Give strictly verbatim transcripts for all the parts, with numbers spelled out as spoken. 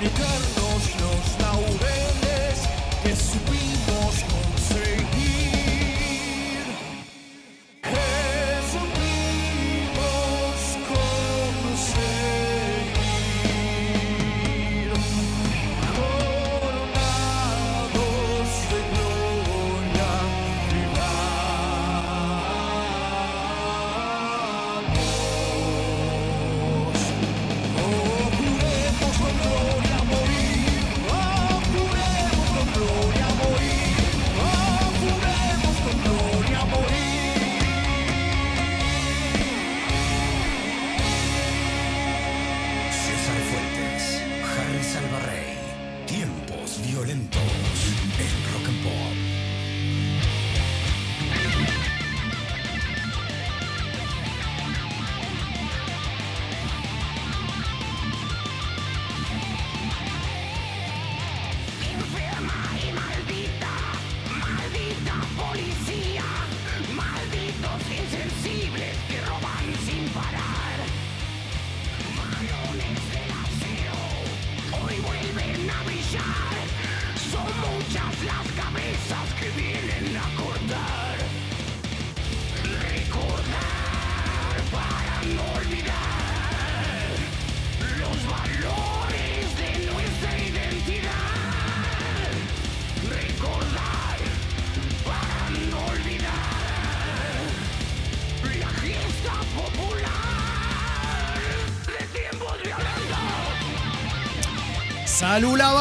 ¡Salud la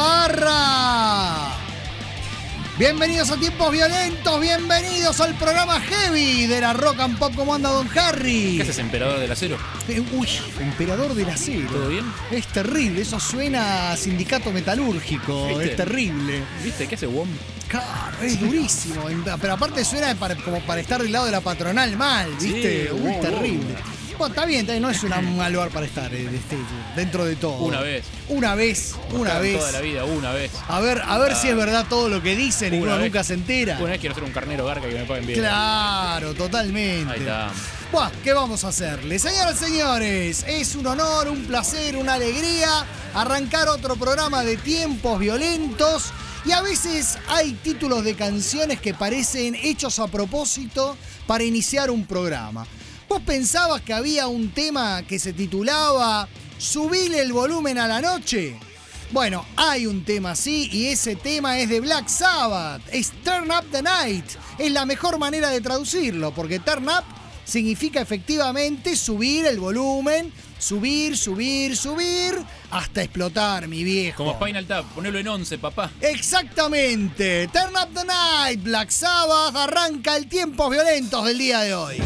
barra! Bienvenidos a Tiempos Violentos, bienvenidos al programa Heavy de la Rock and Pop. ¿Cómo anda Don Harry? ¿Qué haces, Emperador del Acero? Eh, uy, Emperador del Acero. ¿Todo bien? Es terrible, eso suena a sindicato metalúrgico, ¿Viste? Es terrible. ¿Viste? ¿Qué hace W O M? Claro, es durísimo, pero aparte suena para, como para estar del lado de la patronal mal, ¿viste? Sí, Uy, wow, terrible. wow. Bueno, está bien, está bien, no es una- un mal lugar para estar, eh, este, dentro de todo. Una vez. Una vez, una Buscar vez. Toda la vida, una vez. A ver, a ver Ah. si es verdad todo lo que dicen y Una uno vez. nunca se entera. Una vez quiero ser un carnero garca que me paguen bien. Claro, totalmente. Ahí está. Buah, ¿qué vamos a hacerle? Señoras y señores, es un honor, un placer, una alegría arrancar otro programa de Tiempos Violentos. Y a veces hay títulos de canciones que parecen hechos a propósito para iniciar un programa. ¿Vos pensabas que había un tema que se titulaba Subile el volumen a la noche? Bueno, hay un tema así y ese tema es de Black Sabbath. Es Turn Up the Night. Es la mejor manera de traducirlo porque turn up significa efectivamente subir el volumen, subir, subir, subir, hasta explotar, mi viejo. Como Spinal Tap, ponelo en once, papá. Exactamente. Turn Up the Night, Black Sabbath, arranca el Tiempos Violentos del día de hoy.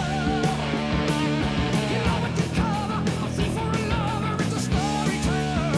Story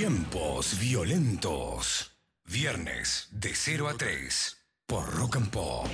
Tiempos violentos. Viernes de cero a tres por Rock and Pop.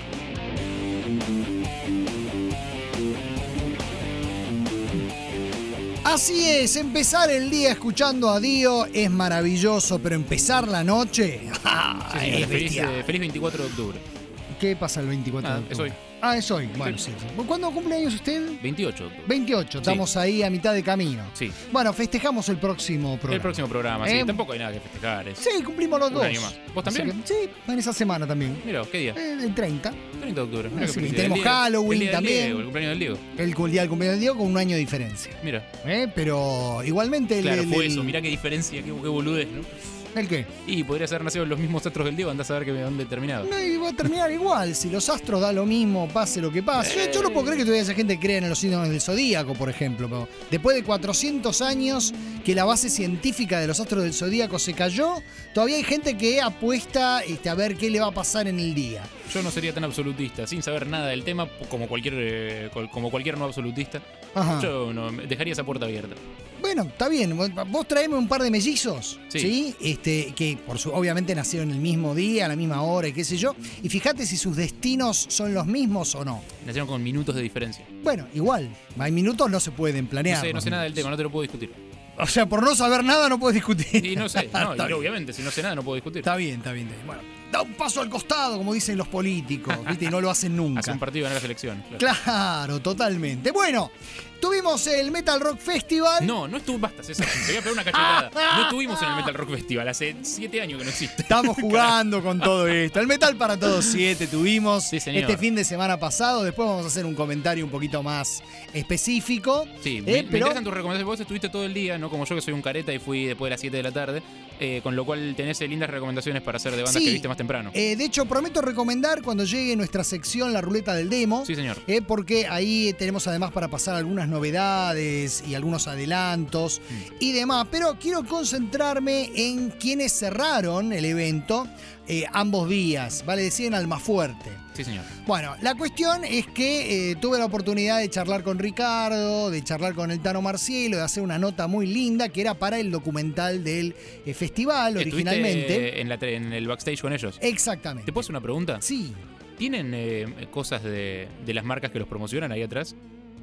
Así es, empezar el día escuchando a Dio es maravilloso, pero empezar la noche ¡ah! Sí, es señor, feliz, bestial. eh, feliz veinticuatro de octubre. ¿Qué pasa el veinticuatro Ah, de octubre? es hoy. Ah, es hoy. Bueno, sí. sí. ¿Cuándo cumple años usted? veintiocho de octubre. veintiocho, estamos ahí a mitad de camino. Sí. Bueno, festejamos el próximo programa. El próximo programa, sí. ¿Eh? Tampoco hay nada que festejar. Es Sí, cumplimos los un dos. año más. ¿Vos también? Así que- sí, en esa semana también. Mira, ¿qué día? Eh, el treinta. treinta de octubre. Mira Ah, qué sí, felicidad. tenemos El día- Halloween el día del también. Diego, el cumpleaños del Diego. El día del cumpleaños de Diego con un año de diferencia. Mira. ¿Eh? Pero igualmente el. Claro, el- fue el- eso. Mirá qué diferencia, qué, qué boludez, ¿no? ¿El qué? Y podría ser nacido en los mismos astros del Diego, andás a ver que dónde terminado. No, y va a terminar igual. Si los astros da lo mismo, pase lo que pase. Yo, yo no puedo creer que todavía haya gente que crea en los signos del zodíaco, por ejemplo. Pero después de cuatrocientos años que la base científica de los astros del zodíaco se cayó, todavía hay gente que apuesta este, a ver qué le va a pasar en el día. Yo no sería tan absolutista, sin saber nada del tema, como cualquier, eh, cual- como cualquier no absolutista. Ajá. Yo no, dejaría esa puerta abierta. Bueno, está bien. Vos traeme un par de mellizos, ¿sí? Sí. Este, que por su, obviamente nacieron el mismo día, a la misma hora y qué sé yo. Y fíjate si sus destinos son los mismos o no. Nacieron con minutos de diferencia. Bueno, igual. Hay minutos no se pueden No planear. sé, no sé nada del tema, no te lo puedo discutir. O sea, por no saber nada no puedes discutir. Y no sé, no, Está y bien. obviamente, si no sé nada no puedo discutir. Está bien, está bien. está bien. Bueno, da un paso al costado, como dicen los políticos, ¿viste? Y no lo hacen nunca. Hace un partido y ganar la selección. Claro. Claro, totalmente. Bueno, tuvimos el Metal Rock Festival. No, no estuvo, basta, César, te voy a pegar una cachetada. No estuvimos en el Metal Rock Festival, hace siete años que no existe. Estamos jugando con todo esto. El Metal para Todos siete tuvimos Sí, señor. este fin de semana pasado. Después vamos a hacer un comentario un poquito más específico. Sí, Eh, me, me pero interesan tus recomendaciones. Vos estuviste todo el día, no como yo que soy un careta y fui después de las siete de la tarde. Eh, con lo cual tenés eh, lindas recomendaciones para hacer de bandas Sí. que viste más temprano. eh, de hecho, prometo recomendar cuando llegue nuestra sección La Ruleta del Demo. Sí, señor. Eh, porque ahí tenemos además para pasar algunas novedades y algunos adelantos Mm. y demás. Pero quiero concentrarme en quienes cerraron el evento eh, ambos días, vale decir en Almafuerte. Sí, señor. Bueno, la cuestión es que eh, tuve la oportunidad de charlar con Ricardo, de charlar con el Tano Marcielo, de hacer una nota muy linda que era para el documental del eh, festival ¿Estuviste, originalmente. eh, En, la, tre- en el backstage con ellos. Exactamente. ¿Te puedo hacer una pregunta? Sí. ¿Tienen eh, cosas de, de las marcas que los promocionan ahí atrás?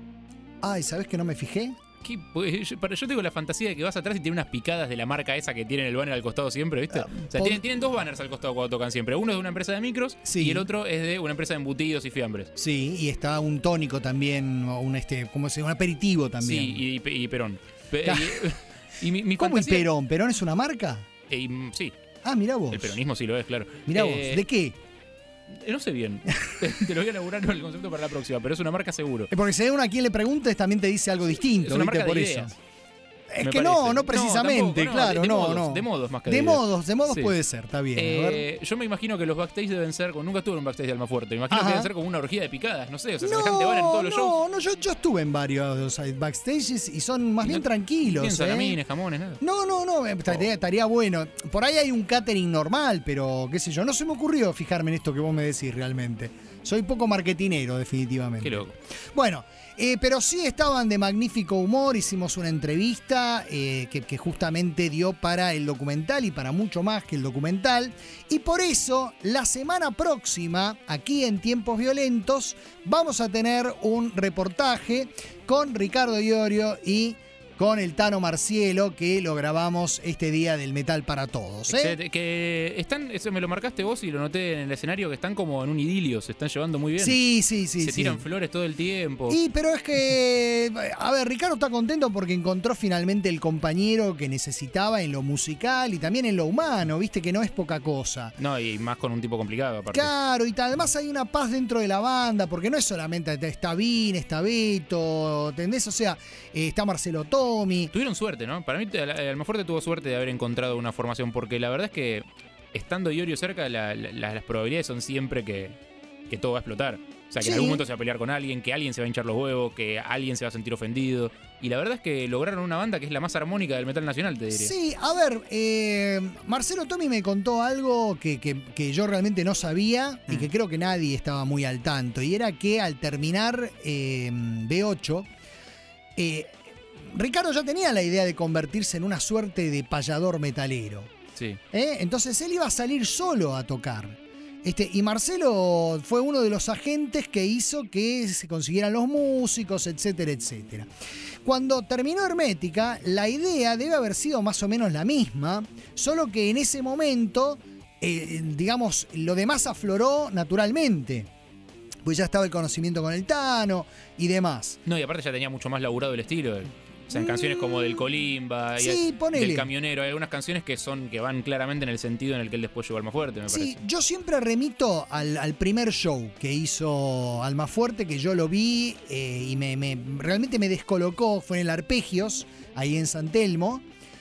Ay, ¿sabés que no me fijé? ¿Qué? Pues, yo, para- yo tengo la fantasía de que vas atrás y tiene unas picadas de la marca esa que tienen el banner al costado siempre, ¿viste? Ah, O sea, pod- tienen, tienen dos banners al costado cuando tocan siempre. Uno es de una empresa de micros Sí. y el otro es de una empresa de embutidos y fiambres. Sí, y está un tónico también, o un este, ¿cómo se llama? Un aperitivo también. Sí, y, y Perón. Pe- Claro. y, y mi, mi ¿Cómo y fantasía- Perón? ¿Perón es una marca? eh, y, mm, sí, Ah, mirá vos. el peronismo sí lo es, claro. Mirá Eh, vos. ¿De qué? eh, No sé bien. Te lo voy a elaborar el concepto para la próxima, pero es una marca seguro. Eh, Porque si hay uno a quien le preguntes también te dice algo distinto, Es una ¿viste? marca Por de eso. ideas. Es me que parece. no, no precisamente, tampoco, claro, de, de no, modos, no. De modos más que De ideas. modos, de modos Sí. puede ser, está bien. a ver. Eh, yo me imagino que los backstage deben ser, con- nunca estuve en un backstage de Almafuerte, me imagino Ajá. que deben ser como una orgía de picadas, no sé, o sea, semejante van en todos los shows. no, no, yo, yo estuve en varios eh, backstages y son más Y bien no- tranquilos. Tienen ¿eh? salamines, jamones, nada. No, no, no, eh, estaría, estaría bueno. Por ahí hay un catering normal, pero qué sé yo, no se me ocurrió fijarme en esto que vos me decís realmente. Soy poco marketinero, definitivamente. Qué loco. Bueno, eh, pero sí estaban de magnífico humor, hicimos una entrevista eh, que, que justamente dio para el documental y para mucho más que el documental. Y por eso, la semana próxima, aquí en Tiempos Violentos, vamos a tener un reportaje con Ricardo Iorio y con el Tano Marcielo, que lo grabamos este día del Metal para Todos. ¿eh? Excelente. Que están, eso me lo marcaste vos y lo noté en el escenario, que están como en un idilio, se están llevando muy bien. Sí, sí, sí. Se sí. tiran flores todo el tiempo. Y pero es que, a ver, Ricardo está contento porque encontró finalmente el compañero que necesitaba en lo musical y también en lo humano, viste que no es poca cosa. No, y más con un tipo complicado, aparte. Claro, y ta- además hay una paz dentro de la banda, porque no es solamente está Vin, está Beto, ¿entendés? O sea, eh, está Marcelo Tommy. Tuvieron suerte, ¿no? Para mí, el Almafuerte tuvo suerte de haber encontrado una formación, porque la verdad es que estando Iorio cerca, la- la- las probabilidades son siempre que, que todo va a explotar. O sea, que Sí. en algún momento se va a pelear con alguien, que alguien se va a hinchar los huevos, que alguien se va a sentir ofendido. Y la verdad es que lograron una banda que es la más armónica del metal nacional, te diría. Sí, a ver, eh, Marcelo Tommy me contó algo que, que- que yo realmente no sabía y Mm. que creo que nadie estaba muy al tanto, y era que al terminar eh, B ocho, eh, Ricardo ya tenía la idea de convertirse en una suerte de payador metalero. Sí. ¿Eh? Entonces él iba a salir solo a tocar. Este, y Marcelo fue uno de los agentes que hizo que se consiguieran los músicos, etcétera, etcétera. Cuando terminó Hermética, la idea debe haber sido más o menos la misma, solo que en ese momento, eh, digamos, lo demás afloró naturalmente. Pues ya estaba el conocimiento con el Tano y demás. No, y aparte ya tenía mucho más laburado el estilo. O sea, en canciones como del Colimba, sí, y ponele. del Camionero, hay algunas canciones que son que van claramente en el sentido en el que él después llegó a Almafuerte, me sí, parece. Yo siempre remito al, al primer show que hizo Almafuerte, que yo lo vi eh, y me, me, realmente me descolocó, fue en el Arpegios, ahí en San Telmo,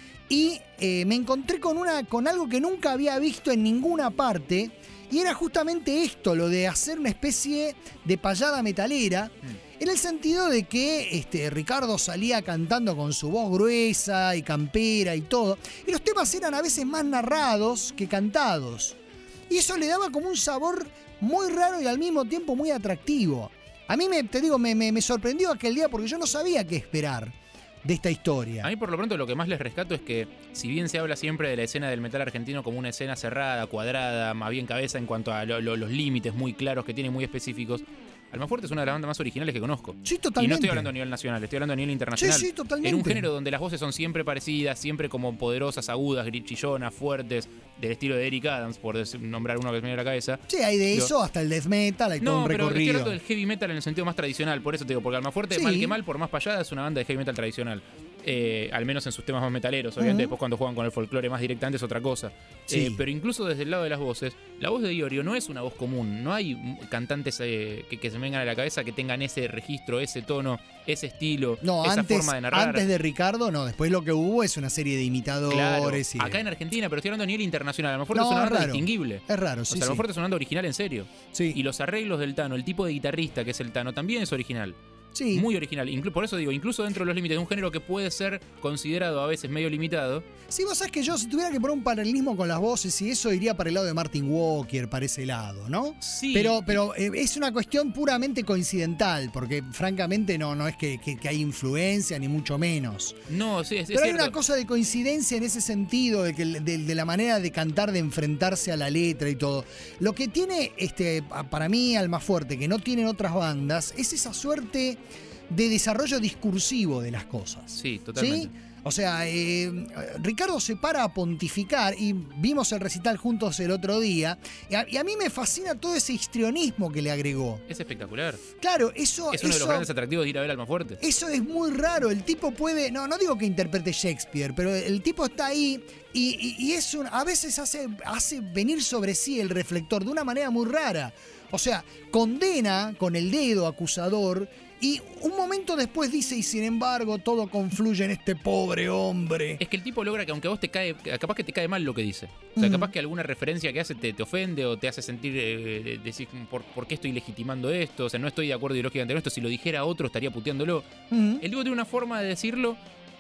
y eh, me encontré con, una, con algo que nunca había visto en ninguna parte, y era justamente esto, lo de hacer una especie de payada metalera, mm. En el sentido de que este, Ricardo salía cantando con su voz gruesa y campera y todo. Y los temas eran a veces más narrados que cantados. Y eso le daba como un sabor muy raro y al mismo tiempo muy atractivo. A mí, me, te digo, me, me, me sorprendió aquel día porque yo no sabía qué esperar de esta historia. A mí por lo pronto lo que más les rescato es que si bien se habla siempre de la escena del metal argentino como una escena cerrada, cuadrada, más bien cabeza en cuanto a lo, lo, los límites muy claros que tiene, muy específicos, Almafuerte es una de las bandas más originales que conozco. Sí, totalmente. Y no estoy hablando a nivel nacional, estoy hablando a nivel internacional. Sí, sí, totalmente. En un género donde las voces son siempre parecidas, siempre como poderosas, agudas, chillonas, fuertes, del estilo de Eric Adams, por nombrar uno que me viene a la cabeza. Sí, hay de Digo, eso hasta el death metal, hay no, todo un pero recorrido. estoy hablando del heavy metal en el sentido más tradicional, por eso te digo, porque Almafuerte, Sí. mal que mal, por más payada, es una banda de heavy metal tradicional. Eh, al menos en sus temas más metaleros. Obviamente, uh-huh. Después cuando juegan con el folclore más directamente es otra cosa. Sí. Eh, pero incluso desde el lado de las voces, la voz de Iorio no es una voz común. No hay cantantes eh, que, que se me vengan a la cabeza que tengan ese registro, ese tono, ese estilo, no, esa antes, forma de narrar. Antes de Ricardo, no. Después lo que hubo es una serie de imitadores. Claro, y... acá en Argentina, pero estoy hablando a nivel internacional. A lo mejor no, es una banda raro. distinguible. Es raro, sí. O sea, a lo mejor es una banda original en serio. Sí. Y los arreglos del Tano, el tipo de guitarrista que es el Tano, también es original. Sí. Muy original. Inclu- por eso digo, incluso dentro de los límites de un género que puede ser considerado a veces medio limitado. Sí, vos sabés que yo, si tuviera que poner un paralelismo con las voces y eso, iría para el lado de Martin Walker, para ese lado, ¿no? Sí. Pero, pero eh, es una cuestión puramente coincidental, porque francamente no, no es que, que, que hay influencia, ni mucho menos. No, sí, es, Pero es hay cierto. una cosa de coincidencia en ese sentido, de, que, de, de la manera de cantar, de enfrentarse a la letra y todo. Lo que tiene, este, para mí, Almafuerte, que no tienen otras bandas, es esa suerte de desarrollo discursivo de las cosas. Sí, totalmente. ¿Sí? O sea, eh, Ricardo se para a pontificar y vimos el recital juntos el otro día y a, y a mí me fascina todo ese histrionismo que le agregó. Es espectacular. Claro, eso... Es uno eso, de los grandes atractivos de ir a ver Almafuerte. Eso es muy raro. El tipo puede... No, no digo que interprete Shakespeare, pero el tipo está ahí y, y, y es un, a veces hace, hace venir sobre sí el reflector de una manera muy rara. O sea, condena con el dedo acusador y un momento después dice, y sin embargo todo confluye en este pobre hombre. Es que el tipo logra que aunque a vos te cae, capaz que te cae mal lo que dice. O sea, Mm. capaz que alguna referencia que hace te, te ofende o te hace sentir, eh, decir, ¿por, ¿por qué estoy legitimando esto? O sea, no estoy de acuerdo ideológicamente con esto. Si lo dijera otro estaría puteándolo. Mm. El tipo tiene una forma de decirlo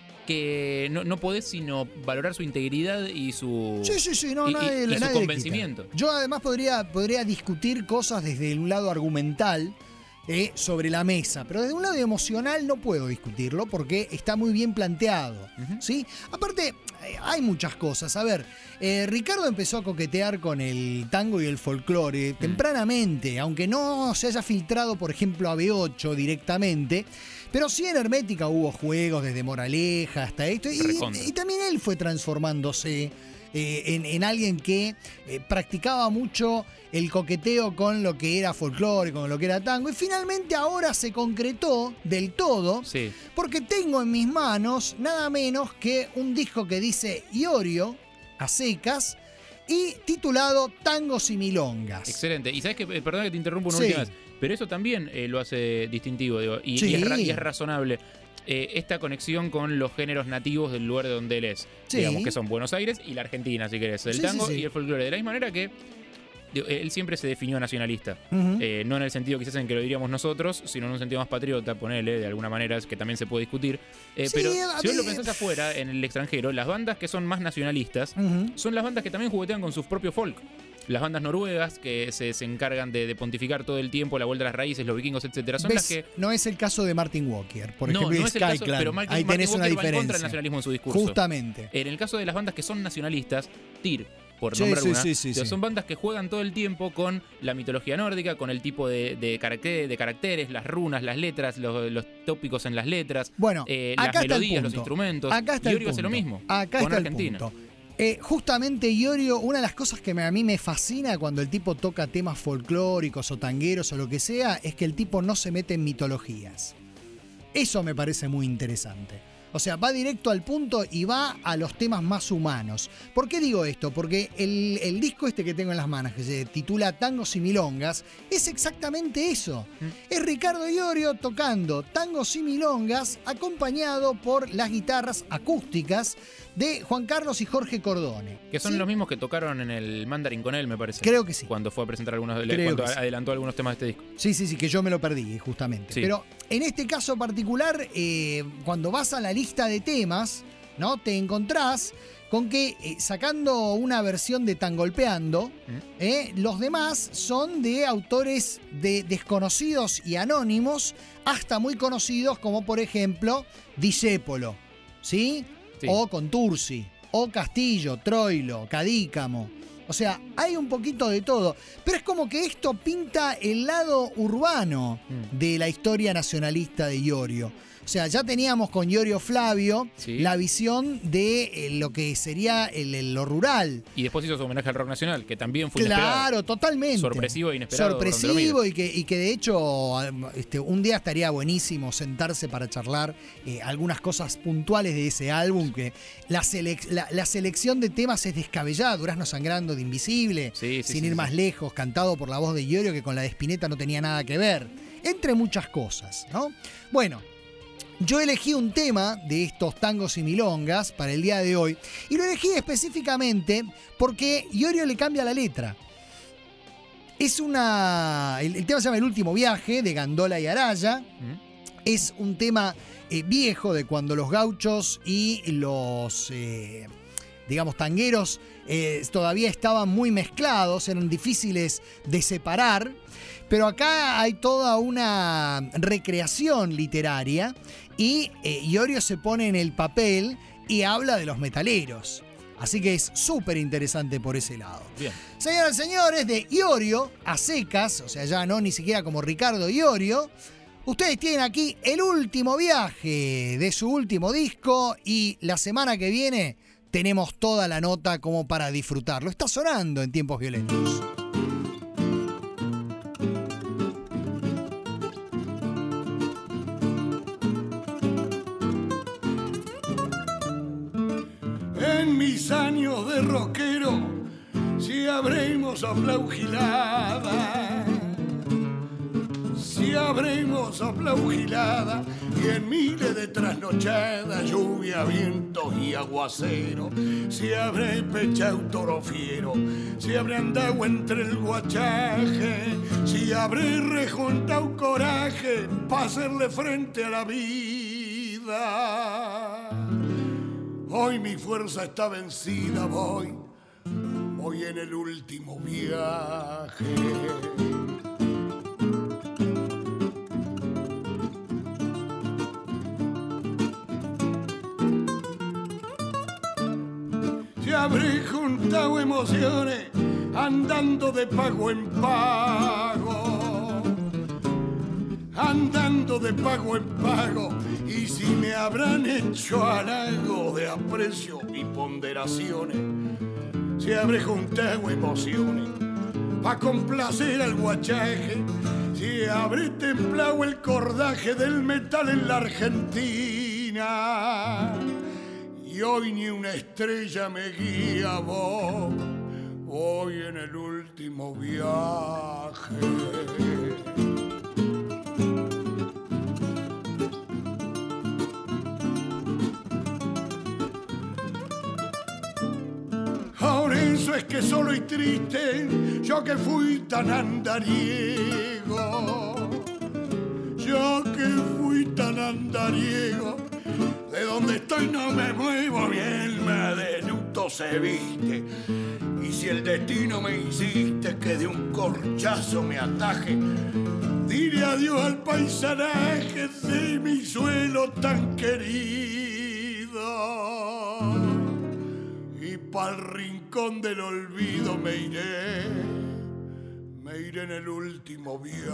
que no, no podés sino valorar su integridad y su, Sí, sí, sí, no, y, nadie, y- y nadie su le convencimiento. quita. Yo además podría, podría discutir cosas desde un lado argumental eh, sobre la mesa, pero desde un lado emocional no puedo discutirlo porque está muy bien planteado. Ujú. ¿Sí? Aparte, eh, hay muchas cosas. A ver, eh, Ricardo empezó a coquetear con el tango y el folclore Mm. tempranamente, aunque no se haya filtrado, por ejemplo, a B ocho directamente. Pero sí en Hermética hubo juegos desde Moraleja hasta esto. Y, Recontra. y también él fue transformándose eh, en, en alguien que eh, practicaba mucho el coqueteo con lo que era folclore, con lo que era tango. Y finalmente ahora se concretó del todo. Sí. Porque tengo en mis manos nada menos que un disco que dice Iorio, a secas, y titulado Tangos y Milongas. Excelente. Y sabes que, eh, perdón que te interrumpa una Sí. última vez, pero eso también eh, lo hace distintivo, digo, y, Sí. y es, ra- y es razonable. Eh, esta conexión con los géneros nativos del lugar de donde él es. Sí. Digamos que son Buenos Aires y la Argentina, si querés. El Sí, tango sí, sí. y el folclore. De la misma manera que digo, él siempre se definió nacionalista. Ujú. Eh, no en el sentido quizás en que lo diríamos nosotros, sino en un sentido más patriota, ponele, de alguna manera, es que también se puede discutir. Eh, Sí, pero a si vos lo mí- pensás afuera, en el extranjero, las bandas que son más nacionalistas Ujú. son las bandas que también juguetean con sus propios folk. Las bandas noruegas que se, se encargan de, de pontificar todo el tiempo la vuelta a las raíces, los vikingos, etcétera. Son ¿Ves? las que... No es el caso de Martin Walker, por no, ejemplo, no y es el caso, Skyclan. pero Martin, Ahí tenés Martin una Walker va en diferencia. contra del nacionalismo en su discurso. Justamente. En el caso de las bandas que son nacionalistas, T I R, por Sí, nombrar sí, una, sí, sí, pero sí. son bandas que juegan todo el tiempo con la mitología nórdica, con el tipo de, de, caracter, de caracteres, las runas, las letras, los, los tópicos en las letras, Bueno, eh, acá las está el melodías, los punto. instrumentos. Acá está y el Iorio hace lo punto. mismo Acá con está Argentina. el punto. Eh, justamente Iorio, una de las cosas que me, a mí me fascina cuando el tipo toca temas folclóricos o tangueros o lo que sea, es que el tipo no se mete en mitologías. Eso me parece muy interesante. O sea, va directo al punto y va a los temas más humanos. ¿Por qué digo esto? Porque el, el disco este que tengo en las manos, que se titula Tangos y Milongas, es exactamente eso. Mm. Es Ricardo Iorio tocando tangos y milongas, acompañado por las guitarras acústicas de Juan Carlos y Jorge Cordone. Que son ¿sí? los mismos que tocaron en el Mandarin con él, me parece. Creo que sí. Cuando fue a presentar algunos, Creo cuando sí. adelantó algunos temas de este disco. Sí, sí, sí, que yo me lo perdí, justamente. Sí. Pero en este caso particular, eh, cuando vas a la lista de temas, ¿no? Te encontrás con que eh, sacando una versión de Tangolpeando, ¿Mm? eh, los demás son de autores de desconocidos y anónimos, hasta muy conocidos, como por ejemplo Discépolo, ¿sí? Sí. O Contursi, o Castillo, Troilo, Cadícamo. O sea, hay un poquito de todo. Pero es como que esto pinta el lado urbano mm. de la historia nacionalista de Iorio. O sea, ya teníamos con Iorio Flavio sí. la visión de eh, lo que sería el, el, lo rural. Y después hizo su homenaje al rock nacional, que también fue claro, inesperado. Claro, totalmente. Sorpresivo e inesperado. Sorpresivo y que, y que de hecho este, un día estaría buenísimo sentarse para charlar eh, algunas cosas puntuales de ese álbum. Que la, selec la, la selección de temas es descabellada. Durazno Sangrando de Invisible, sí, sí, sin sí, ir sí. más lejos, cantado por la voz de Iorio, que con la de Spinetta no tenía nada que ver. Entre muchas cosas, ¿no? Bueno. Yo elegí un tema de estos tangos y milongas para el día de hoy y lo elegí específicamente porque Iorio le cambia la letra. Es una... El, el tema se llama El Último Viaje, de Gandola y Araya. ¿Mm? Es un tema eh, viejo de cuando los gauchos y los, eh, digamos, tangueros eh, todavía estaban muy mezclados, eran difíciles de separar. Pero acá hay toda una recreación literaria y eh, Iorio se pone en el papel y habla de los metaleros. Así que es súper interesante por ese lado. Bien. Señoras y señores, de Iorio a secas, o sea, ya no ni siquiera como Ricardo Iorio, ustedes tienen aquí El Último Viaje de su último disco y la semana que viene tenemos toda la nota como para disfrutarlo. Está sonando en Tiempos Violentos. En mis años de rockero, si habremos aplaugilada, si habremos aplaugilada, y en miles de trasnochadas, lluvia, vientos y aguacero, si habré pechado toro fiero, si habré andado entre el guachaje, si habré rejuntado coraje para hacerle frente a la vida. Hoy mi fuerza está vencida, voy, voy en el último viaje. Si habré juntado emociones andando de pago en pago, andando de pago en pago, y si me habrán hecho halago de aprecio y ponderaciones, si habré juntado emociones pa' complacer al guachaje, si habré templado el cordaje del metal en la Argentina, y hoy ni una estrella me guía, vos, voy en el último viaje. Por eso es que solo y triste, yo que fui tan andariego, yo que fui tan andariego, de donde estoy no me muevo bien, me de luto se viste. Y si el destino me insiste que de un corchazo me ataje, diré adiós al paisanaje de mi suelo tan querido. Y pa'l rincón del olvido me iré, me iré en el último viaje.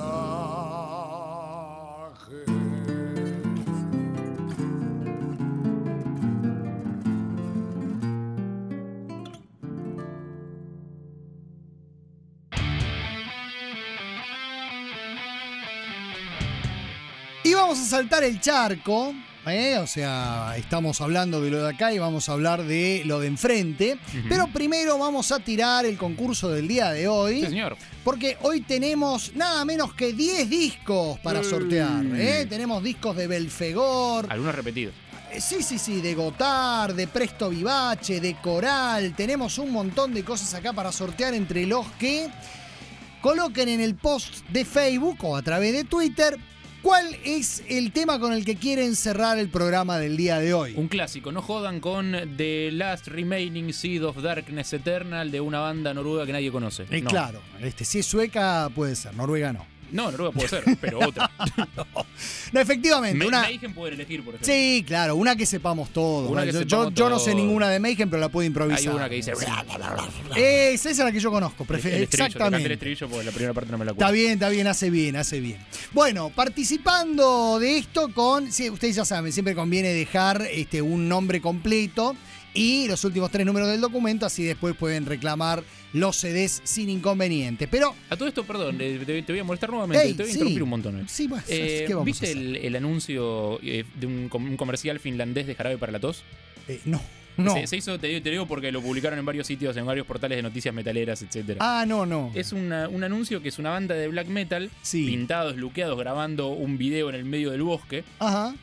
Y vamos a saltar el charco, ¿eh? O sea, estamos hablando de lo de acá y vamos a hablar de lo de enfrente. Uh-huh. Pero primero vamos a tirar el concurso del día de hoy. Sí, señor. Porque hoy tenemos nada menos que diez discos para sortear, ¿eh? Tenemos discos de Belfegor. Algunos repetidos. Sí, sí, sí, de Gotard, de Presto Vivace, de Coral. Tenemos un montón de cosas acá para sortear, entre los que coloquen en el post de Facebook o a través de Twitter cuál es el tema con el que quieren cerrar el programa del día de hoy. Un clásico, no jodan con The Last Remaining Seed of Darkness Eternal de una banda noruega que nadie conoce. Eh, no. Claro, este, si es sueca puede ser, noruega no. No, Noruega puede ser, pero otra. no. no, efectivamente. Me, una... Mayhem pueden elegir, por ejemplo. Sí, claro, una que sepamos todos. Una que yo, sepamos yo, yo no todo. sé ninguna de Mayhem, pero la puedo improvisar. Hay una que dice... Sí. Esa es la que yo conozco, prefiero. El estribillo, Exactamente. te canté el estribillo porque la primera parte no me la acuerdo. Está bien, está bien, hace bien, hace bien. Bueno, participando de esto con... Sí, ustedes ya saben, siempre conviene dejar este, un nombre completo y los últimos tres números del documento, así después pueden reclamar los C Ds sin inconveniente. Pero... A todo esto, perdón, te, te voy a molestar nuevamente, Ey, te voy a sí. interrumpir un montón. ¿eh? Sí, bueno, Eh, ¿qué vamos ¿Viste a hacer? el, el anuncio eh, de un, com- un comercial finlandés de jarabe para la tos? Eh, no, no. Se, se hizo, te digo, te digo porque lo publicaron en varios sitios, en varios portales de noticias metaleras, etcétera. Ah, no, no. Es una- un anuncio que es una banda de black metal, Sí. pintados, luqueados, grabando un video en el medio del bosque. Ajá.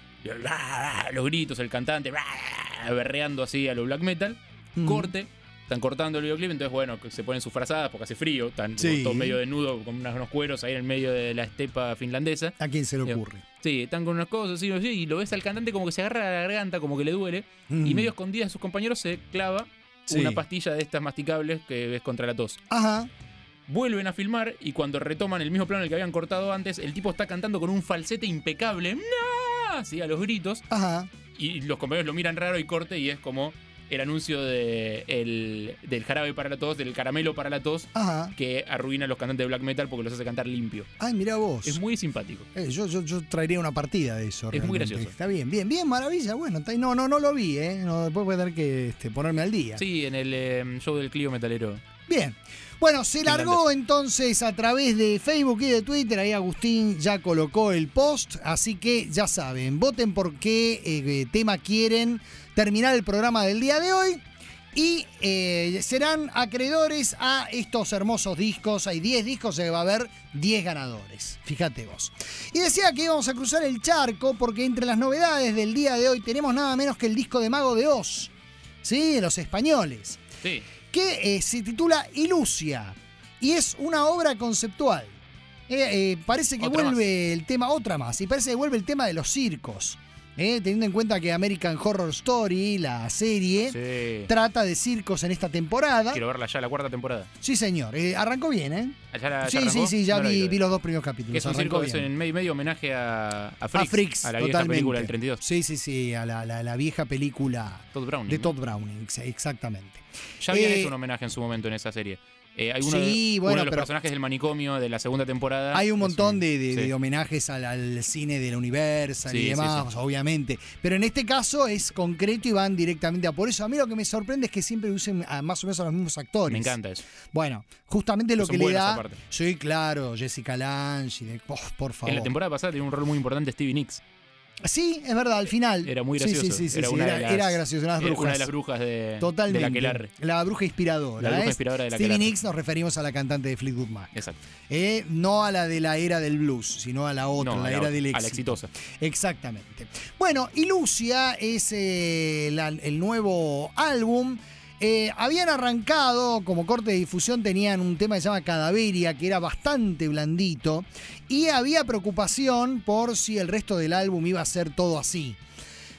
Y los gritos, el cantante berreando así a lo black metal. Mm. Corte. Están cortando el videoclip, entonces bueno, se ponen sus frazadas porque hace frío, están Sí. todos medio desnudos con unos, unos cueros ahí en el medio de la estepa finlandesa. ¿A quién se le Digo, ocurre? Sí, están con unas cosas así, así, y lo ves al cantante como que se agarra la garganta, como que le duele, Mm. y medio escondida de sus compañeros se clava Sí. una pastilla de estas masticables que es contra la tos. Ajá. Vuelven a filmar y cuando retoman el mismo plano en el que habían cortado antes, el tipo está cantando con un falsete impecable, ¡no! Así a los gritos, Ajá. y los compañeros lo miran raro y corte, y es como el anuncio de el, del jarabe para la tos, del caramelo para la tos, Ajá. que arruina a los cantantes de black metal porque los hace cantar limpio. Ay, mira vos. Es muy simpático. Eh, yo, yo, yo traería una partida de eso. Es muy realmente. gracioso. Está bien, bien, bien, maravilla. Bueno, está- no, no, no lo vi, ¿eh? No, después voy a tener que este, ponerme al día. Sí, en el eh, show del Clio Metalero. Bien. Bueno, se largó Finlandés. entonces a través de Facebook y de Twitter. Ahí Agustín ya colocó el post. Así que ya saben, voten por qué eh, tema quieren terminar el programa del día de hoy. Y eh, serán acreedores a estos hermosos discos. Hay diez discos, se va a haber diez ganadores. Fíjate vos. Y decía que íbamos a cruzar el charco porque entre las novedades del día de hoy tenemos nada menos que el disco de Mago de Oz. ¿Sí? De los españoles. Sí. Que eh, se titula Ilusia. Y es una obra conceptual. Eh, eh, parece que Otra vuelve el tema, otra más. Y parece que vuelve el tema de los circos. Eh, teniendo en cuenta que American Horror Story, la serie, Sí. trata de circos en esta temporada. Quiero verla ya, la cuarta temporada. Sí, señor. Eh, arrancó bien, ¿eh? ¿Ya la- ya Sí, arrancó? sí, sí, ya No la vi, vi. vi los dos primeros capítulos. Que es un Arrancó circo, es bien. en medio, medio homenaje a, a A Freaks, Freaks, a la vieja totalmente. película del treinta y dos. Sí, sí, sí, a la, la- la vieja película Todd Browning. de ¿no? Todd Browning, ex- exactamente. Ya habían Eh, hecho un homenaje en su momento en esa serie. Eh, hay uno, Sí, de, bueno, uno de los pero- personajes del manicomio de la segunda temporada. Hay un es montón de, de- sí. de homenajes al, al cine de la Universal Sí, y sí, demás, sí. obviamente. Pero en este caso es concreto y van directamente a por eso. A mí lo que me sorprende es que siempre usen a más o menos a los mismos actores. Me encanta eso. Bueno, justamente lo Son que le buenos da. aparte. Sí, claro, Jessica Lange. y de- oh, por favor. En la temporada pasada tenía un rol muy importante Stevie Nicks. Sí, es verdad, al final. Era muy Sí, gracioso. Sí, sí, sí, era, sí, una era, de las, era gracioso, una de las era brujas. una de las brujas de, Totalmente. de la Aquelarre. La bruja inspiradora. La bruja ¿eh? inspiradora de la Stevie Aquelarre. Nicks nos referimos a la cantante de Fleetwood Mac. Exacto. Eh, no a la de la era del blues, sino a la otra, No, la a la era otra, del a éxito. la exitosa. Exactamente. Bueno, Ilusia es eh, la- el nuevo álbum. Eh, habían arrancado, como corte de difusión, tenían un tema que se llama Cadaveria, que era bastante blandito, y había preocupación por si el resto del álbum iba a ser todo así.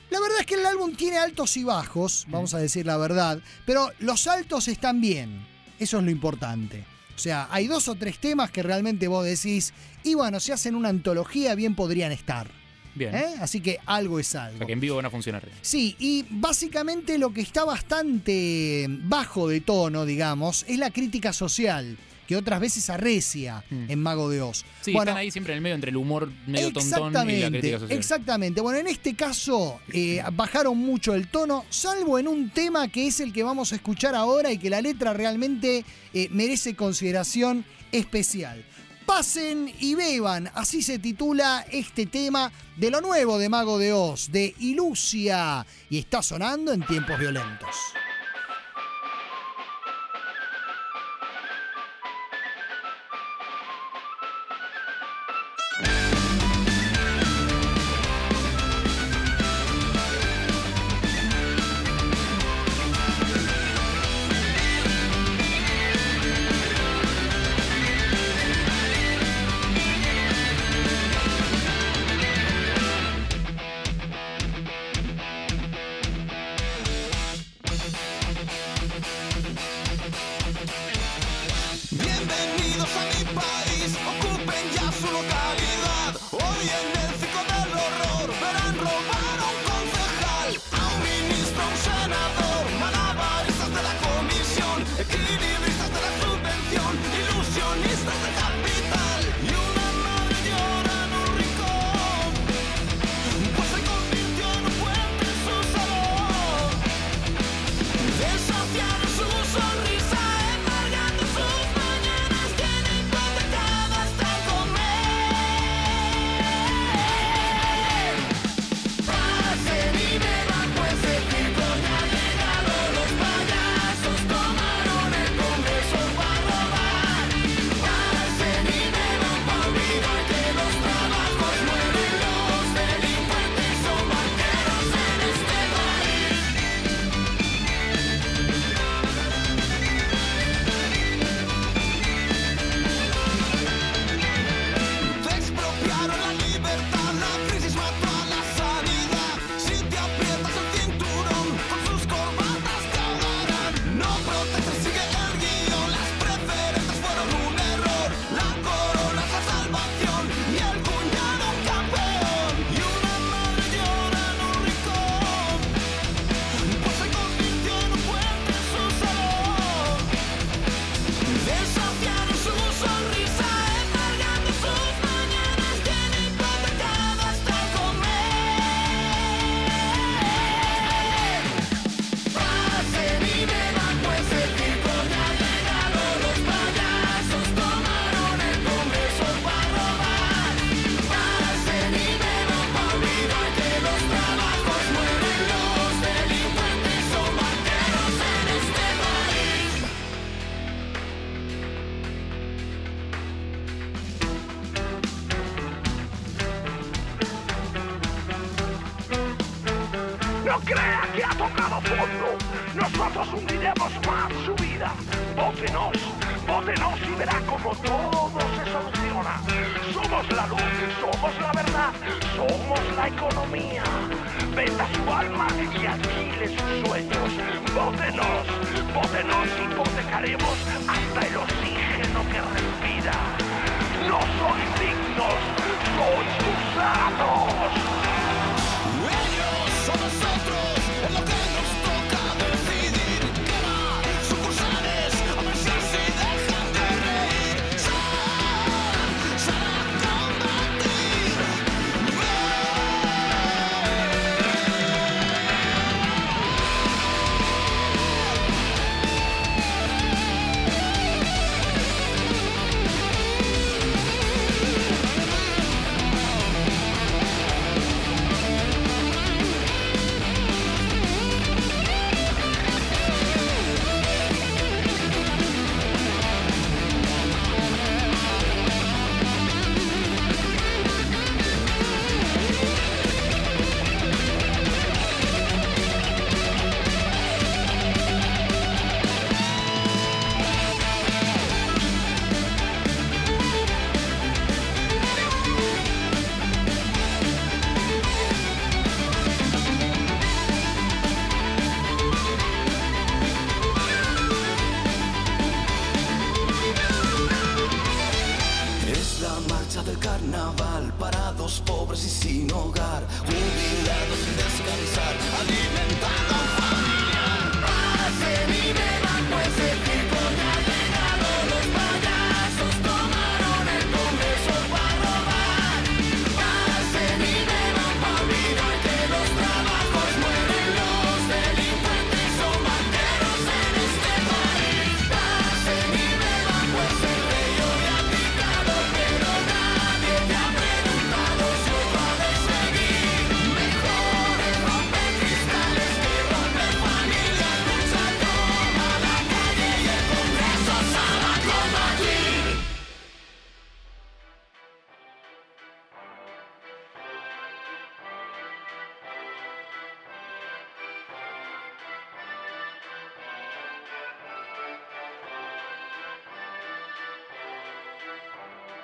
La verdad es que el álbum tiene altos y bajos, vamos a decir la verdad, pero los altos están bien, eso es lo importante. O sea, hay dos o tres temas que realmente vos decís, y bueno, si hacen una antología bien podrían estar. Bien. ¿Eh? Así que algo es algo. O sea, que en vivo van a funcionar. Sí, y básicamente lo que está bastante bajo de tono, digamos, es la crítica social, que otras veces arrecia mm. en Mago de Oz. Sí, bueno, están ahí siempre en el medio entre el humor medio tontón y la crítica social. Exactamente. Bueno, en este caso eh, bajaron mucho el tono, salvo en un tema que es el que vamos a escuchar ahora y que la letra realmente eh, merece consideración especial. Pasen y beban, así se titula este tema de lo nuevo de Mago de Oz, de Ilusia, y está sonando en Tiempos Violentos. No crea que ha tocado fondo. Nosotros hundiremos más su vida. Vótenos, vótenos y verá como todo se soluciona. Somos la luz, somos la verdad, somos la economía. Venda su alma y alquile sus sueños. Vótenos, vótenos y hipotecaremos hasta el oxígeno que respira. No sois dignos, sois usados. Ellos son nosotros, es lo que nos toca decidir. Quemar sucursales, a ver si así dejan de reír. Sal, sal a combatir.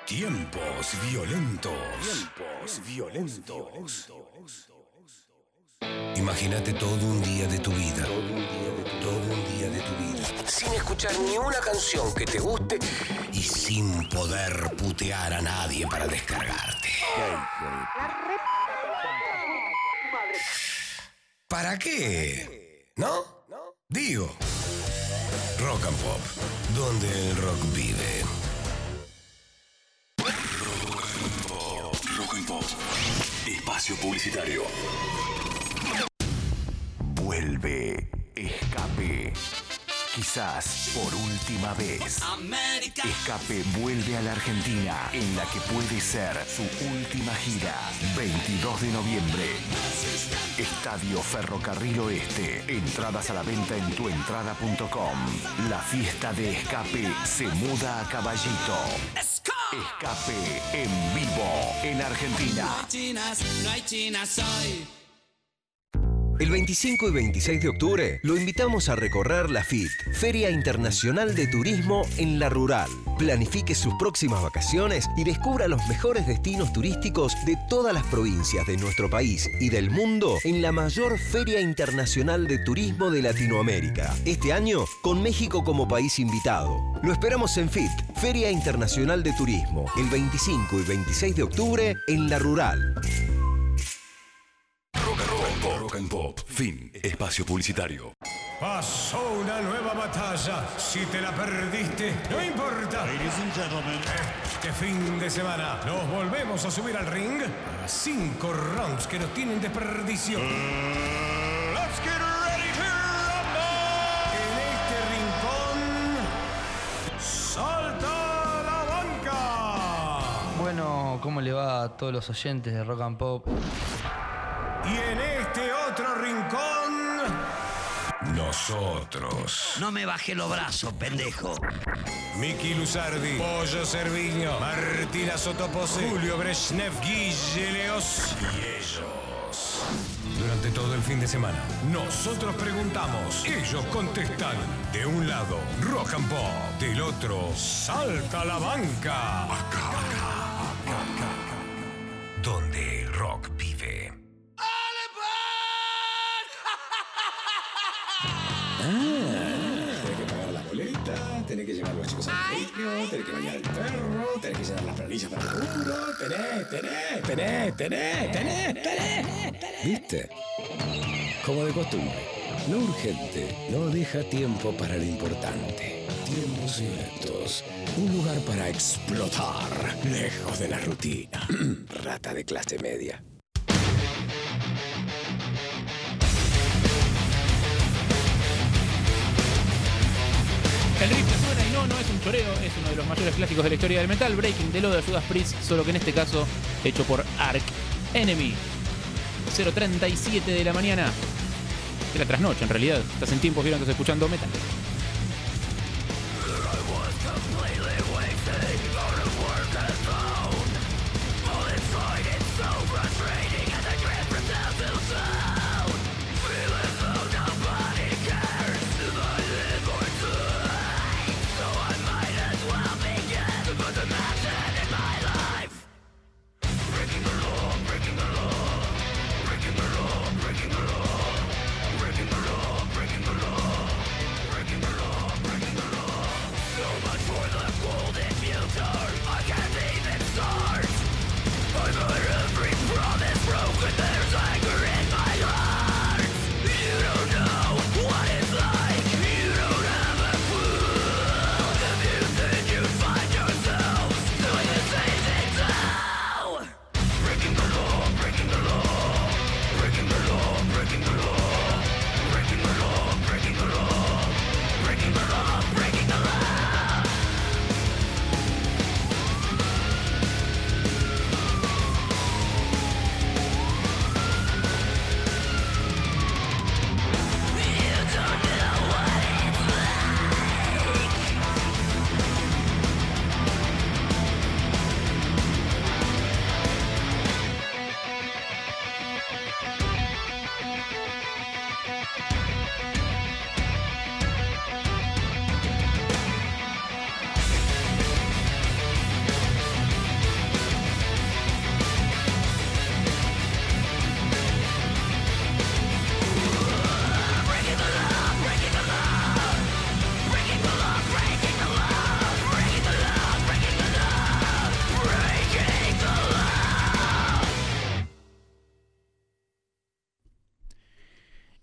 Tiempos violentos. Tiempos violentos. Imagínate todo un día de tu vida. Todo un día de tu, todo un día de tu vida. Sin escuchar ni una canción que te guste y sin poder putear a nadie para descargarte. ¿Para qué? ¿No? Digo. Rock and Pop, donde el rock vive. Rock and Pop. Espacio publicitario. Vuelve Escape. Quizás por última vez. América. Escape vuelve a la Argentina en la que puede ser su última gira. veintidós de noviembre. Estadio Ferrocarril Oeste. Entradas a la venta en tuentrada punto com. La fiesta de Escape se muda a Caballito. Escape en vivo en Argentina. No hay chinas, no hay chinas hoy. El veinticinco y veintiséis de octubre lo invitamos a recorrer la F I T, Feria Internacional de Turismo en La Rural. Planifique sus próximas vacaciones y descubra los mejores destinos turísticos de todas las provincias de nuestro país y del mundo en la mayor Feria Internacional de Turismo de Latinoamérica. Este año, con México como país invitado. Lo esperamos en F I T, Feria Internacional de Turismo, el veinticinco y veintiséis de octubre en La Rural. Rock and Pop. Fin. Espacio publicitario. Pasó una nueva batalla. Si te la perdiste, no importa. Ladies and gentlemen, este fin de semana nos volvemos a subir al ring para cinco rounds que no tienen desperdicio. Uh, let's get ready to rumble. En este rincón, salta la banca. Bueno, ¿cómo le va a todos los oyentes de Rock and Pop? Y en este otro rincón, nosotros. No me bajé los brazos, pendejo. Miki Luzardi, Pollo Cerviño, Martina Sotopose, Julio Brezhnev, Guille Leos y ellos. Durante todo el fin de semana, nosotros preguntamos, ellos contestan. De un lado, Rock and Pop, del otro, Salta la Banca. Acá, acá, acá, acá. Donde el rock vive. Tenés que pagar la boleta, tenés que llevar a los chicos al colegio, tenés que bañar el perro, tenés que llenar las planillas para el seguro, tenés, tenés, tenés, tenés, tenés, tenés. ¿Viste? Como de costumbre, lo urgente no deja tiempo para lo importante. Tiempos violentos, un lugar para explotar, lejos de la rutina. Rata de clase media. El riff que suena y no, no es un choreo, es uno de los mayores clásicos de la historia del metal, Breaking the Law de Judas Priest, solo que en este caso hecho por Arch Enemy. cero treinta y siete de la mañana, de la trasnoche en realidad, estás en Tiempos Violentos escuchando metal. Breaking the law, breaking the law, breaking the law.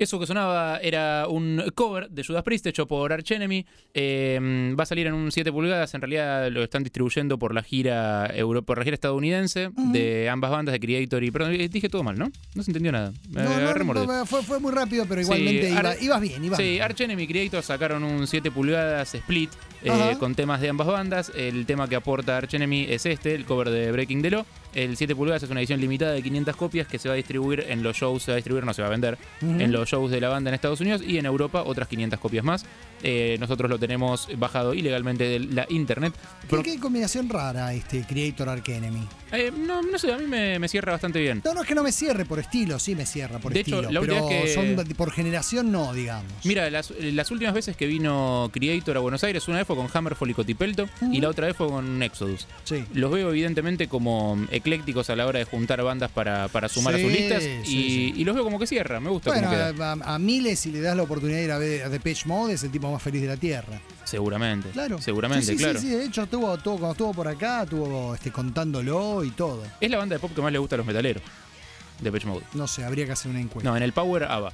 Eso que sonaba era un cover de Judas Priest hecho por Arch Enemy. Eh, va a salir en un siete pulgadas. En realidad lo están distribuyendo por la gira Euro, por la gira estadounidense uh-huh. de ambas bandas, de Creator y... Perdón, dije todo mal, ¿no? No se entendió nada. Me no, agarré no, no, fue, fue muy rápido, pero igualmente sí, iba, Ar- ibas bien. Ibas sí, bien. Arch Enemy y Creator sacaron un siete pulgadas split eh, con temas de ambas bandas. El tema que aporta Arch Enemy es este, el cover de Breaking the Law. El siete pulgadas es una edición limitada de quinientas copias que se va a distribuir en los shows, se va a distribuir, no se va a vender, uh-huh. en los shows de la banda en Estados Unidos y en Europa otras quinientas copias más. Eh, nosotros lo tenemos bajado ilegalmente de la internet. ¿Qué, Por... qué combinación rara este Creator Arch Enemy? Eh, no, no sé, a mí me, me cierra bastante bien. No, no es que no me cierre por estilo, sí me cierra por de estilo. Hecho, la pero que... son por generación no, digamos. Mira, las, las últimas veces que vino Creator a Buenos Aires, una vez fue con Hammerfall y Cotipelto uh-huh. y la otra vez fue con Exodus. Sí. Los veo evidentemente como eclécticos a la hora de juntar bandas para, para sumar sí, a sus listas sí, y, sí. y los veo como que cierra, me gusta bueno, cómo queda. A, a miles si le das la oportunidad de ir a ver a Depeche Mode es el tipo más feliz de la tierra. Seguramente. Claro. Seguramente, sí, sí, claro. Sí, sí, de hecho tuvo, tuvo, cuando estuvo por acá, estuvo este, contándolo y todo. Es la banda de pop que más le gusta a los metaleros. Depeche Mode. No sé, habría que hacer una encuesta. No, en el Power, ABBA.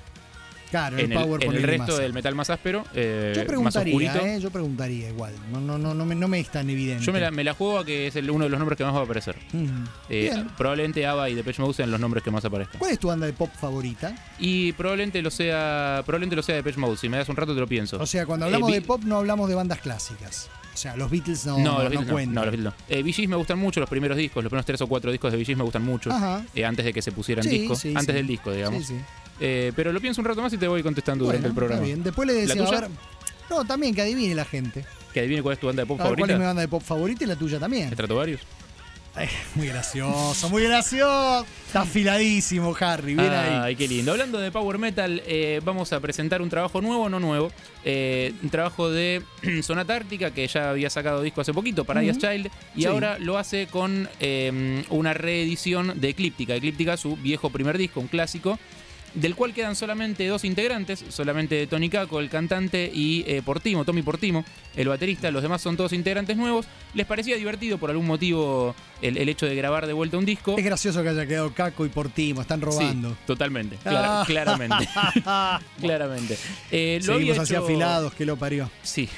Claro, en el el, Power en el resto más. del metal más áspero, eh, yo preguntaría, más oscurito. Eh, yo preguntaría igual. No, no, no, no, me, no me es tan evidente. Yo me la, me la juego a que es el, uno de los nombres que más va a aparecer. Mm. Eh, probablemente ABBA y Depeche Mode sean los nombres que más aparezcan. ¿Cuál es tu banda de pop favorita? Y probablemente lo sea, probablemente lo sea Depeche Mode. Si me das un rato te lo pienso. O sea, cuando hablamos eh, de pop no hablamos de bandas clásicas. O sea, los Beatles no, no, no, los Beatles no cuentan. No, no, los Beatles no. Eh, Bee Gees me gustan mucho, los primeros discos, los primeros tres o cuatro discos de Bee Gees me gustan mucho. Eh, antes de que se pusieran sí, discos. Sí, antes sí. del disco, digamos. Sí, sí. Eh, pero lo pienso un rato más y te voy contestando bueno, durante el programa. Está bien. Después le decía, ¿La tuya? a ver. No, también que adivine la gente. Que adivine cuál es tu banda de pop a ver, favorita. ¿cuál es mi banda de pop favorita y la tuya también? ¿Stratovarius? Ay, muy gracioso, muy gracioso. Está afiladísimo, Harry. Bien Ay, ahí. Ay, qué lindo. Hablando de Power Metal, eh, vamos a presentar un trabajo nuevo, no nuevo. Eh, un trabajo de Sonata Ártica, que ya había sacado disco hace poquito, Paradise uh-huh. Child, y sí. ahora lo hace con eh, una reedición de Eclíptica. Eclíptica, su viejo primer disco, un clásico, del cual quedan solamente dos integrantes, solamente Tony Caco, el cantante, y eh, Portimo, Tommy Portimo, el baterista. Los demás son todos integrantes nuevos. Les parecía divertido por algún motivo el, el hecho de grabar de vuelta un disco. Es gracioso que haya quedado Caco y Portimo, están robando. Sí, totalmente, clara, claramente. claramente. Eh, lo Seguimos había así hecho... afilados, que lo parió. Sí.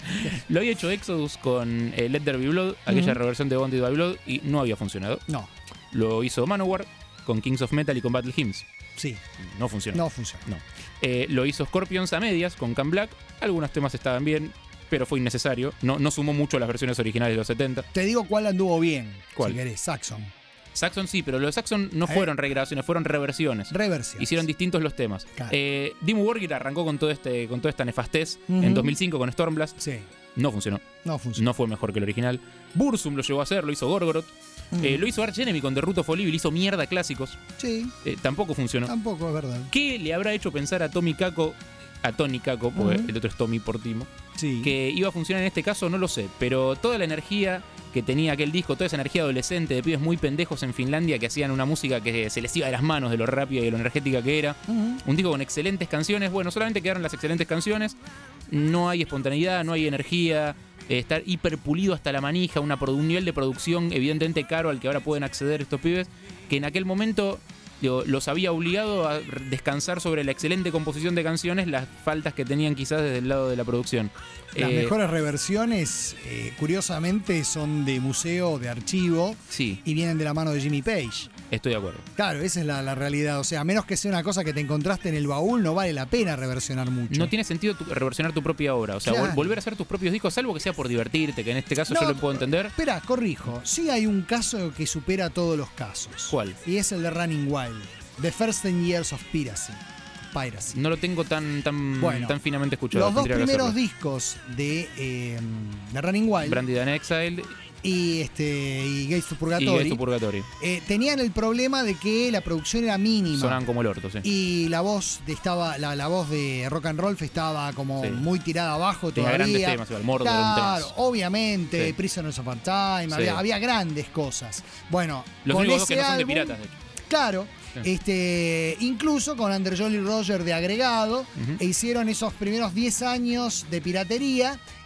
Lo había hecho Exodus con eh, Let There Be Blood, aquella uh-huh. reversión de Bonded by Blood, y no había funcionado. No. Lo hizo Manowar con Kings of Metal y con Battle Hymns. Sí. No funcionó. No funcionó. No. Eh, lo hizo Scorpions a medias con Can Black. Algunos temas estaban bien, pero fue innecesario. No, no sumó mucho a las versiones originales de los setenta. Te digo cuál anduvo bien. ¿Cuál? Si querés, Saxon. Saxon sí, pero los de Saxon no ¿Eh? fueron regrabaciones, fueron reversiones. Reversiones. Hicieron distintos los temas. Claro. Eh, Dimmu Borgir arrancó con, todo este, con toda esta nefastez uh-huh. en dos mil cinco con Stormblast. Sí. No funcionó. No funcionó. No fue mejor que el original. Burzum lo llegó a hacer, lo hizo Gorgoroth. Uh-huh. Eh, lo hizo Arch Enemy con The Root of Olive, hizo mierda clásicos. Sí. Eh, tampoco funcionó. Tampoco, es verdad. ¿Qué le habrá hecho pensar a Tommy Caco, a Tony Caco, porque uh-huh. el otro es Tommy Portimo, sí. que iba a funcionar en este caso? No lo sé, pero toda la energía que tenía aquel disco, toda esa energía adolescente de pibes muy pendejos en Finlandia que hacían una música que se les iba de las manos de lo rápida y de lo energética que era. Uh-huh. Un disco con excelentes canciones. Bueno, solamente quedaron las excelentes canciones. No hay espontaneidad, no hay energía. Eh, estar hiper pulido hasta la manija, una produ- un nivel de producción evidentemente caro al que ahora pueden acceder estos pibes, que en aquel momento digo, los había obligado a descansar sobre la excelente composición de canciones, las faltas que tenían quizás desde el lado de la producción. Las eh, mejores reversiones, eh, curiosamente, son de museo, de archivo, sí. y vienen de la mano de Jimmy Page. Estoy de acuerdo. Claro, esa es la, la realidad. O sea, a menos que sea una cosa que te encontraste en el baúl, no vale la pena reversionar mucho. No tiene sentido tu, reversionar tu propia obra. O sea, claro. vol- volver a hacer tus propios discos, salvo que sea por divertirte, que en este caso no, yo lo puedo entender. Espera, corrijo. Sí hay un caso que supera todos los casos. ¿Cuál? Y es el de Running Wild. The First Ten Years of Piracy. Piracy. No lo tengo tan, tan, bueno, tan finamente escuchado. Los dos primeros hacerlo. discos de, eh, de Running Wild. Branded and Exiled. Y, este, y Gates to Purgatory, y Gates to Purgatory. Eh, tenían el problema de que la producción era mínima. Sonaban como el orto, sí. Y la voz de, estaba, la, la voz de Rock and Roll estaba como sí. muy tirada abajo tenía todavía. Grandes temas, el Mordor, claro, temas. obviamente, sí. Prisoners of Our Time, sí. había, había grandes cosas. Bueno, los con únicos ese dos que no son álbum, de piratas, de hecho. Claro. Sí. Este, incluso con Under Jolly Roger de agregado, uh-huh. e hicieron esos primeros diez años de piratería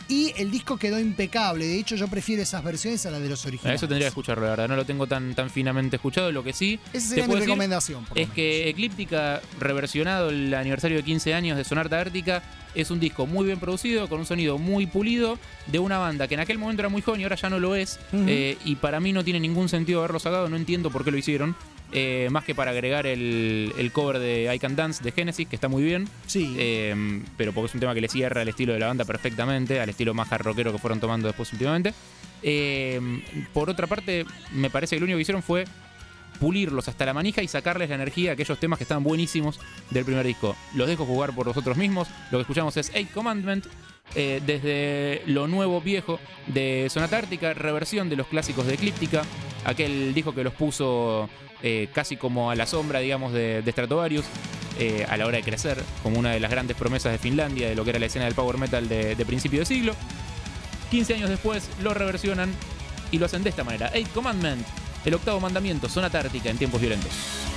Y el disco quedó impecable. De hecho, yo prefiero esas versiones a las de los originales. Eso tendría que escucharlo, la verdad. No lo tengo tan, tan finamente escuchado. Lo que sí Esa sería te mi puedo decir recomendación. Por lo es que Eclíptica, reversionado el aniversario de quince años de Sonata Ártica, es un disco muy bien producido, con un sonido muy pulido, de una banda que en aquel momento era muy joven y ahora ya no lo es. Ujú. eh, y para mí no tiene ningún sentido haberlo sacado. No entiendo por qué lo hicieron. Eh, más que para agregar el, el cover de I Can Dance de Genesis, que está muy bien. Sí. Eh, pero porque es un tema que le cierra el estilo de la banda perfectamente, al estilo más hard rockero que fueron tomando después últimamente. Eh, por otra parte, me parece que lo único que hicieron fue pulirlos hasta la manija y sacarles la energía a aquellos temas que estaban buenísimos del primer disco. Los dejo jugar por vosotros mismos. Lo que escuchamos es Eight Commandment, eh, desde lo nuevo viejo de Sonata Ártica, reversión de los clásicos de Eclíptica, aquel disco que los puso eh, casi como a la sombra, digamos, de, de Stratovarius, eh, a la hora de crecer, como una de las grandes promesas de Finlandia, de lo que era la escena del power metal de, de principio de siglo. quince años después lo reversionan y lo hacen de esta manera. Eight Commandment, el octavo mandamiento, Sonata Ártica en tiempos violentos.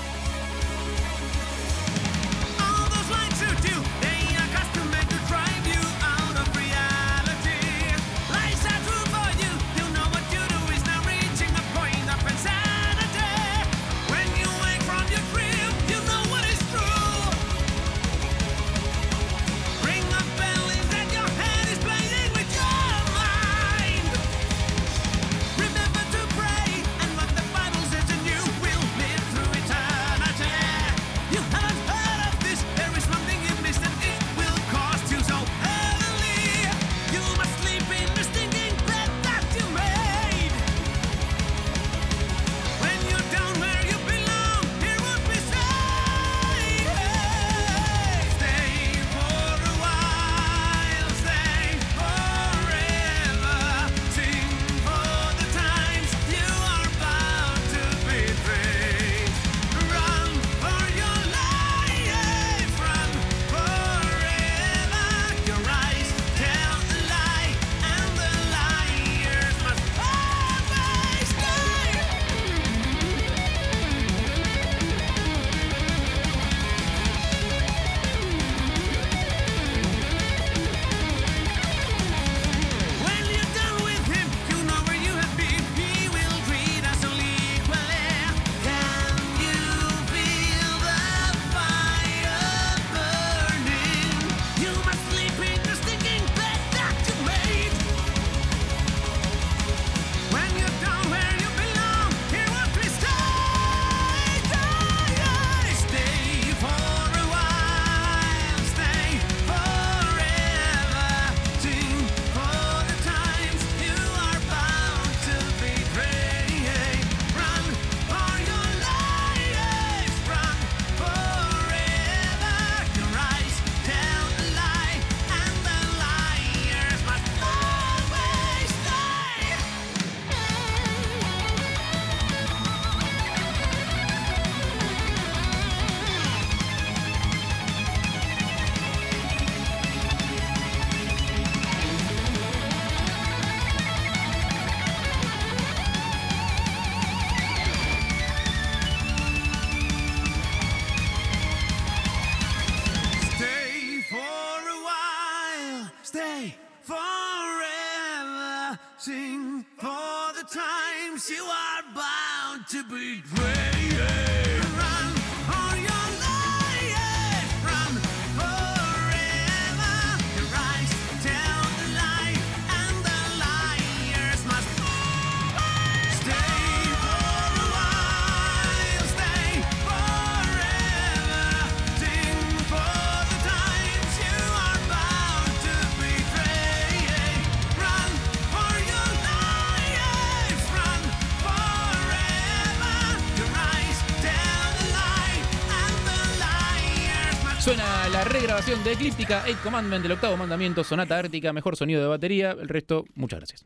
Suena la regrabación de Eclíptica, Eight Commandment, del octavo mandamiento, Sonata Ártica, mejor sonido de batería. El resto, muchas gracias.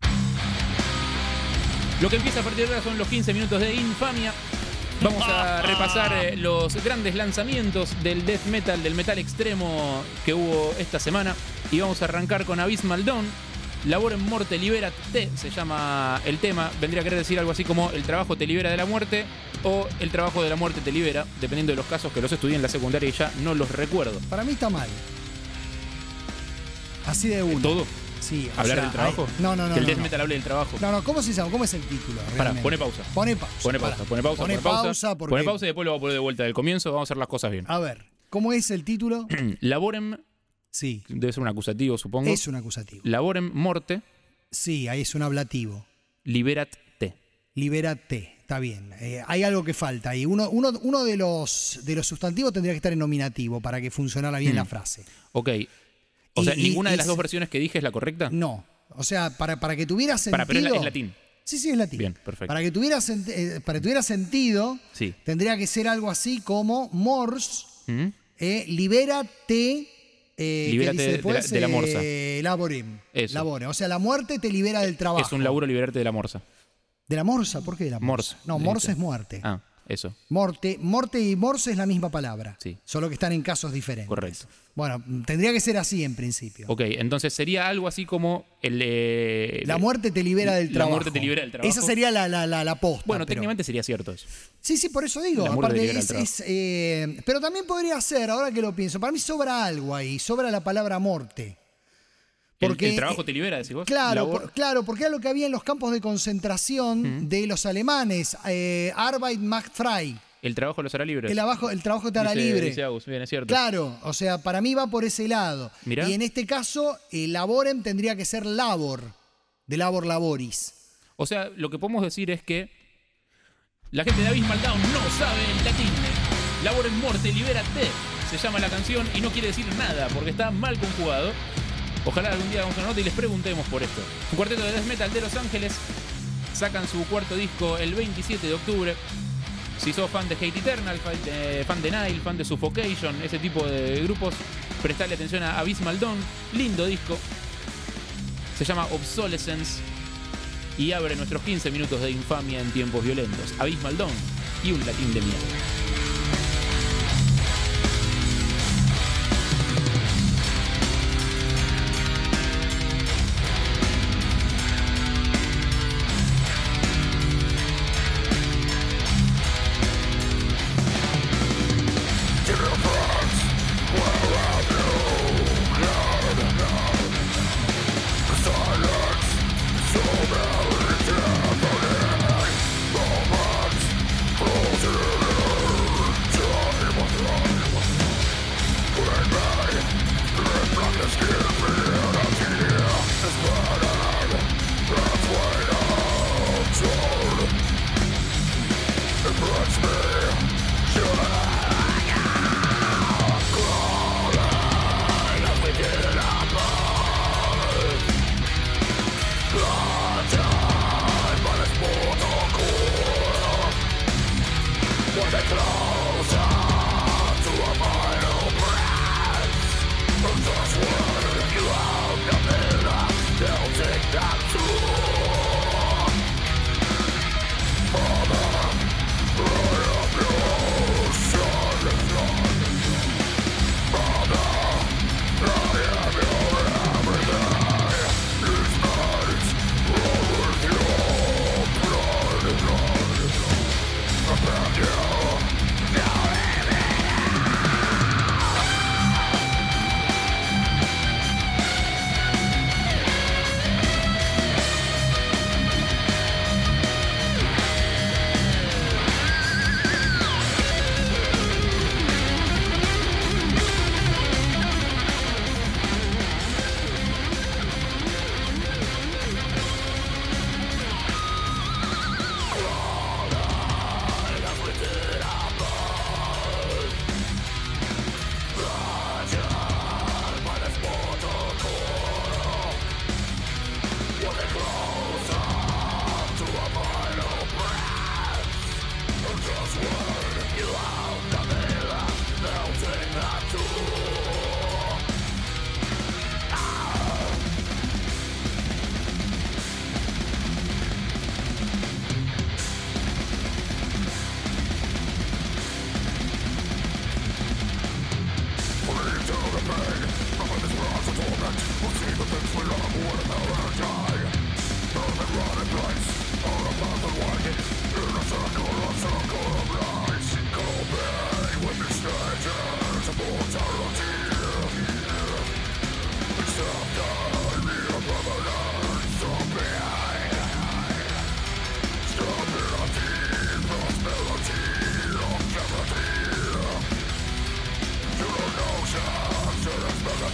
Lo que empieza a partir de ahora son los quince minutos de infamia. Vamos a repasar eh, los grandes lanzamientos del death metal, del metal extremo que hubo esta semana. Y vamos a arrancar con Abysmal Dawn. Laborem Morte Liberat Te se llama el tema. Vendría a querer decir algo así como el trabajo te libera de la muerte o el trabajo de la muerte te libera, dependiendo de los casos, que los estudié en la secundaria y ya no los recuerdo. Para mí está mal. Así de uno. ¿Todo? Sí, o ¿Hablar sea, del trabajo? hay- no, no, no. Que el no, death no. metal hable del trabajo. No, no, ¿cómo se llama? ¿Cómo es el título? Pará, realmente? pone pausa. Pone pausa. Pone pausa, pará. pone pausa, Pone pone pausa. pausa porque- Pone pausa y después lo voy a poner de vuelta del comienzo. Vamos a hacer las cosas bien. A ver, ¿cómo es el título? Laborem, Sí, debe ser un acusativo, supongo. es un acusativo. Laborem morte, Sí, ahí es un ablativo. liberat te. Libérate, está bien. Eh, hay algo que falta ahí. Uno, uno, uno de, los, de los sustantivos tendría que estar en nominativo para que funcionara bien Mm. la frase. Ok. O Y- sea, y- ¿ninguna y de las se- dos versiones que dije es la correcta? No. O sea, para, para que tuviera sentido. Para, pero es, la- es latín. Sí, sí, es latín. Bien, perfecto. Para que tuviera, sent- eh, para que tuviera sentido, Sí. tendría que ser algo así como mors, ¿Mm? eh, libérate. Eh, ¿qué Libérate dice de después? la- de la morsa. Eh, laborem. Eso. Labore. O sea, la muerte te libera del trabajo. Es un laburo liberarte de la morsa. ¿De la morsa? ¿Por qué de la morsa? Morsa. No, morsa es muerte. Ah, eso. Morte, morte y morse es la misma palabra. Sí. Solo que están en casos diferentes. Correcto. Bueno, tendría que ser así en principio. Ok, entonces sería algo así como el... eh, La muerte te libera del la trabajo. muerte te libera del trabajo. Esa sería la, la, la, la posta. Bueno, pero- técnicamente sería cierto eso. Sí, sí, por eso digo. La muerte Aparte, te libera es, del trabajo. es, eh, pero también podría ser, ahora que lo pienso, para mí sobra algo ahí, sobra la palabra morte. El- Porque, el, trabajo te libera, decís vos. Claro, Labor- por- claro, porque era lo que había en los campos de concentración de los alemanes. Eh, Arbeit macht frei. el trabajo los hará libres. El, abajo, el trabajo te hará Dice- libre. dice Agus, bien, es cierto. Claro, o sea, para mí va por ese lado. Mirá. Y en este caso, el laborem tendría que ser labor, de labor laboris. O sea, lo que podemos decir es que la gente de Abysmal Down no sabe el latín. Laborem morte, libérate. Se llama la canción y no quiere decir nada porque está mal conjugado. Ojalá algún día hagamos una nota y les preguntemos por esto. Un cuarteto de death metal de Los Ángeles sacan su cuarto disco el veintisiete de octubre. Si sos fan de Hate Eternal, fan de, fan de Nile, fan de Suffocation, ese tipo de grupos, prestale atención a Abysmal Dawn. Lindo disco. Se llama Obsolescence y abre nuestros quince minutos de infamia en tiempos violentos. Abysmal Dawn y un latín de mierda. Silence, so bad, moments, closer.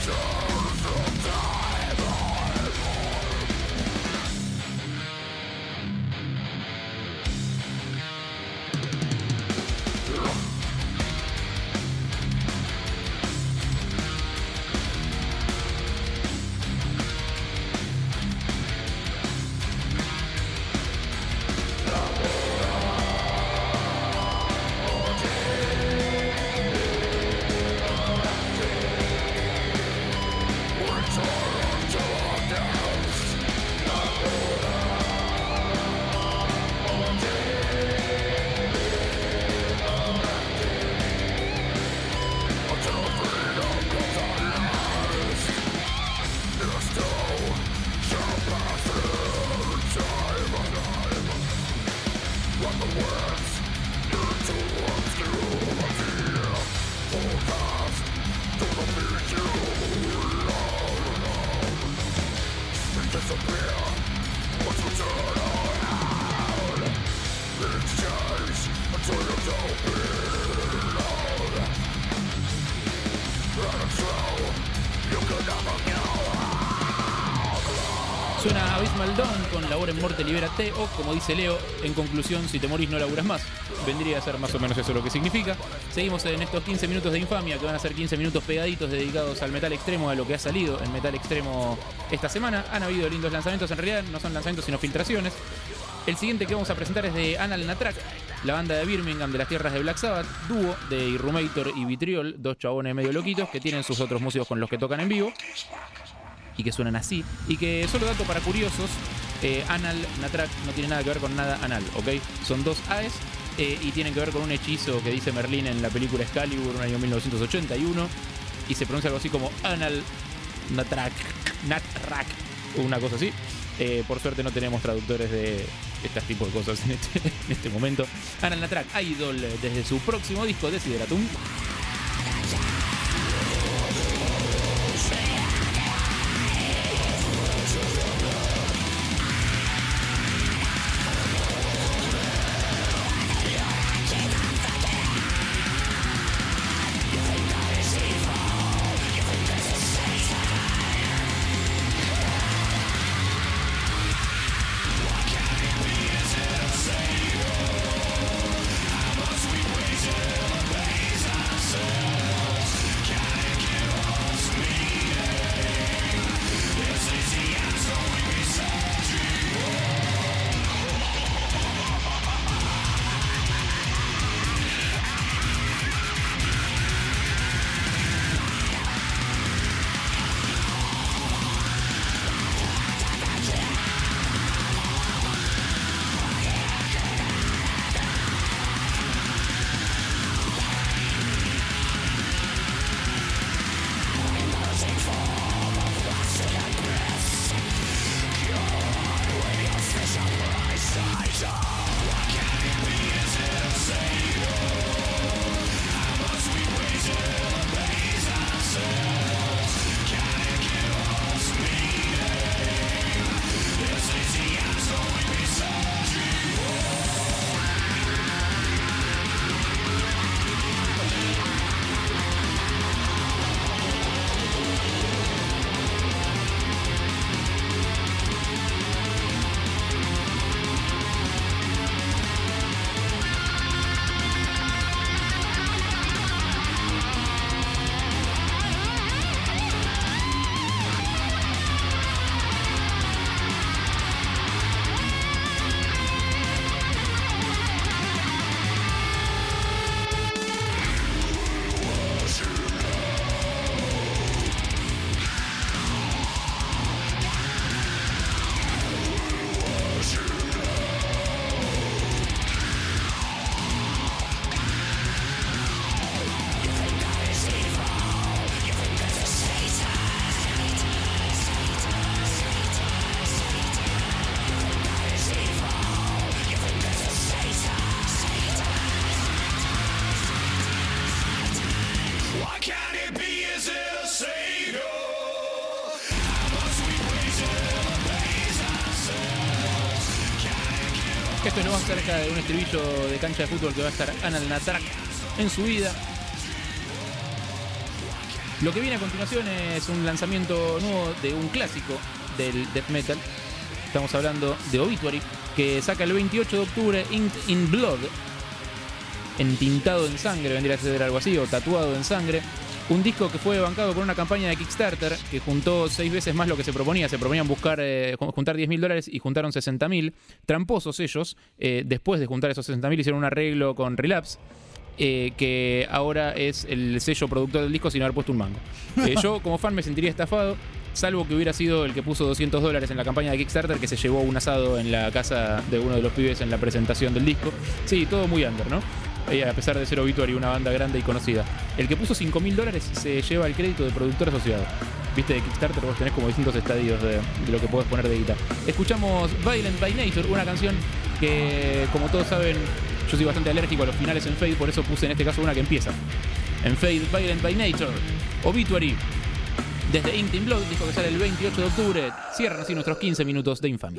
Suena Abysmal Dawn con Labor en Morte Libérate, o como dice Leo, en conclusión, si te morís no laburas más. Vendría a ser más o menos eso lo que significa. Seguimos en estos quince minutos de infamia, que van a ser quince minutos pegaditos dedicados al metal extremo, a lo que ha salido en metal extremo esta semana. Han habido lindos lanzamientos, en realidad no son lanzamientos sino filtraciones. El siguiente que vamos a presentar es de Anal Nathrakh, la banda de Birmingham de las tierras de Black Sabbath, dúo de Irrumator y Vitriol, dos chabones medio loquitos que tienen sus otros músicos con los que tocan en vivo y que suenan así. Y que, solo dato para curiosos, eh, Anal Nathrakh no tiene nada que ver con nada anal, ¿ok? Son dos A's eh, y tienen que ver con un hechizo que dice Merlín en la película Excalibur, en el año mil novecientos ochenta y uno, y se pronuncia algo así como Anal Nathrakh, Nathrakh, una cosa así. Eh, por suerte no tenemos traductores de este tipo de cosas en este, en este momento. Anal Nathrakh, Idol, desde su próximo disco, Desideratum. Esto es lo más cerca de un estribillo de cancha de fútbol que va a estar Anal Nathrakh en su vida. Lo que viene a continuación es un lanzamiento nuevo de un clásico del death metal. Estamos hablando de Obituary, que saca el veintiocho de octubre Inked in Blood, entintado en sangre, vendría a ser algo así, o tatuado en sangre. Un disco que fue bancado por una campaña de Kickstarter que juntó seis veces más lo que se proponía. Se proponían buscar eh, juntar diez mil dólares y juntaron sesenta mil. Tramposos ellos. Eh, después de juntar esos sesenta mil hicieron un arreglo con Relapse, eh, que ahora es el sello productor del disco sin haber puesto un mango. Eh, yo como fan me sentiría estafado, salvo que hubiera sido el que puso doscientos dólares en la campaña de Kickstarter, que se llevó un asado en la casa de uno de los pibes en la presentación del disco. Sí, todo muy under, ¿no? A pesar de ser Obituary, una banda grande y conocida. El que puso cinco mil dólares se lleva el crédito de productor asociado. Viste, de Kickstarter vos tenés como distintos estadios de, de lo que podés poner de guitarra. Escuchamos Violent by Nature, una canción que, como todos saben, yo soy bastante alérgico a los finales en Fade, por eso puse en este caso una que empieza en Fade, Violent by Nature, Obituary, desde Inked in Blood, disco que sale el veintiocho de octubre. Cierran así nuestros quince minutos de infamia.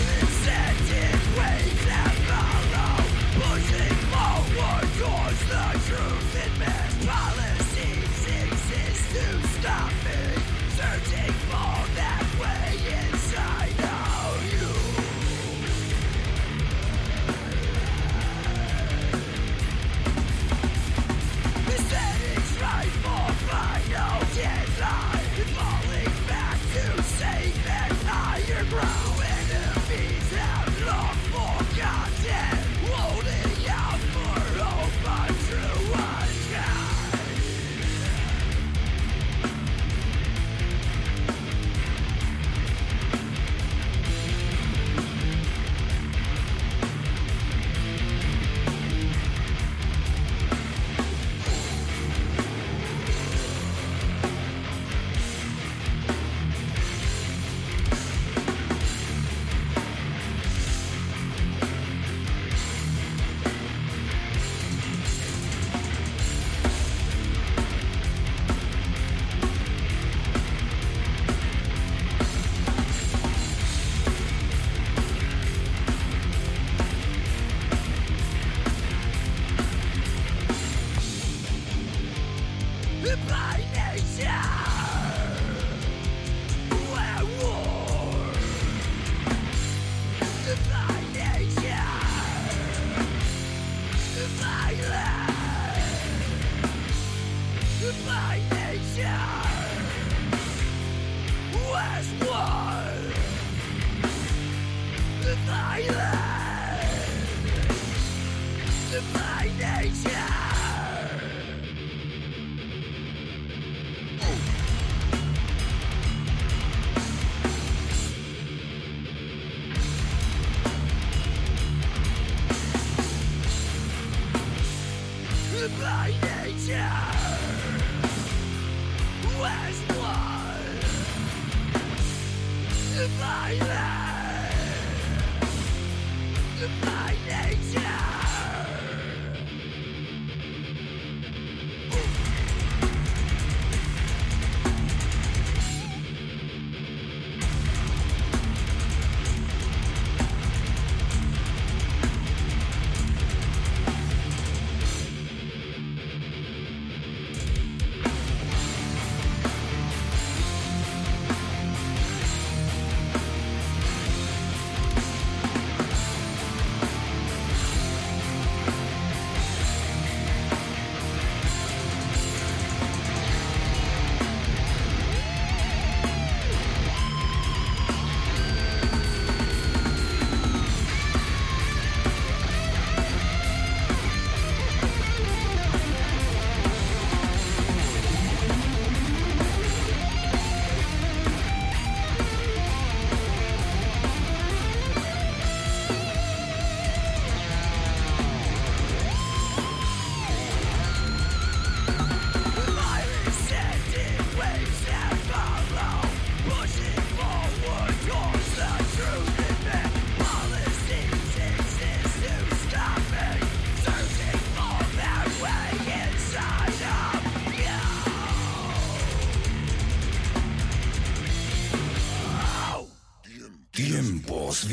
Tiempos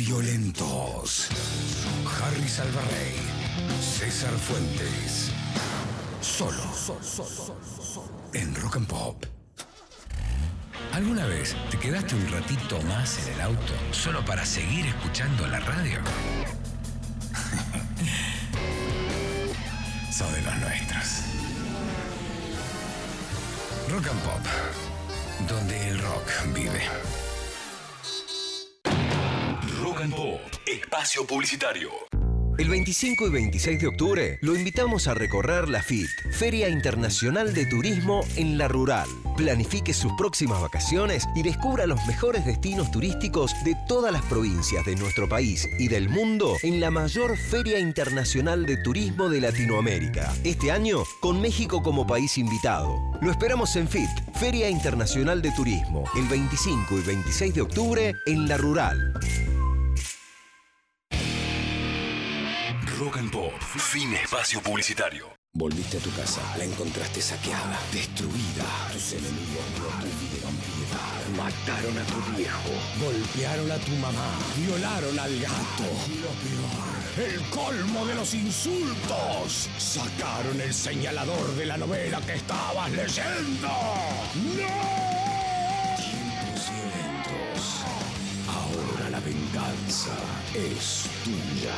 violentos. Harry Salvarrey, César Fuentes, Solo, solo, solo, en Rock and Pop. ¿Alguna vez te quedaste un ratito más en el auto solo para seguir escuchando la radio? Sos de los nuestros. Rock and Pop, donde el rock vive. Rock and Pop, espacio publicitario. El veinticinco y veintiséis de octubre lo invitamos a recorrer la F I T, Feria Internacional de Turismo en la Rural. Planifique sus próximas vacaciones y descubra los mejores destinos turísticos de todas las provincias de nuestro país y del mundo en la mayor Feria Internacional de Turismo de Latinoamérica. Este año, con México como país invitado. Lo esperamos en F I T, Feria Internacional de Turismo, el veinticinco y veintiséis de octubre en la Rural. Rock and Pop, fin espacio publicitario. Volviste a tu casa, la encontraste saqueada, destruida. Tus enemigos no tuvieron piedad. Mataron a tu viejo, golpearon a tu mamá, violaron al gato. Y lo peor, el colmo de los insultos. Sacaron el señalador de la novela que estabas leyendo. ¡No! Tiempos violentos. Ahora la venganza es tuya.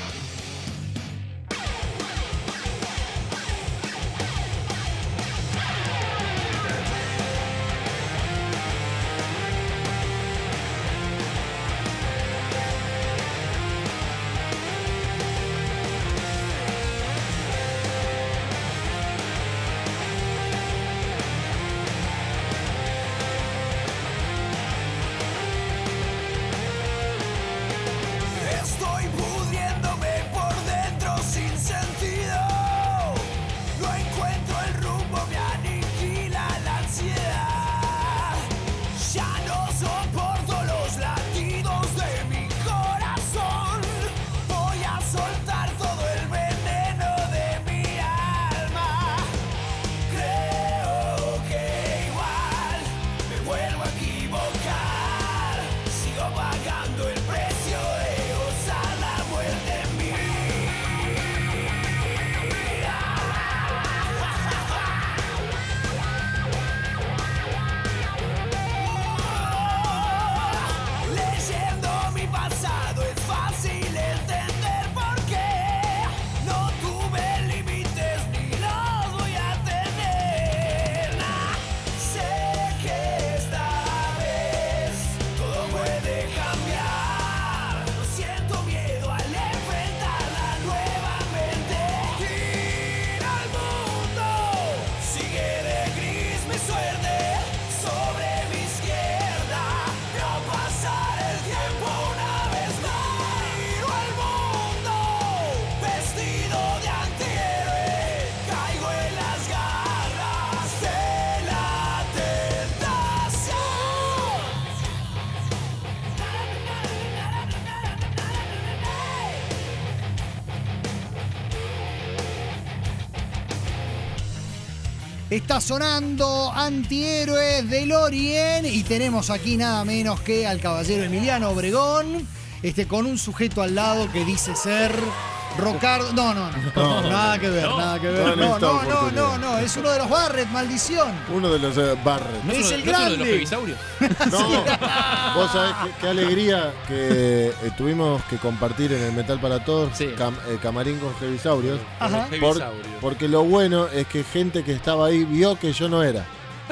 Está sonando Antihéroes del Orient y tenemos aquí nada menos que al caballero Emiliano Obregón, este, con un sujeto al lado que dice ser Rocardo. No, no, no, no, no nada que ver, no, nada que ver. No, no, no, no, no, es uno de los Barrett, maldición. Uno de los uh, Barrett. ¿No es, es el ¿no grande? ¿Es uno de los Jevisaurios? No, vos sabés qué, qué alegría que eh, tuvimos que compartir en el Metal para Todos, sí. cam, eh, camarín con Jevisaurios. Ajá. Por, porque lo bueno es que gente que estaba ahí vio que yo no era.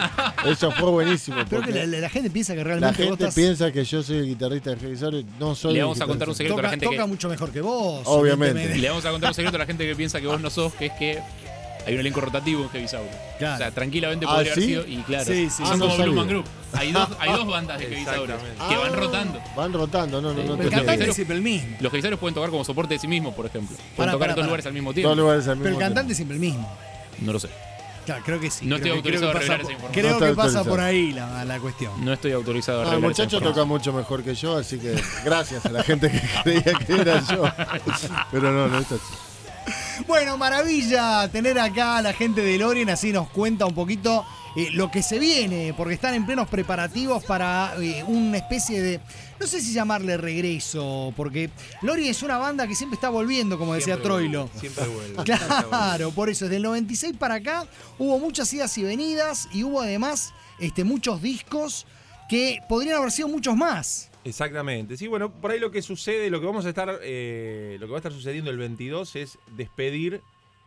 Eso fue buenísimo. Pero que la, la gente piensa que realmente La gente vos estás... piensa que yo soy el guitarrista de Jevisaurios. No soy. Le vamos a contar un secreto toca, a la gente toca que... mucho mejor que vos. Obviamente. Le vamos a contar un secreto a la gente que piensa que vos no sos, que es que hay un elenco rotativo en Jevisaurio. Claro. O sea, tranquilamente podría ¿Ah, haber ¿sí? sido. Y claro, sí, sí. son ah, como no Blue Man Group. Hay dos, hay dos bandas de Jevisaurios que van Ah, rotando. Van rotando, no, no, Sí, no. Pero el cantante es siempre el mismo. Los Jevisaurios pueden tocar como soporte de sí mismos, por ejemplo. Pueden Pará, tocar pará, en dos pará. lugares al mismo tiempo. Dos lugares al mismo Pero el cantante tiempo. es siempre el mismo. No lo sé. Claro, creo que sí. No creo estoy que, autorizado creo a que revelar pasa, esa información. creo No que está pasa autorizado. por ahí la, la cuestión. No estoy autorizado a No, el revelar esa muchacho información. toca mucho mejor que yo, así que gracias a la gente que creía que era yo. Pero no, no es así. Bueno, maravilla tener acá a la gente de Lorien, así nos cuenta un poquito eh, lo que se viene, porque están en plenos preparativos para eh, una especie de, no sé si llamarle regreso, porque Lorien es una banda que siempre está volviendo, como decía Siempre Troilo. vuelve, siempre vuelve. Claro, por eso, desde el noventa y seis para acá hubo muchas idas y venidas y hubo además este, muchos discos que podrían haber sido muchos más. Exactamente. Sí, bueno, por ahí lo que sucede, lo que vamos a estar, eh, lo que va a estar sucediendo el veintidós es despedir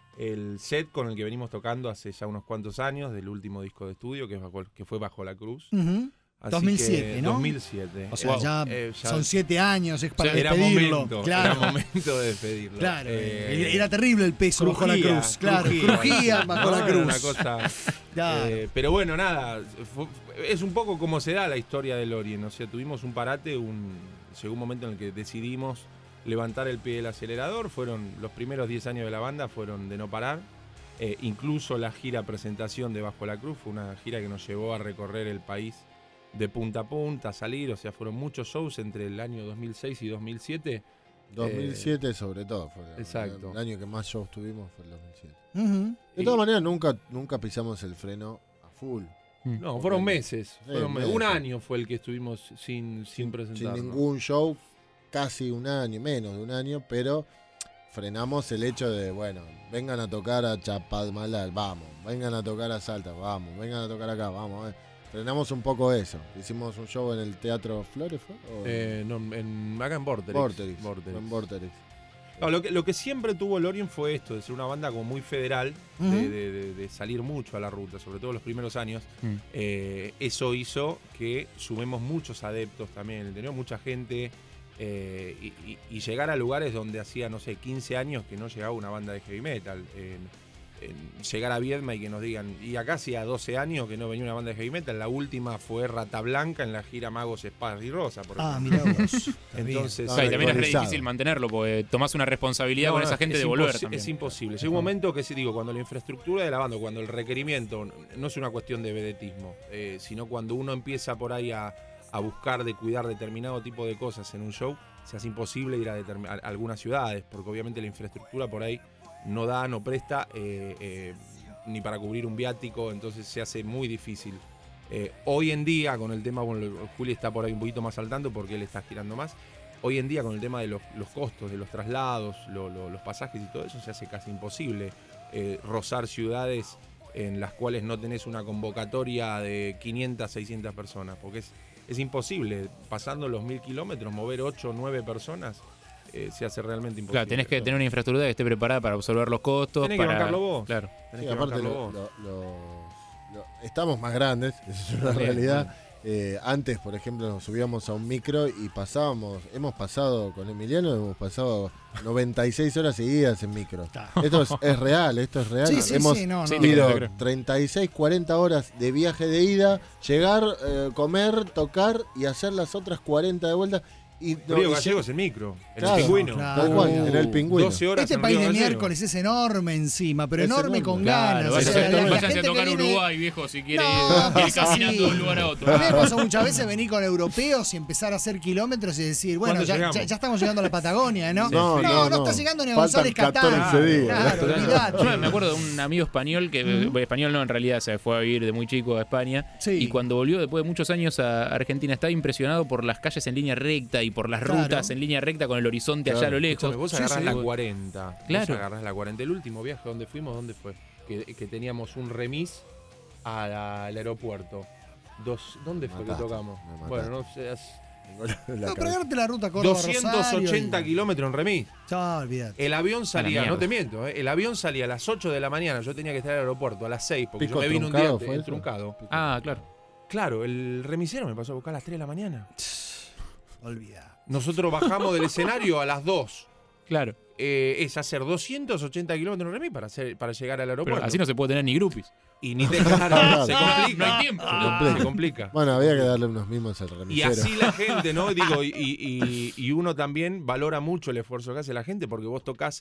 el set con el que venimos tocando hace ya unos cuantos años, del último disco de estudio, que, es bajo, que fue Bajo la Cruz. Uh-huh. Así dos mil siete, que, ¿no? dos mil siete. O sea, Wow. ya, Eh, ya son siete años, es para era despedirlo. Momento, claro. Era momento de despedirlo. Claro, Eh, era terrible el peso crujía, bajo la cruz. Claro, crujía, crujía bajo ¿no? la Era cruz. una cosa, Claro. eh, pero bueno, nada, fue- es un poco como se da la historia de Lorien. O sea, tuvimos un parate, un, llegó un momento en el que decidimos levantar el pie del acelerador. Fueron los primeros diez años de la banda, fueron de no parar. Eh, incluso la gira presentación de Bajo la Cruz fue una gira que nos llevó a recorrer el país de punta a punta, a salir. O sea, fueron muchos shows entre el año dos mil seis y dos mil siete. dos mil siete eh, sobre todo. Fue exacto. El año que más shows tuvimos fue el dos mil siete. Uh-huh. De todas maneras, nunca, nunca pisamos el freno a full. No, fueron meses. Sí, Fueron meses. meses. Un año fue el que estuvimos sin, sin presentar. Sin ningún show, casi un año, menos de un año, pero frenamos el hecho de, bueno, vengan a tocar a Chapadmalal, vamos, vengan a tocar a Salta, vamos, vengan a tocar acá, vamos. Eh. Frenamos un poco eso. Hicimos un show en el Teatro Flores, ¿fue? ¿O? Eh, no, en, acá en Vorterix. Vorterix. Vorterix. En Vorterix. No, lo, que, lo que siempre tuvo Lorien fue esto, de ser una banda como muy federal, Ujú. de, de- de- de salir mucho a la ruta, sobre todo los primeros años. Mm. Eh, eso hizo que sumemos muchos adeptos también, tenemos mucha gente eh, y, y- y llegar a lugares donde hacía, no sé, quince años que no llegaba una banda de heavy metal. En- en llegar a Viedma y que nos digan, y acá hacía doce años que no venía una banda de heavy metal. La última fue Rata Blanca en la gira Magos, Espadas y Rosa, por Ah, ejemplo. mirá vos. Entonces, Claro, y también es re actualizado. difícil mantenerlo porque tomás una responsabilidad No, con no, esa gente es de volver imposi- también. Es imposible. Llega un momento que, sí, digo, cuando la infraestructura de la banda, cuando el requerimiento, no es una cuestión de vedetismo, eh, sino cuando uno empieza por ahí a, a buscar de cuidar determinado tipo de cosas en un show, se hace imposible ir a, determin- a algunas ciudades, porque obviamente la infraestructura por ahí no da, no presta, eh, eh, ni para cubrir un viático, entonces se hace muy difícil. Eh, hoy en día, con el tema, bueno, Juli está por ahí un poquito más al tanto porque él está girando más. Hoy en día, con el tema de los, los costos, de los traslados, lo- lo- los pasajes y todo eso, se hace casi imposible eh, rozar ciudades en las cuales no tenés una convocatoria de quinientas, seiscientas personas, porque es, es imposible. Pasando los mil kilómetros, mover ocho o nueve personas, eh, se hace realmente imposible. Claro, tenés que tener una infraestructura que esté preparada para absorber los costos. Tenés que para... bancarlo vos. Claro. Tenés Sí, que aparte, bancarlo lo- vos. lo- lo- lo- estamos más grandes, esa es una También, realidad. Eh, antes, por ejemplo, nos subíamos a un micro y pasábamos, hemos pasado con Emiliano, hemos pasado noventa y seis horas seguidas en micro. Esto es, es real, esto es real. Sí, sí, hemos sí, no, no. Sí, te creo, ido te creo. treinta y seis, cuarenta horas de viaje de ida, llegar, eh, comer, tocar y hacer las otras cuarenta de vuelta. Y, no, Río y Gallegos en micro, en Claro, el Pingüino. claro. Tal cual, en el Pingüino. doce horas Este en país Río de Gallegos. miércoles es enorme encima, pero Es enorme enorme. con Claro, ganas. váyanse, O sea, la- la váyanse gente a que tocar viene- Uruguay, viejo, si quiere No, ir, ir pasa caminando de un así. lugar a otro. A mí me pasó muchas veces venir con europeos y empezar a hacer kilómetros y decir, bueno, ¿Cuándo ya, llegamos? ya, ya estamos llegando a la Patagonia, ¿no? Sí, no, no, no, no. está llegando ni a Faltan González Catán. catorce días. Claro, olvidate. Yo me acuerdo de un amigo español que, Ujú. español no, en realidad se fue a vivir de muy chico a España. Sí. Y cuando volvió después de muchos años a Argentina, estaba impresionado por las calles en línea recta y por las Claro. rutas en línea recta con el horizonte allá a lo lejos. Escuchame, vos Sí, agarrás sí. la cuarenta. Claro. Vos agarrás la cuarenta. El último viaje donde fuimos, ¿dónde fue? Que, que teníamos un remis a la- al aeropuerto. Dos, ¿Dónde fue Mataste, que tocamos? me mataste. Bueno, no seas. La No, pero cabeza. agarrate la ruta Córdoba doscientos ochenta kilómetros en remis. Ya, olvidate. El avión salía, mierda. no te miento, ¿eh? El avión salía a las ocho de la mañana. Yo tenía que estar en el aeropuerto a las seis porque Pico yo me vine un día truncado, antes, ¿fue el eso? truncado. Ah, claro. Claro, el remisero me pasó a buscar a las tres de la mañana. Olvidate. Nosotros bajamos del escenario a las dos. Claro. Eh, es hacer doscientos ochenta kilómetros en remis para, hacer, para llegar al aeropuerto. Pero así no se puede tener ni groupies. Y ni te claro, se No complica. hay tiempo. Se complica. complica. Se complica. Bueno, había que darle unos mimos al Y remisero. así la gente, ¿no? Digo, y, y- y uno también valora mucho el esfuerzo que hace la gente, porque vos tocas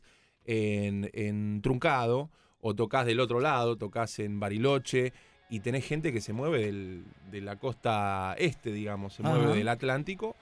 en, en Truncado, o tocas del otro lado, tocas en Bariloche, y tenés gente que se mueve del- de la costa este, digamos, se Ajá. mueve del Atlántico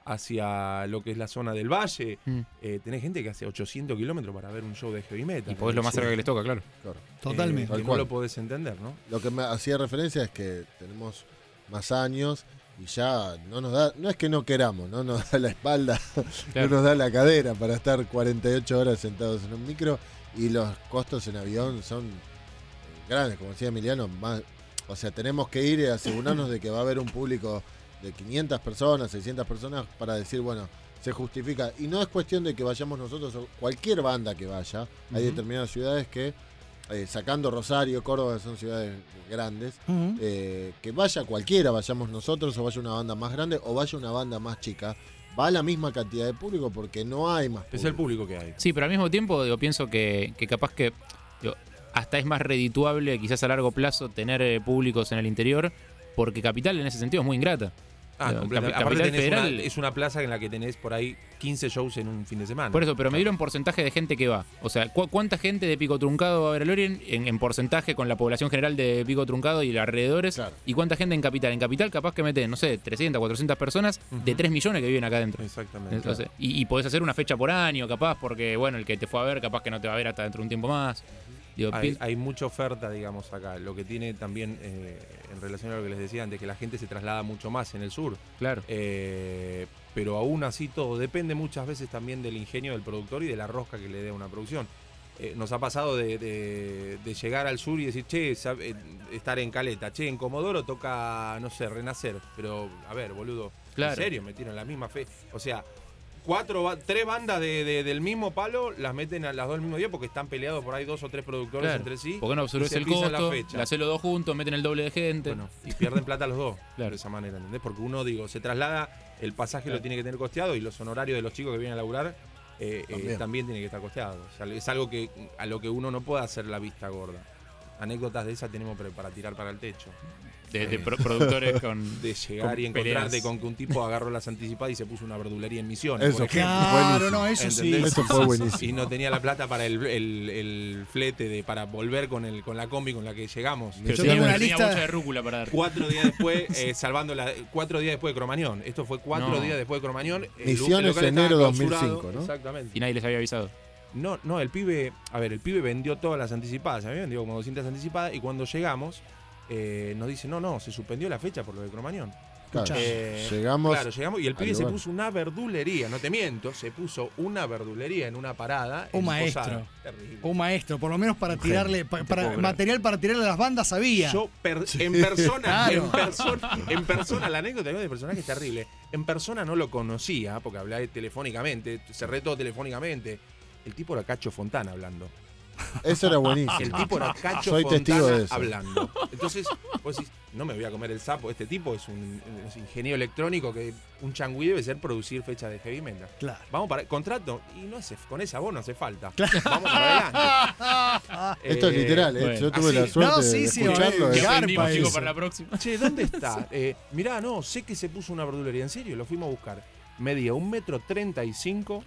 hacia lo que es la zona del valle. Mm. Eh, tenés gente que hace ochocientos kilómetros para ver un show de heavy metal. Y podés lo más cerca que les toca, claro. Claro. Totalmente. Eh, que no lo podés entender, ¿no? Lo que me hacía referencia es que tenemos más años y ya no nos da, no es que no queramos, no nos da la espalda, Claro. no nos da la cadera para estar cuarenta y ocho horas sentados en un micro y los costos en avión son eh, grandes, como decía Emiliano, más, o sea, tenemos que ir y asegurarnos de que va a haber un público de quinientas personas, seiscientas personas para decir, bueno, se justifica. Y no es cuestión de que vayamos nosotros o cualquier banda que vaya. Hay Ujú. determinadas ciudades que, eh, sacando Rosario, Córdoba, son ciudades grandes, Ujú. eh, que vaya cualquiera, vayamos nosotros o vaya una banda más grande o vaya una banda más chica. Va la misma cantidad de público porque no hay más público. Es el público que hay. Sí, pero al mismo tiempo digo, pienso que, que capaz que digo, hasta es más redituable quizás a largo plazo tener eh, públicos en el interior, porque Capital en ese sentido es muy ingrata. Ah, Digo, completa- Capi- Aparte Capital tenés Federal, una, es una plaza en la que tenés por ahí quince shows en un fin de semana. por eso, pero me dieron porcentaje de gente que va. O sea, ¿cu- ¿cuánta gente de Pico Truncado va a ver a Lorien en, en porcentaje con la población general de Pico Truncado y los alrededores? Claro. ¿Y cuánta gente en Capital? En Capital capaz que meten, no sé, trescientas, cuatrocientas personas de tres millones que viven acá adentro. Exactamente. Entonces, y, y podés hacer una fecha por año, capaz, porque, bueno, el que te fue a ver, capaz que no te va a ver hasta dentro de un tiempo más. Digo, Hay, pi- hay mucha oferta, digamos, acá. Lo que tiene también, eh, en relación a lo que les decía antes, que la gente se traslada mucho más en el sur. Claro. Eh, pero aún así todo depende muchas veces también del ingenio del productor y de la rosca que le dé a una producción. Eh, nos ha pasado de, de- de llegar al sur y decir, che, sabe- eh, estar en Caleta, che, en Comodoro toca, no sé, Renacer. Pero, a ver, boludo, Claro. en serio, metieron la misma fe. O sea, cuatro, ba- tres bandas de, de- del mismo palo las meten a las dos al mismo día porque están peleados por ahí dos o tres productores Claro. entre sí. ¿Por qué no y absorbes se el pisan la costo? fecha. Le hacen los dos juntos, meten el doble de gente. Bueno, y pierden plata los dos, Claro. de esa manera, ¿entendés? Porque uno, digo, se traslada, el pasaje Claro. lo tiene que tener costeado y los honorarios de los chicos que vienen a laburar eh, eh, También. también tiene que estar costeado. O sea, es algo que a lo que uno no puede hacer la vista gorda. Anécdotas de esas tenemos pre- para tirar para el techo. De, de Eh, pro- productores con. De llegar con y encontrarte peleas. con que un tipo agarró las anticipadas y se puso una verdulería en Misiones. Eso por fue ejemplo. Claro, buenísimo. no, eso sí. ¿Entendés? Eso fue buenísimo. Y no tenía la plata para el, el- el flete de para volver con el con la combi con la que llegamos. Pero Yo tenía, tengo una tenía lista- bolsa de rúcula para dar. Cuatro días después, eh, salvando la. Cuatro días después de Cromañón. Esto fue cuatro No. días después de Cromañón. El lu- el Misiones, local estaba enero dos mil clausurado. cinco, ¿no? Exactamente. Y nadie les había avisado. No, no, el pibe. A ver, el pibe vendió todas las anticipadas. A mí me vendió como doscientas anticipadas. Y cuando llegamos, eh, nos dice: no, no, se suspendió la fecha por lo de Cromañón. Claro, Eh, llegamos. Claro, llegamos y el al pibe se lugar. puso una verdulería, no te miento, se puso una verdulería en una parada. Un en maestro. Posada. Terrible. Un maestro, por lo menos para Un tirarle, genio, pa- no te para puedo creer. material para tirarle a las bandas había. Yo per- en persona, Claro. en persona, en persona, la anécdota de personaje es terrible. En persona no lo conocía, porque hablaba telefónicamente, cerré todo telefónicamente. El tipo era Cacho Fontana hablando. Eso era buenísimo. El tipo era Cacho Soy Fontana testigo de eso. hablando. Entonces, vos decís, no me voy a comer el sapo. Este tipo es un, es ingeniero electrónico que un changüí debe ser producir fecha de heavy metal. Claro. Vamos para contrato y no hace, con esa voz no hace falta. Vamos para adelante. Esto es Eh, literal, ¿eh? bueno. Yo tuve así- la suerte No, sí, de sí, escucharlo. oye, es- ¿Qué garpa aprendimos, chicos, eso. para la próxima? Che, ¿dónde está? Eh, mirá, no, sé que se puso una verdulería. En serio, lo fuimos a buscar. Medía un metro treinta y cinco.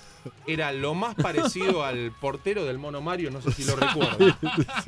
Era lo más parecido al portero del Mono Mario, no sé si lo recuerdo.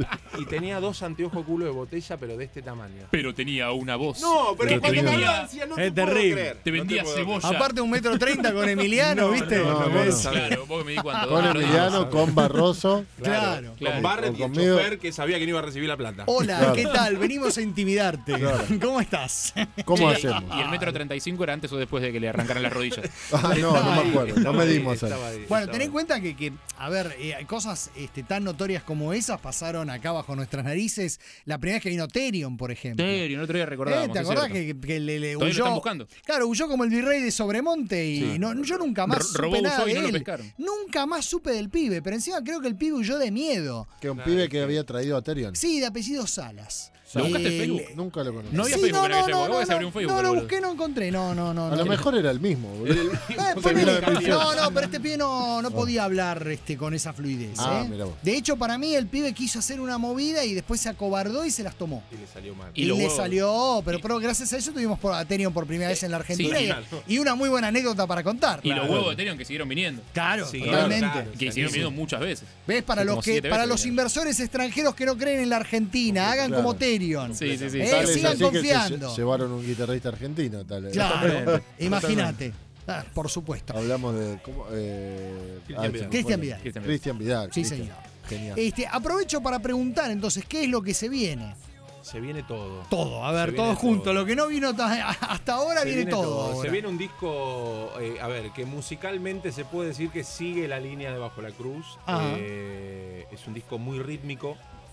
Y tenía dos anteojos culo de botella, pero de este tamaño. Pero tenía una voz. No, pero que cuando te me vendía, hablaba decía, no Es te puedo terrible. creer. te No vendía puedo creer. cebolla. Aparte un metro treinta con Emiliano, No, ¿viste? no, no, no, no. no sabés. Claro, vos que me di cuánto. Con dos metros Emiliano, diez. con Barroso. Claro. Claro. Con Barrett y el Conmigo- chofer que sabía que no iba a recibir la plata. Hola, Claro. ¿qué tal? Venimos a intimidarte. Claro. ¿Cómo estás? ¿Cómo Che, hacemos? Y el metro treinta y cinco era antes o después de que le arrancaran las rodillas. Ah, no, no me Ahí, acuerdo. No Estaba ahí, medimos ahí. estaba ahí, Bueno, estaba ten en ahí. cuenta que, que, a ver, eh, cosas este, tan notorias como esas pasaron acá bajo nuestras narices. La primera vez que vino Therion, por ejemplo. Therion, el otro día recordábamos. Eh, ¿Te es acordás cierto. que, que le, le Todavía lo huyó? están buscando. Claro, huyó como el virrey de Sobremonte y Sí. no, yo nunca más R- supe robó, nada usó y de no lo él. pescaron. Nunca más supe del pibe, pero encima creo que el pibe huyó de miedo. Que un Claro, pibe es que que- había traído a Therion. Sí, de apellido Salas. ¿Lo buscaste en Eh, Facebook? le- Nunca lo conocí. No había Sí, Facebook no, en no, aquella no, época. Vos no, se abrió un Facebook, no, lo boludo. busqué, no encontré. No, no, no. A no. lo mejor era el mismo, boludo. Eh, Se ponele- vio la prisión. no, no, pero este pibe no, no podía hablar este, con esa fluidez. Ah, ¿eh? mirá vos. De hecho, para mí, el pibe quiso hacer una movida y después se acobardó y se las tomó. Y le salió mal. Y Y, los le huevos. salió, pero, pero gracias a eso tuvimos por, a Therion por primera vez en la Argentina sí, y, claro. y una muy buena anécdota para contar. Y los Claro. huevos de Therion que siguieron viniendo. Claro, Sí, totalmente. claro, Que siguieron viniendo muchas veces. ¿Ves? Para Sí, los como que siete para veces los vinieron. inversores extranjeros que no creen en la Argentina, hagan Claro. como Therion. Sí, sí, sí. Eh, Tal es sigan así que se confiando. lle- llevaron un guitarrista argentino, tal vez. Claro, imagínate. Ah, por supuesto. Hablamos de. ¿cómo? Eh, Cristian ah, Vidal. se me fue. Cristian Vidal. Cristian Vidal. Sí, Cristian. señor. Genial. Este, aprovecho para preguntar entonces, ¿qué es lo que se viene? Se viene todo. Todo, a ver, Se todo viene junto. todo. Lo que no vino ta- hasta ahora Se viene, viene todo. ahora. Se viene un disco, eh, a ver, que musicalmente se puede decir que sigue la línea de Bajo la Cruz. Eh, es un disco muy rítmico.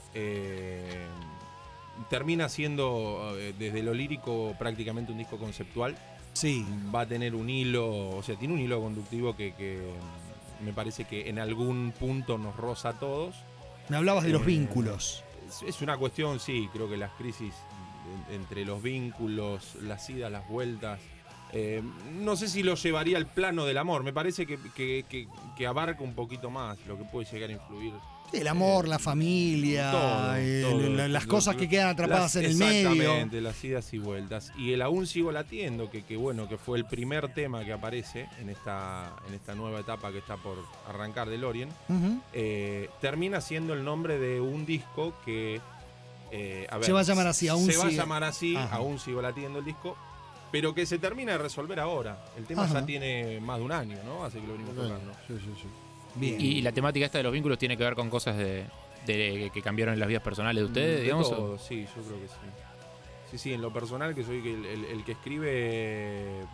Eh, termina siendo, eh, desde lo lírico, prácticamente un disco conceptual. Sí. Va a tener un hilo, o sea, tiene un hilo conductivo que, que me parece que en algún punto nos roza a todos. Me hablabas de los Eh, vínculos. Es, es una cuestión, sí, creo que las crisis en- entre los vínculos, las idas, las vueltas. eh, no sé si lo llevaría al plano del amor, me parece que, que- que- que abarca un poquito más lo que puede llegar a influir. Sí, el amor, la familia, Todo, eh, todo. la- las Lo- cosas lo- que quedan atrapadas las- en el medio. Exactamente, las idas y vueltas. Y el Aún sigo latiendo, que, que bueno, que fue el primer tema que aparece en esta, en esta nueva etapa que está por arrancar de Lorien, Ujú. eh, termina siendo el nombre de un disco que eh, a ver, Se va a llamar así, Aún se va a sigue- llamar así, Ajá. Aún sigo latiendo el disco, pero que se termina de resolver ahora. El tema Ajá. ya tiene más de un año, ¿no? Así que lo venimos tocando. Bien. Y, y la temática esta de los vínculos tiene que ver con cosas de, de- que cambiaron en las vidas personales de ustedes, De digamos. o- todo, sí, yo creo que sí. Sí, sí, en lo personal, que soy el, el- el que escribe,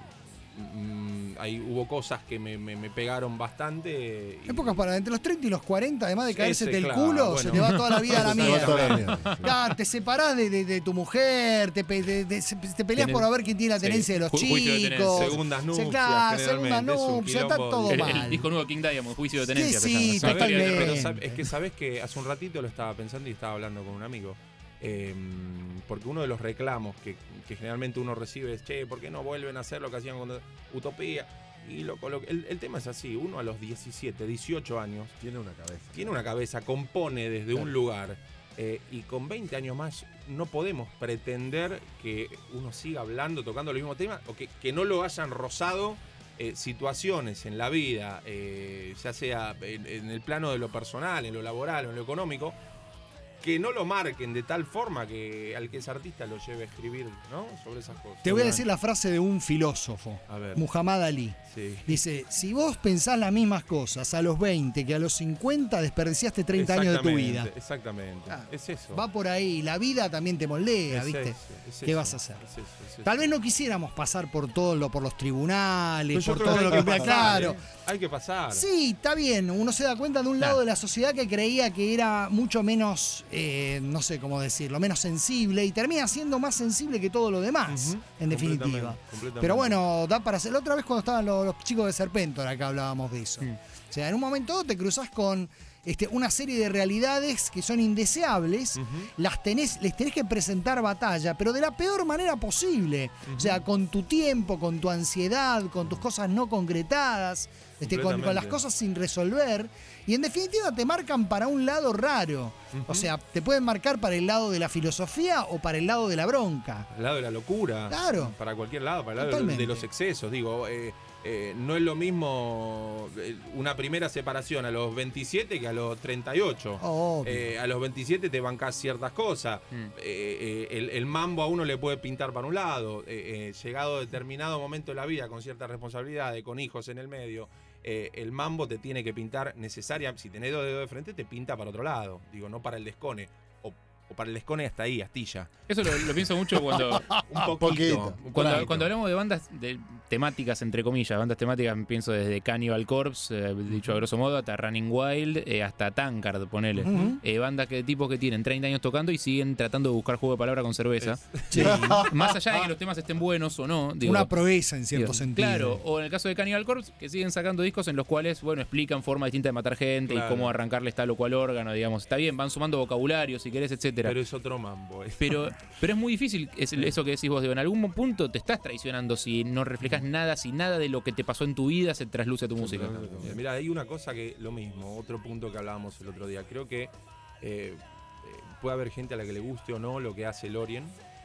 mm, ahí hubo cosas que me, me- me pegaron bastante. y- Épocas para entre los treinta y los cuarenta, además de caerse Ese, del claro, culo, bueno. se te va toda la vida a la Se te va toda la mierda. mierda, sí. Claro, te separás de, de- de tu mujer, te, pe- de- de- te peleas Tenés- por a ver quién tiene la sí, tenencia de los ju- juicio de chicos. tenencia. Segundas Se- nupcias, claro, segunda generalmente, es un nupcia, está quilombo. todo el, mal. el disco nuevo King Diamond, juicio de tenencia. Sí, se llama. sí, Esa historia de- Pero totalmente. sab- es que sabes que hace un ratito lo estaba pensando y estaba hablando con un amigo. eh, porque uno de los reclamos que, que generalmente uno recibe es, che, ¿por qué no vuelven a hacer lo que hacían con Utopía? Y lo, colo- el, el tema es así, uno a los diecisiete, dieciocho años Tiene una cabeza. tiene una cabeza, compone desde un lugar. eh, y con veinte años más no podemos pretender que uno siga hablando, tocando los mismos temas, o que, que no lo hayan rozado eh, situaciones en la vida, eh, ya sea en, en el plano de lo personal, en lo laboral o en lo económico, que no lo marquen de tal forma que al que es artista lo lleve a escribir, ¿no? Sobre esas cosas. Te voy a decir la frase de un filósofo, A ver. Muhammad Ali. Sí. Dice, si vos pensás las mismas cosas a los veinte que a los cincuenta, desperdiciaste treinta años de tu vida. Exactamente, es eso. Va por ahí, la vida también te moldea, Es ¿viste? eso, es ¿Qué eso, vas a hacer? es eso, es eso. Tal vez no quisiéramos pasar por todo lo, por los tribunales, Pero yo por creo todo lo que hay vea pasar, claro. ¿eh? Hay que pasar. Sí, está bien. Uno se da cuenta de un lado de la sociedad que creía que era mucho menos, eh, no sé cómo decirlo, menos sensible y termina siendo más sensible que todo lo demás, en definitiva. Completamente, completamente. Pero bueno, da para hacer. La otra vez cuando estaban los, los chicos de Serpentor, acá hablábamos de eso. O sea, en un momento te cruzas con este, una serie de realidades que son indeseables, las tenés, les tenés que presentar batalla, pero de la peor manera posible. O sea, con tu tiempo, con tu ansiedad, con tus cosas no concretadas, este, con, con las Completamente. cosas sin resolver. Y en definitiva te marcan para un lado raro. O sea, te pueden marcar para el lado de la filosofía o para el lado de la bronca. Al lado de la locura. Claro. Para cualquier lado, para el lado de, Totalmente. de los excesos. Digo, eh, eh, no es lo mismo eh, una primera separación a los veintisiete que a los treinta y ocho. Obvio. Eh, a los veintisiete te bancás ciertas cosas. Eh, eh, el, el mambo a uno le puede pintar para un lado. Eh, eh, llegado a determinado momento de la vida, con ciertas responsabilidades, con hijos en el medio, eh, el mambo te tiene que pintar necesaria. Si tenés dos dedos de frente, te pinta para otro lado. Digo, no para el descone. O, o para el descone hasta ahí, astilla. Eso lo, lo pienso mucho cuando, Un poquito. un cuando, poquito. cuando hablamos de bandas de temáticas, entre comillas, bandas temáticas, pienso desde Cannibal Corpse, eh, dicho a grosso modo, hasta Running Wild, eh, hasta Tankard, ponele. Ujú. Eh, bandas que tipos que tienen treinta años tocando y siguen tratando de buscar juego de palabra con cerveza. Sí. Más allá de que los temas estén buenos o no. Digo, Una proeza en cierto digo, sentido. Claro, o en el caso de Cannibal Corpse, que siguen sacando discos en los cuales, bueno, explican formas distintas de matar gente Claro. y cómo arrancarles tal o cual órgano, digamos. Está bien, van sumando vocabulario, si querés, etcétera. Pero es otro mambo. eh. Pero, pero es muy difícil es eso que decís vos, digo, en algún punto te estás traicionando si no reflejas nada, si nada de lo que te pasó en tu vida se trasluce a tu música. Eh, Mira, hay una cosa que, lo mismo, otro punto que hablábamos el otro día. Creo que eh, eh, puede haber gente a la que le guste o no lo que hace Lorien,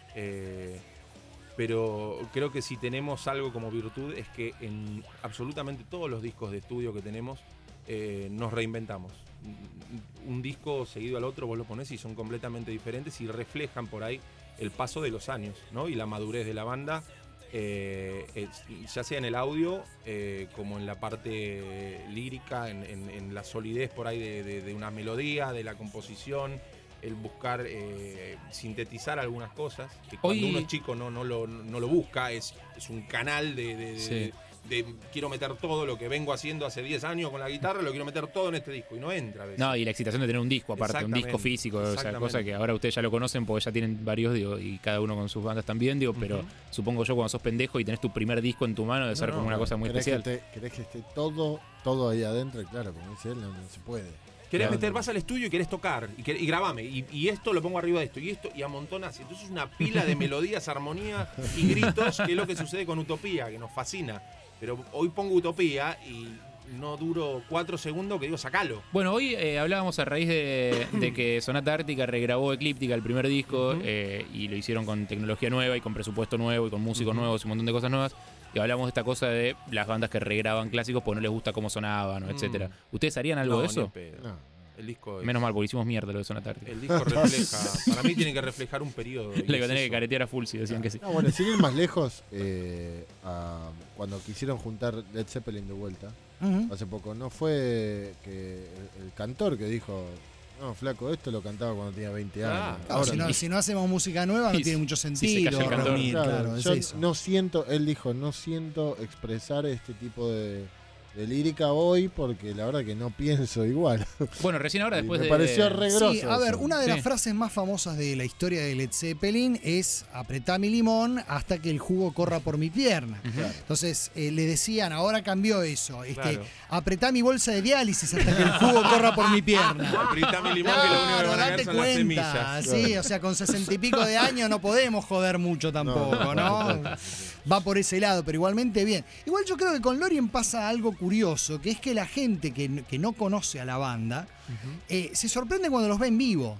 eh, pero creo que si tenemos algo como virtud es que en absolutamente todos los discos de estudio que tenemos eh, nos reinventamos. Un disco seguido al otro vos lo ponés y son completamente diferentes y reflejan por ahí el paso de los años, ¿no? Y la madurez de la banda eh, es- ya sea en el audio eh, como en la parte lírica, en, en- en la solidez por ahí de, de- de una melodía, de la composición, el buscar eh, sintetizar algunas cosas, que cuando Hoy- uno es chico no, no, lo, no lo busca, es, es un canal de, de- de- Sí. de- de quiero meter todo lo que vengo haciendo hace diez años con la guitarra, lo quiero meter todo en este disco y no entra a veces. No, y la excitación de tener un disco aparte, un disco Exactamente, físico, o sea, exactamente. cosa que ahora ustedes ya lo conocen porque ya tienen varios, digo, y cada uno con sus bandas también, digo, pero Ujú. supongo yo cuando sos pendejo y tenés tu primer disco en tu mano debe ser No, como una no, cosa muy ¿Querés especial. Que esté, querés que esté todo, todo ahí adentro? Y claro, como dice él, no, no se puede. Querés No, meter, no. vas al estudio y querés tocar, y, querés- y grabame, y, y esto lo pongo arriba de esto, y esto, y amontonás. Entonces es una pila de melodías, armonía y gritos, que es lo que sucede con Utopía, que nos fascina. Pero hoy pongo Utopía y no duro cuatro segundos que digo, sacalo. Bueno, hoy eh, hablábamos a raíz de, de que Sonata Ártica regrabó Eclíptica, el primer disco, Ujú. eh, y lo hicieron con tecnología nueva y con presupuesto nuevo y con músicos Ujú. nuevos y un montón de cosas nuevas. Y hablamos de esta cosa de las bandas que regraban clásicos porque no les gusta cómo sonaban, o Mm. etcétera. ¿Ustedes harían algo No, de ni eso? en pedo. No. El disco es- Menos mal, porque hicimos mierda lo de Sonata Ártica. El disco refleja, para mí tiene que reflejar un periodo. y Le iba a es tener que eso. caretear a full si decían que sí. No, bueno, sin ir más lejos, eh, a- cuando quisieron juntar Led Zeppelin de vuelta, Ujú. hace poco, no fue que el, el cantor que dijo, no, flaco, esto lo cantaba cuando tenía veinte años. Ah, Claro, si, no, no. si no hacemos música nueva no Y tiene mucho si se sentido cayó el cantor. reunir, Claro, claro, es yo eso. no siento, él dijo, no siento expresar este tipo de, de lírica hoy porque la verdad que no pienso igual. Bueno, recién ahora Y después me de... pareció re grosso Sí, a ver, eso. una de Sí. las frases más famosas de la historia de Led Zeppelin es apretá mi limón hasta que el jugo corra por mi pierna. Claro. Entonces eh, le decían, ahora cambió eso, este, Claro. apretá mi bolsa de diálisis hasta que el jugo corra por mi pierna. Apretame limón, que lo único que Claro, van a date quedar son las cuenta, semillas. sí, o sea, con sesenta y pico de años no podemos joder mucho tampoco, No, ¿no? no, Va por ese lado, pero igualmente bien. Igual yo creo que con Lorien pasa algo curioso, que es que la gente que, que no conoce a la banda eh, se sorprende cuando los ve en vivo.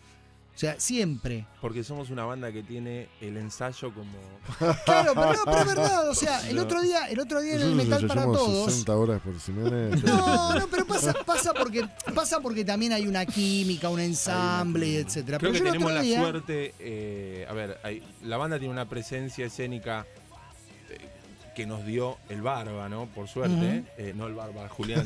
O sea, siempre. Porque somos una banda que tiene el ensayo como... Claro, pero, no, pero es verdad. O sea, el No. otro día, el otro día en el Nosotros Metal para ensayamos Todos. sesenta horas por Simeone. No, no, pero pasa, pasa porque pasa porque también hay una química, un ensamble, etcétera. Creo Pero que yo el tenemos otro la día- suerte, eh, a ver, hay- la banda tiene una presencia escénica eh, que nos dio el Barba, ¿no? Por suerte, Ujú. eh, no el Barba, Julián.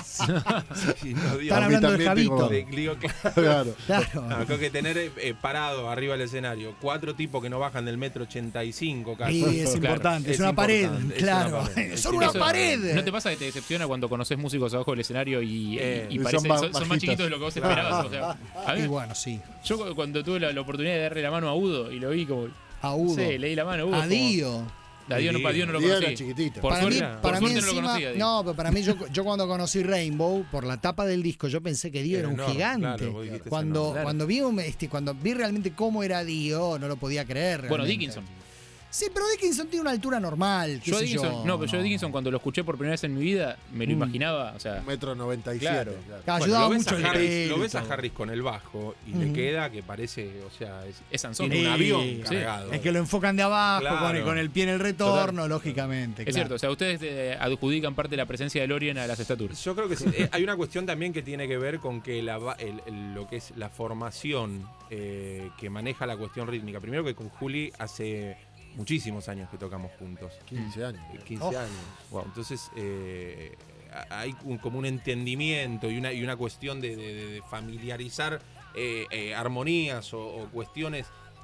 Sí, nos dio- Están hablando de también Javito. de- digo, claro. Claro. Claro. No, creo que tener eh, parado arriba del escenario cuatro tipos que no bajan del metro ochenta y cinco casi. Y es Claro, importante, es, es una pared, importante, es claro. una pared. Son Sí, una eso- pared. ¿No te pasa que te decepciona cuando conoces músicos abajo del escenario y, Eh, y y son parece- ba- son, son más bajitos. chiquitos de lo que vos Claro. esperabas? O sea, a mí- Y bueno, sí. yo cu- cuando tuve la, la oportunidad de darle la mano a Udo y lo vi como... A Udo. Sí, le di la mano a Udo. A como- Dio. A Dio no, a Dio no lo Dio conocí. era chiquitito. Por Para mí, suerte, para por mí suerte no lo encima, conocía. Dio. no, pero para mí yo, yo cuando conocí Rainbow, por la tapa del disco, yo pensé que Dio Era era un enorme, gigante. claro, vos dijiste ese cuando, nombre. cuando, vi, un- este, cuando vi realmente cómo era Dio, no lo podía creer. Bueno, realmente. Dickinson. Sí, pero Dickinson tiene una altura normal. qué Yo a sé Dickinson, yo, no, pero yo a Dickinson cuando lo escuché por primera vez en mi vida, me lo Mm. imaginaba, o sea, Un metro noventa y siete. Claro. claro. Claro, Bueno, ayudaba lo ves, mucho a el Harris, pelo lo y ves a todo. Harris con el bajo y Ujú. le queda que parece, o sea, es, es Sansón. tiene un Sí, avión sí. cargado. Es que lo enfocan de abajo, Claro. con, el, con el pie en el retorno, lógicamente. Es claro. cierto, o sea, ustedes eh, adjudican parte de la presencia de Lorien a las estaturas. Yo creo que sí. Eh, hay una cuestión también que tiene que ver con que la ba- el- el- lo que es la formación eh, que maneja la cuestión rítmica. Primero que con Juli hace muchísimos años que tocamos juntos. quince años. Eh, quince Oh. años. Entonces eh, a- hay un- como un entendimiento y una, y una cuestión de, de- de familiarizar eh, eh, armonías o, o cuestiones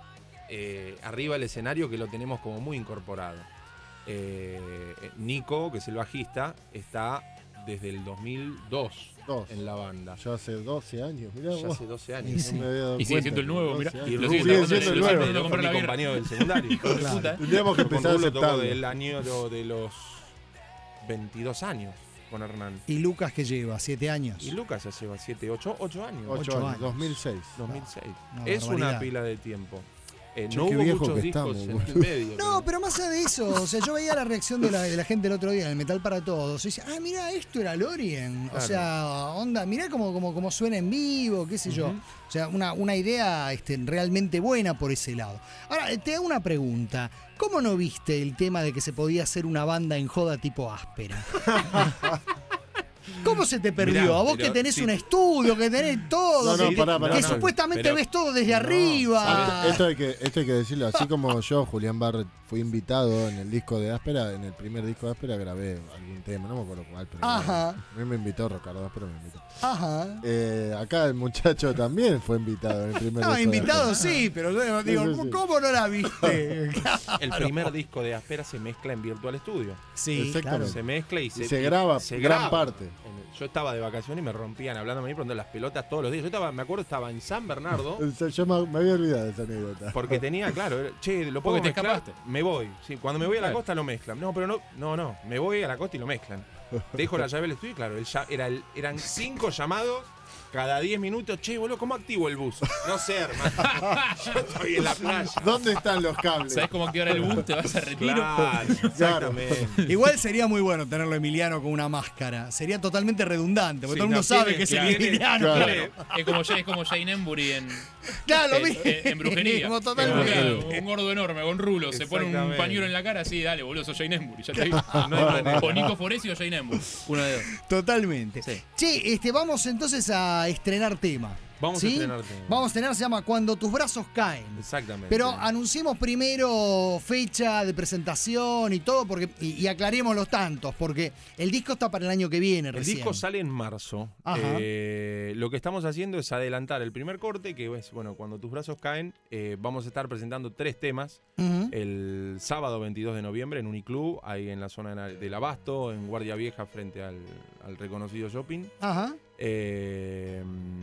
eh, arriba del escenario que lo tenemos como muy incorporado. Eh, Nico, que es el bajista, está desde el dos mil dos Dos. en la banda. Yo hace doce años, mirá Ya vos. hace doce Y años. sí. No me había dado Y sigue cuenta siendo el que nuevo, doce mirá. años. Y Lo Rubio sigue Sigue tocando siendo en el el- nuevo. siempre lo compra fue la mi birra. compañero del secundario. Hijo de Claro. puta, ¿eh? Tendríamos que Con empezar a Rulo tocó aceptarlo. del año de los veintidós años con Hernán. ¿Y Lucas que lleva? ¿Siete años? Y Lucas ya lleva siete, ocho, ocho años. Ocho Ocho años, años. dos mil seis. dos mil seis. Una es barbaridad. una pila de tiempo. Eh, Che, no qué hubo viejo muchos que discos estamos, en boludo. el medio. No, pero más allá de eso, o sea, yo veía la reacción de la, de la gente el otro día en el Metal para Todos. Y decía, ah, mira, esto era Lorien. O Claro. sea, onda, mirá cómo, cómo, cómo suena en vivo, qué sé yo. Ujú. O sea, una, una idea este, realmente buena por ese lado. Ahora, eh, te hago una pregunta. ¿Cómo no viste el tema de que se podía hacer una banda en joda tipo áspera? ¿Cómo se te perdió? Mirá, a vos pero que tenés sí. un estudio, que tenés todo, No, no, que, pará, pará, que no, supuestamente pero- ves todo desde No, arriba. Esto, esto hay que, esto hay que decirlo. Así como yo, Julián Barret, fui invitado en el disco de Áspera, en el primer disco de Áspera grabé algún tema, no me acuerdo cuál, pero Ajá. a mí me invitó Ricardo Áspera, me invitó. Ajá. Eh, acá el muchacho también fue invitado en el primer No, disco de invitado Áspera. sí, pero yo digo, Sí, sí, sí. ¿cómo no la viste? El primer disco de Aspera se mezcla en Virtual Studio. Sí, Exactamente. Se mezcla y Y se, se graba gran graba. parte. En- Yo estaba de vacaciones y me rompían hablando a mí, poniendo las pelotas todos los días. Yo estaba, me acuerdo, estaba en San Bernardo. O sea, Yo me, me había olvidado de esa anécdota. Porque tenía, claro, era, che, lo puedo Porque te mezclar. escapaste. Me voy. Sí, cuando me voy a la Claro. costa lo mezclan. No, pero no, no, no. Me voy a la costa y lo mezclan. Dejo la llave del estudio y claro, el ya- era el- eran cinco llamados cada diez minutos. Che, boludo, ¿cómo activo el bus? No sé, hermano. Yo estoy en la playa. ¿Dónde están los cables? ¿Sabés cómo queda el bus? ¿Te vas a retiro? Claro, exactamente. Igual sería muy bueno tenerlo a Emiliano con una máscara. Sería totalmente redundante, porque Sí, todo el mundo no, sabe tiene- que es claro, el tiene- Emiliano. claro. Claro, Es como, es como Jane Embury en, Claro, lo en, vi. en- en brujería. Como totalmente. Claro, un gordo enorme con rulo. Se pone un Exactamente. pañuelo en la cara. Sí, dale, boludo, sos Jane Embury. Ya te digo. No hay manera. O Nico Foresi o Jane Embury. Uno de dos. Totalmente. Sí. Che, este, vamos entonces a estrenar tema. Vamos ¿sí? a estrenar tema. Vamos a estrenar, se llama Cuando tus brazos caen. Exactamente. Pero anunciemos primero fecha de presentación y todo, porque y, y aclaremos los tantos, porque el disco está para el año que viene El recién. disco sale en marzo. Ajá. Eh, lo que estamos haciendo es adelantar el primer corte, que es, bueno, cuando tus brazos caen, eh, vamos a estar presentando tres temas. Ujú. El sábado veintidós de noviembre en Uniclub, ahí en la zona de- del Abasto, en Guardia Vieja, frente al, al reconocido shopping. Ajá. Eh,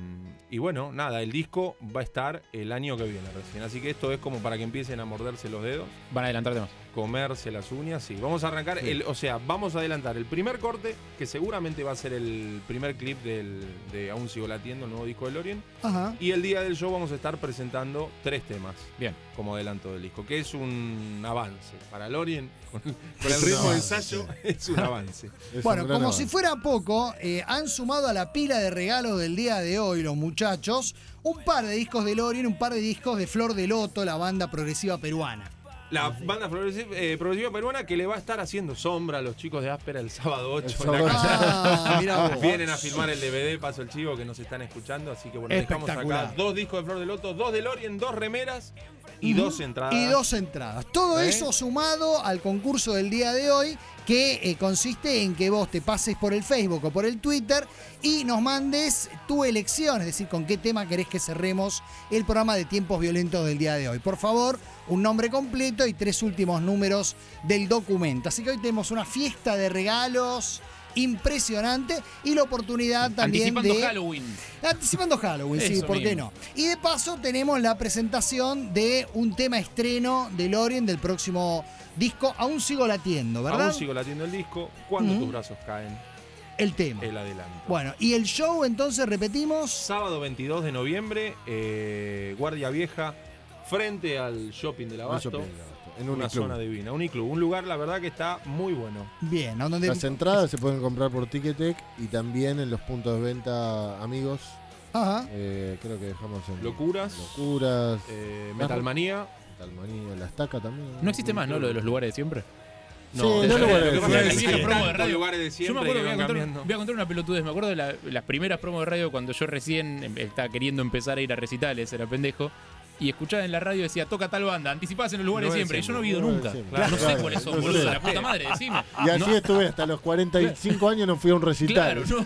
y bueno, nada, el disco va a estar el año que viene recién. Así que esto es como para que empiecen a morderse los dedos, Van a adelantar temas. comerse las uñas. Sí, vamos a arrancar, Sí. el, o sea, vamos a adelantar el primer corte, que seguramente va a ser el primer clip del, de Aún Sigo Latiendo, el nuevo disco de Lorien. Ajá. Y el día del show vamos a estar presentando tres temas. Bien. Como adelanto del disco, que es un avance. Para Lorien, con, con el Es un ritmo de avance, ensayo, sí. es un avance. Es Bueno, un gran como avance. si fuera poco, eh, han sumado a la pila de regalos del día de hoy los muchachos un par de discos de Lorien, un par de discos de Flor de Loto, la banda progresiva peruana. La banda progresiva, eh, progresiva peruana que le va a estar haciendo sombra a los chicos de Áspera el sábado ocho. El en la sábado casa. Ah, mirá vos. Vienen a filmar el D V D, paso el chivo, que nos están escuchando. Así que bueno, dejamos Espectacular. acá dos discos de Flor de Loto, dos de Lorien, dos remeras y Ujú. dos entradas. Y dos entradas. Todo ¿Eh? eso sumado al concurso del día de hoy, que eh, consiste en que vos te pases por el Facebook o por el Twitter y nos mandes tu elección, es decir, con qué tema querés que cerremos el programa de Tiempos Violentos del día de hoy. Por favor, un nombre completo y tres últimos números del documento. Así que hoy tenemos una fiesta de regalos impresionante y la oportunidad también Anticipando de... Halloween. Anticipando Halloween, sí, Eso ¿por qué mismo. no? Y de paso tenemos la presentación de un tema estreno de Lorien del próximo disco Aún Sigo Latiendo, ¿verdad? Aún sigo latiendo el disco. Cuando Ujú. tus brazos caen, El tema. el adelanto. Bueno, y el show entonces repetimos. Sábado veintidós de noviembre, eh, Guardia Vieja, frente al shopping del Abasto. shopping del Abasto, en una Uniclub. zona divina. Uniclub, un lugar, la verdad, que está muy bueno. Bien, ¿a dónde? Las entradas se pueden comprar por Ticketek y también en los puntos de venta amigos. Ajá. Eh, creo que dejamos en Locuras. Locuras. Eh, Metalmanía. Metalmanía, la estaca también. No existe más, ¿no? Lo de los lugares de siempre. Sí, no lo voy a lo que decir. pasa es que Sí, hay la promo de tantos radio. lugares de Yo me siempre acuerdo, que voy a, van contar, cambiando. voy a contar una pelotudez. Me acuerdo de la- las primeras promos de radio cuando yo recién em- estaba queriendo empezar a ir a recitales, era pendejo. Y escuchaba en la radio, decía, toca tal banda, anticipás en los lugares No de es siempre. Y yo no he siempre, ido no nunca. es siempre. Claro, no Claro, sé cuáles son, no boludo. sé. La puta madre, decime. Y así No, estuve hasta los cuarenta y cinco años, no fui a un recital. claro, no.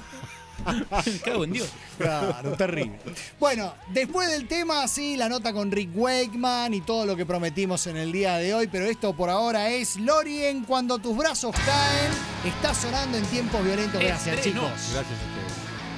Me cago en Dios. Claro, terrible. Bueno, después del tema, sí, la nota con Rick Wakeman y todo lo que prometimos en el día de hoy, pero esto por ahora es Lorien, Cuando tus brazos caen. Está sonando en Tiempos Violentos. Gracias, Estreno. chicos. Gracias a ustedes.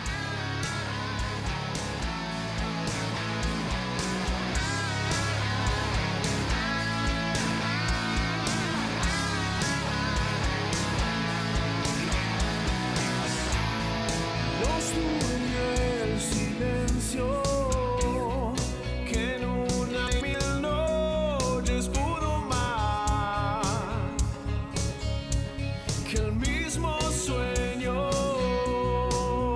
Los tuve el silencio que en una y mil noches pudo más que el mismo sueño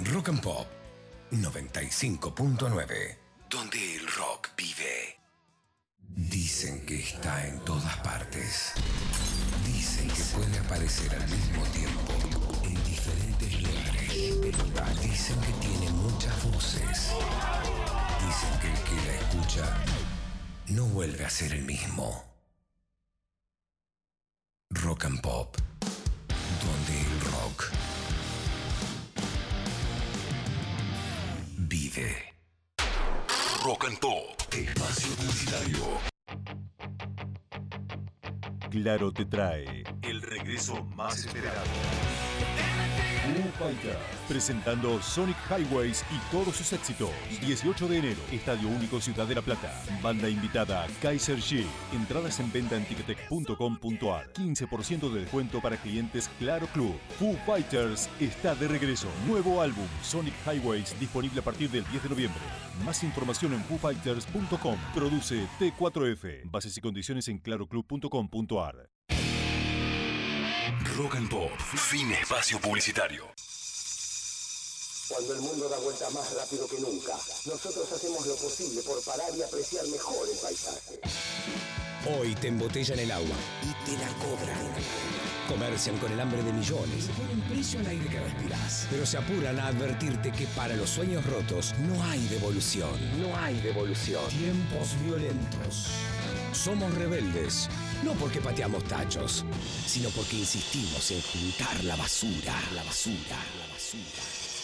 Rock and Pop noventa y cinco punto nueve, donde el rock vive. Dicen que está en todas partes. Dicen que puede aparecer al mismo tiempo en diferentes lugares. Dicen que tiene muchas voces. Dicen que el que la escucha no vuelve a ser el mismo. Rock and Pop, donde el rock vive. Rock and Pop, espacio publicitario. Claro te trae el regreso más esperado. Foo Fighters, presentando Sonic Highways y todos sus éxitos. dieciocho de enero, Estadio Único Ciudad de La Plata. Banda invitada Kaiser Chiefs. Entradas en venta en ticketek punto com punto ar. quince por ciento de descuento para clientes Claro Club. Foo Fighters está de regreso. Nuevo álbum Sonic Highways disponible a partir del diez de noviembre. Más información en foo fighters punto com. Produce T cuatro F. Bases y condiciones en claro club punto com punto ar. Rock and Pop, fin espacio publicitario. Cuando el mundo da vuelta más rápido que nunca, nosotros hacemos lo posible por parar y apreciar mejor el paisaje. Hoy te embotellan el agua y te la cobran. Comercian con el hambre de millones y ponen precio al aire que respirás. Pero se apuran a advertirte que para los sueños rotos no hay devolución. No hay devolución. Tiempos violentos. Somos rebeldes, no porque pateamos tachos, sino porque insistimos en juntar la basura, la basura, la basura.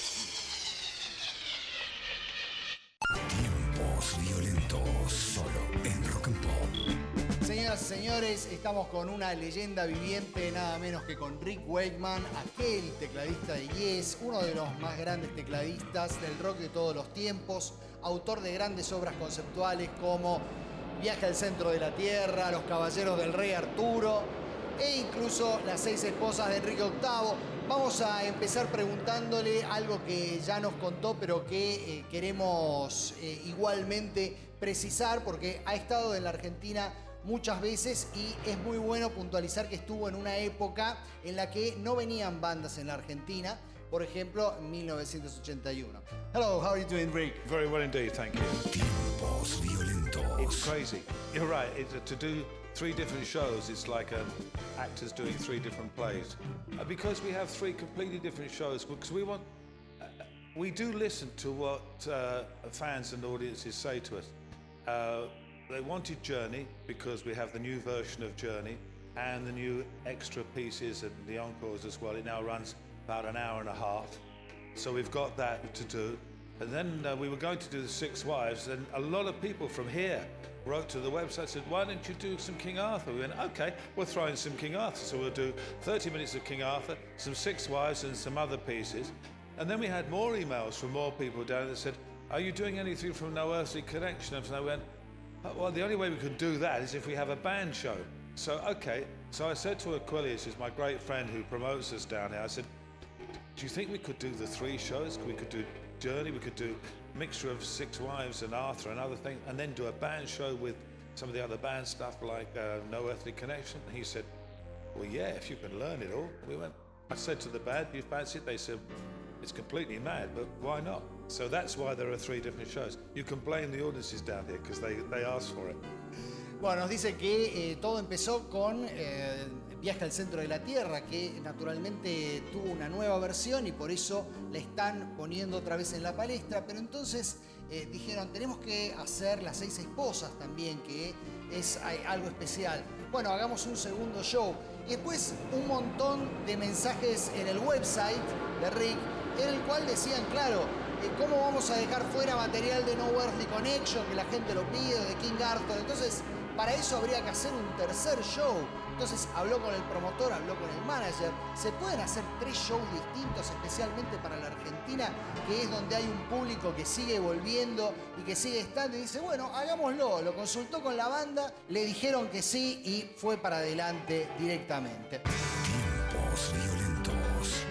Tiempos violentos, solo en Rock and Pop. Señoras y señores, estamos con una leyenda viviente, nada menos que con Rick Wakeman, aquel tecladista de Yes, uno de los más grandes tecladistas del rock de todos los tiempos, autor de grandes obras conceptuales como Viaje al centro de la Tierra, Los caballeros del rey Arturo e incluso Las seis esposas de Enrique octavo. Vamos a empezar preguntándole algo que ya nos contó, pero que eh, queremos eh, igualmente precisar porque ha estado en la Argentina muchas veces y es muy bueno puntualizar que estuvo en una época en la que no venían bandas en la Argentina, por ejemplo, en mil novecientos ochenta y uno. Hello, how are you doing, Rick? Very well indeed, thank you. Tiempos violentos. It's crazy. You're right. It, to do three different shows, it's like um, actors doing three different plays. Uh, because we have three completely different shows, because we want, uh, we do listen to what uh, fans and audiences say to us. Uh, they wanted Journey because we have the new version of Journey and the new extra pieces and the encores as well. It now runs about an hour and a half. So we've got that to do. And then uh, we were going to do the Six Wives, and a lot of people from here wrote to the website and said, why don't you do some King Arthur? We went, okay, we'll throw in some King Arthur. So we'll do thirty minutes of King Arthur, some Six Wives and some other pieces. And then we had more emails from more people down that said, are you doing anything from No Earthly Connection? And I went, oh, well, the only way we can do that is if we have a band show. So, okay. So I said to Aquilius, who's my great friend who promotes us down here, I said, do you think we could do the three shows? We could do Journey, we could do a mixture of Six Wives and Arthur and other things, and then do a band show with some of the other band stuff like uh, No Earthly Connection. And he said, well, yeah, if you can learn it all. We went, I said to the band, do you fancy it? They said, it's completely mad, but why not? So that's why there are three different shows. You can blame the audiences down here because they, they asked for it. Bueno, nos dice que eh, todo empezó con eh, Viaje al centro de la Tierra, que naturalmente tuvo una nueva versión y por eso la están poniendo otra vez en la palestra, pero entonces eh, dijeron, tenemos que hacer Las seis esposas también, que es hay, algo especial. Bueno, hagamos un segundo show. Y después un montón de mensajes en el website de Rick, en el cual decían, claro, eh, ¿cómo vamos a dejar fuera material de No Earthly Connection, que la gente lo pide, de King Arthur? Entonces, para eso habría que hacer un tercer show. Entonces habló con el promotor, habló con el manager. Se pueden hacer tres shows distintos, especialmente para la Argentina, que es donde hay un público que sigue volviendo y que sigue estando. Y dice, bueno, hagámoslo. Lo consultó con la banda, le dijeron que sí y fue para adelante directamente. Tiempos violentos.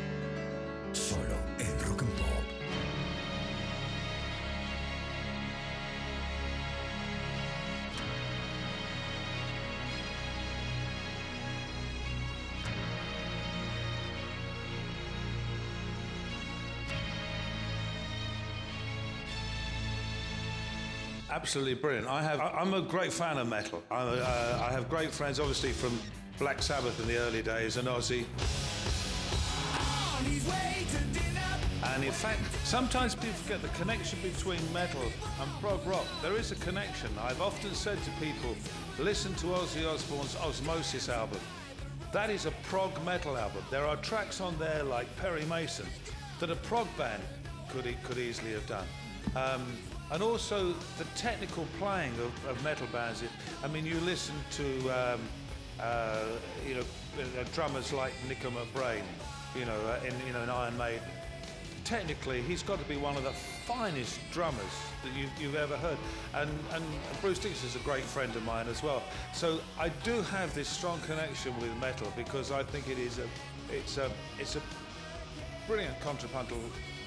Solo en Rock and Pop. absolutely brilliant. I have, I'm a great fan of metal. I, uh, I have great friends, obviously, from Black Sabbath in the early days and Ozzy. And in fact, sometimes people forget the connection between metal and prog rock. There is a connection. I've often said to people, listen to Ozzy Osbourne's Osmosis album. That is a prog metal album. There are tracks on there like Perry Mason that a prog band could, e- could easily have done. Um, and also the technical playing of, of metal bands. It, I mean, you listen to um, uh, you know uh, drummers like Nico McBrain, you know, uh, in you know in Iron Maiden. Technically, he's got to be one of the finest drummers that you've, you've ever heard. And, and Bruce Dickinson's a great friend of mine as well. So I do have this strong connection with metal because I think it is a, it's a, it's a brilliant contrapuntal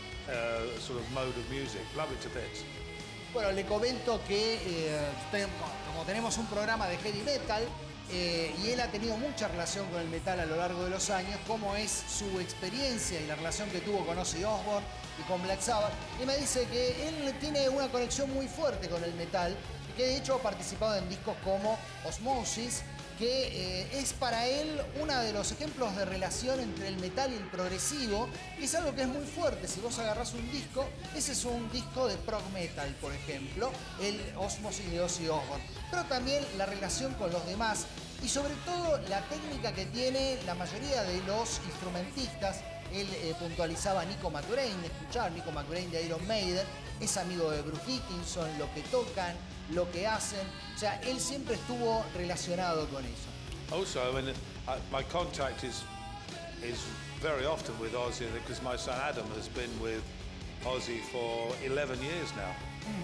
uh, sort of mode of music. Love it to bits. Bueno, le comento que eh, ten- como tenemos un programa de heavy metal, Eh, y él ha tenido mucha relación con el metal a lo largo de los años, como es su experiencia y la relación que tuvo con Ozzy Osbourne y con Black Sabbath. Y me dice que él tiene una conexión muy fuerte con el metal, y que de hecho ha participado en discos como Osmosis, que eh, es para él uno de los ejemplos de relación entre el metal y el progresivo, y es algo que es muy fuerte. Si vos agarrás un disco, ese es un disco de prog metal, por ejemplo, el Osmosis de Ozzy Osbourne, pero también la relación con los demás y sobre todo la técnica que tiene la mayoría de los instrumentistas. Él eh, puntualizaba a Nico McBrain, escuchar Nico McBrain de Iron Maiden, es amigo de Bruce Dickinson, lo que tocan, lo que hacen, o sea, él siempre estuvo relacionado con eso. Also, I mean, uh, my contact is is very often with Ozzy because my son Adam has been with Ozzy for eleven years now.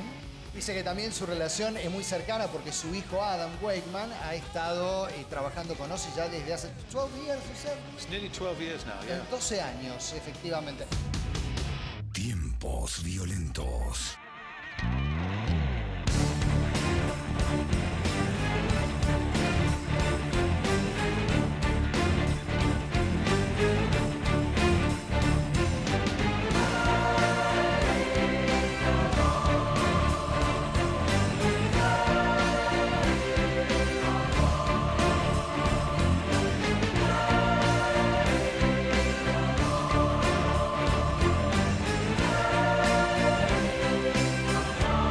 Dice que también su relación es muy cercana porque su hijo Adam Wakeman ha estado eh, trabajando con Ozzy ya desde hace doce years, you said? It's nearly twelve years now, yeah. doce años, efectivamente. Tiempos violentos. Oh,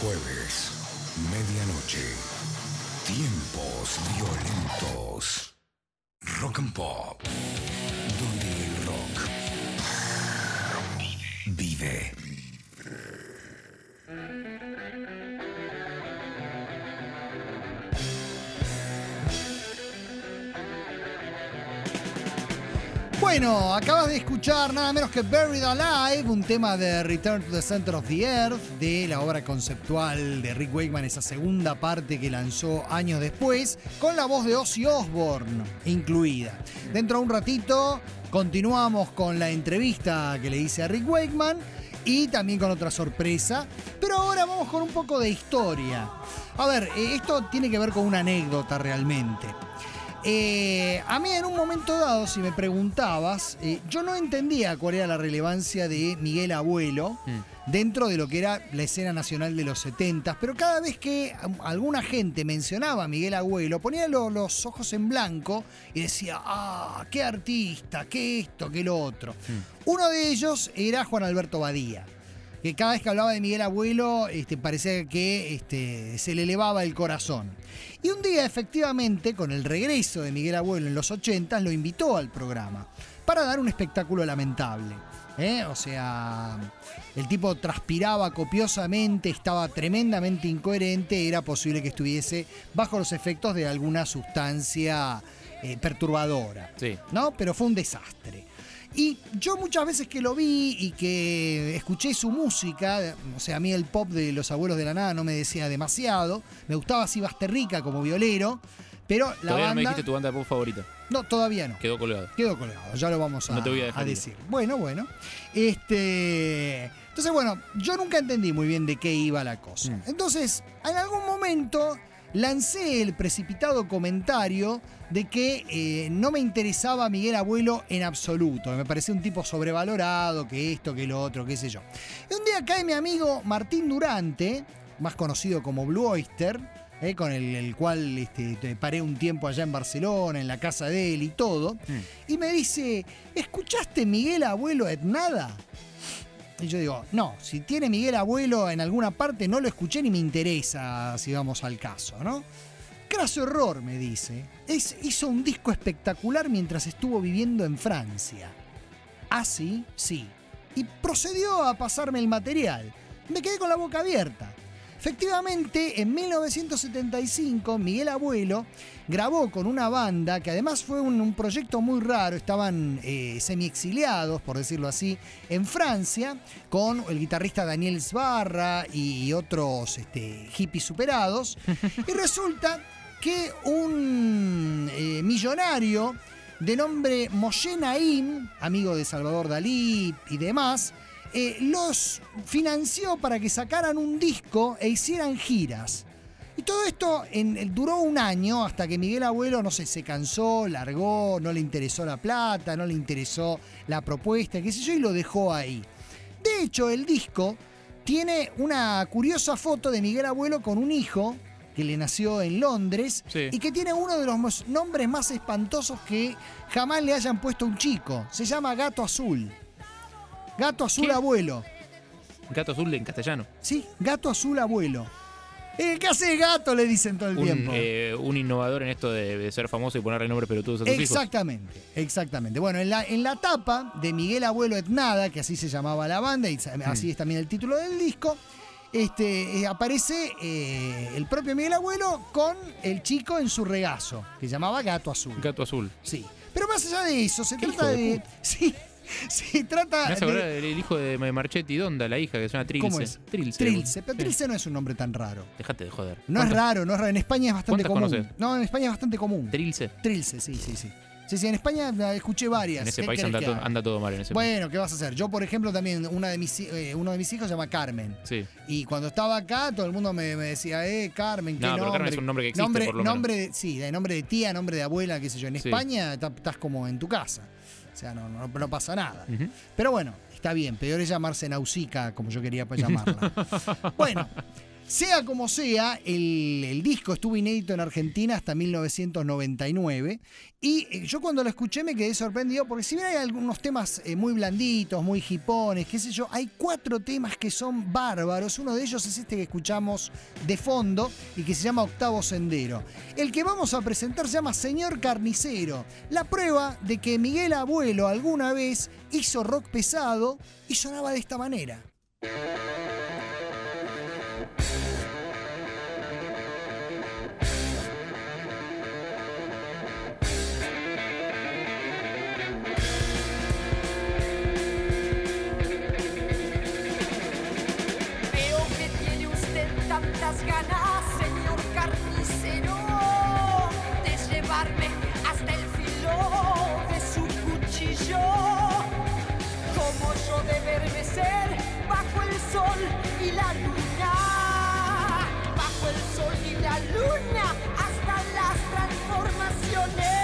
Jueves, medianoche. Tiempos violentos. Rock and Pop. Donde el rock vive. Bueno, acabas de escuchar nada menos que Buried Alive, un tema de Return to the Center of the Earth, de la obra conceptual de Rick Wakeman, esa segunda parte que lanzó años después, con la voz de Ozzy Osbourne incluida. Dentro de un ratito continuamos con la entrevista que le hice a Rick Wakeman y también con otra sorpresa, pero ahora vamos con un poco de historia. A ver, esto tiene que ver con una anécdota realmente. Eh, a mí en un momento dado, si me preguntabas, eh, yo no entendía cuál era la relevancia de Miguel Abuelo mm. dentro de lo que era la escena nacional de los setenta, pero cada vez que alguna gente mencionaba a Miguel Abuelo, ponía lo, los ojos en blanco y decía, ah, qué artista, qué esto, qué lo otro. Mm. Uno de ellos era Juan Alberto Badía, que cada vez que hablaba de Miguel Abuelo este, parecía que este, se le elevaba el corazón. Y un día, efectivamente, con el regreso de Miguel Abuelo en los ochenta, lo invitó al programa para dar un espectáculo lamentable. ¿eh? O sea, el tipo transpiraba copiosamente, estaba tremendamente incoherente, era posible que estuviese bajo los efectos de alguna sustancia eh, perturbadora. Sí. ¿no? Pero fue un desastre. Y yo muchas veces que lo vi y que escuché su música, o sea, a mí el pop de Los Abuelos de la Nada no me decía demasiado, me gustaba así Basterrica como violero, pero la Todavía banda... no me dijiste tu banda de pop favorita. No, todavía no. Quedó colgado. Quedó colgado, ya lo vamos a, no te voy a, dejar a decir. Bueno, bueno. Este... Entonces, bueno, yo nunca entendí muy bien de qué iba la cosa. Mm. Entonces, en algún momento lancé el precipitado comentario de que eh, no me interesaba Miguel Abuelo en absoluto. Me parecía un tipo sobrevalorado, que esto, que lo otro, qué sé yo. Y un día cae mi amigo Martín Durante, más conocido como Blue Oyster, eh, con el, el cual este, paré un tiempo allá en Barcelona, en la casa de él y todo, mm. y me dice, ¿escuchaste Miguel Abuelo et nada? Y yo digo, no, si tiene Miguel Abuelo en alguna parte no lo escuché ni me interesa, si vamos al caso, ¿no? Craso error, me dice. Es, hizo un disco espectacular mientras estuvo viviendo en Francia. ¿Ah, sí? Sí. Y procedió a pasarme el material. Me quedé con la boca abierta. Efectivamente, en mil novecientos setenta y cinco, Miguel Abuelo grabó con una banda que además fue un, un proyecto muy raro. Estaban eh, semi-exiliados, por decirlo así, en Francia, con el guitarrista Daniel Sbarra y, y otros este, hippies superados. Y resulta que un eh, millonario de nombre Moshe Naim, amigo de Salvador Dalí y demás, Eh, los financió para que sacaran un disco e hicieran giras. Y todo esto en, duró un año hasta que Miguel Abuelo, no sé, se cansó, largó, no le interesó la plata, no le interesó la propuesta, qué sé yo, y lo dejó ahí. De hecho, el disco tiene una curiosa foto de Miguel Abuelo con un hijo que le nació en Londres, sí, y que tiene uno de los nombres más espantosos que jamás le hayan puesto a un chico. Se llama Gato Azul. Gato Azul ¿Qué? Abuelo. Gato Azul en castellano. Sí, Gato Azul Abuelo. Eh, ¿Qué hace gato? Le dicen todo el un, tiempo. Eh, un innovador en esto de, de ser famoso y ponerle nombre pelotudos a sus hijos. Exactamente, exactamente. Bueno, en la, en la tapa de Miguel Abuelo et nada, que así se llamaba la banda, y así mm. es también el título del disco, este, eh, aparece eh, el propio Miguel Abuelo con el chico en su regazo, que llamaba Gato Azul. Gato Azul. Sí. Pero más allá de eso, se trata de... de sí. Sí, trata. Me hace acordar de... el hijo de Marchetti Donda, la hija, que se llama Trilce. ¿Cómo es? Trilce. Trilce, pero Trilce no es un nombre tan raro. Déjate de joder. No es raro, no es raro. En España es bastante común. Conoces? No, en España es bastante común. Trilce. Trilce, sí, sí, sí. Sí, sí, en España escuché varias. En ese país anda, to, anda todo mal. En ese bueno, país. ¿qué vas a hacer? Yo, por ejemplo, también, una de mis, eh, uno de mis hijos se llama Carmen. Sí. Y cuando estaba acá, todo el mundo me, me decía, eh, Carmen, ¿qué no, nombre? Pero Carmen es un nombre que existe, nombre, por lo nombre menos. De, sí, de nombre de tía, nombre de abuela, qué sé yo. En sí. España estás como en tu casa. O sea, no, no, no pasa nada. Uh-huh. Pero bueno, está bien. Peor es llamarse Nausica, como yo quería pues llamarla. Bueno, Sea como sea, el, el disco estuvo inédito en Argentina hasta mil novecientos noventa y nueve y eh, yo cuando lo escuché me quedé sorprendido porque si bien hay algunos temas eh, muy blanditos, muy hipones, qué sé yo, hay cuatro temas que son bárbaros. Uno de ellos es este que escuchamos de fondo y que se llama Octavo Sendero. El que vamos a presentar se llama Señor Carnicero, la prueba de que Miguel Abuelo alguna vez hizo rock pesado y sonaba de esta manera. Ganas, señor carnicero, de llevarme hasta el filo de su cuchillo. Como yo deberme ser bajo el sol y la luna, bajo el sol y la luna, hasta las transformaciones.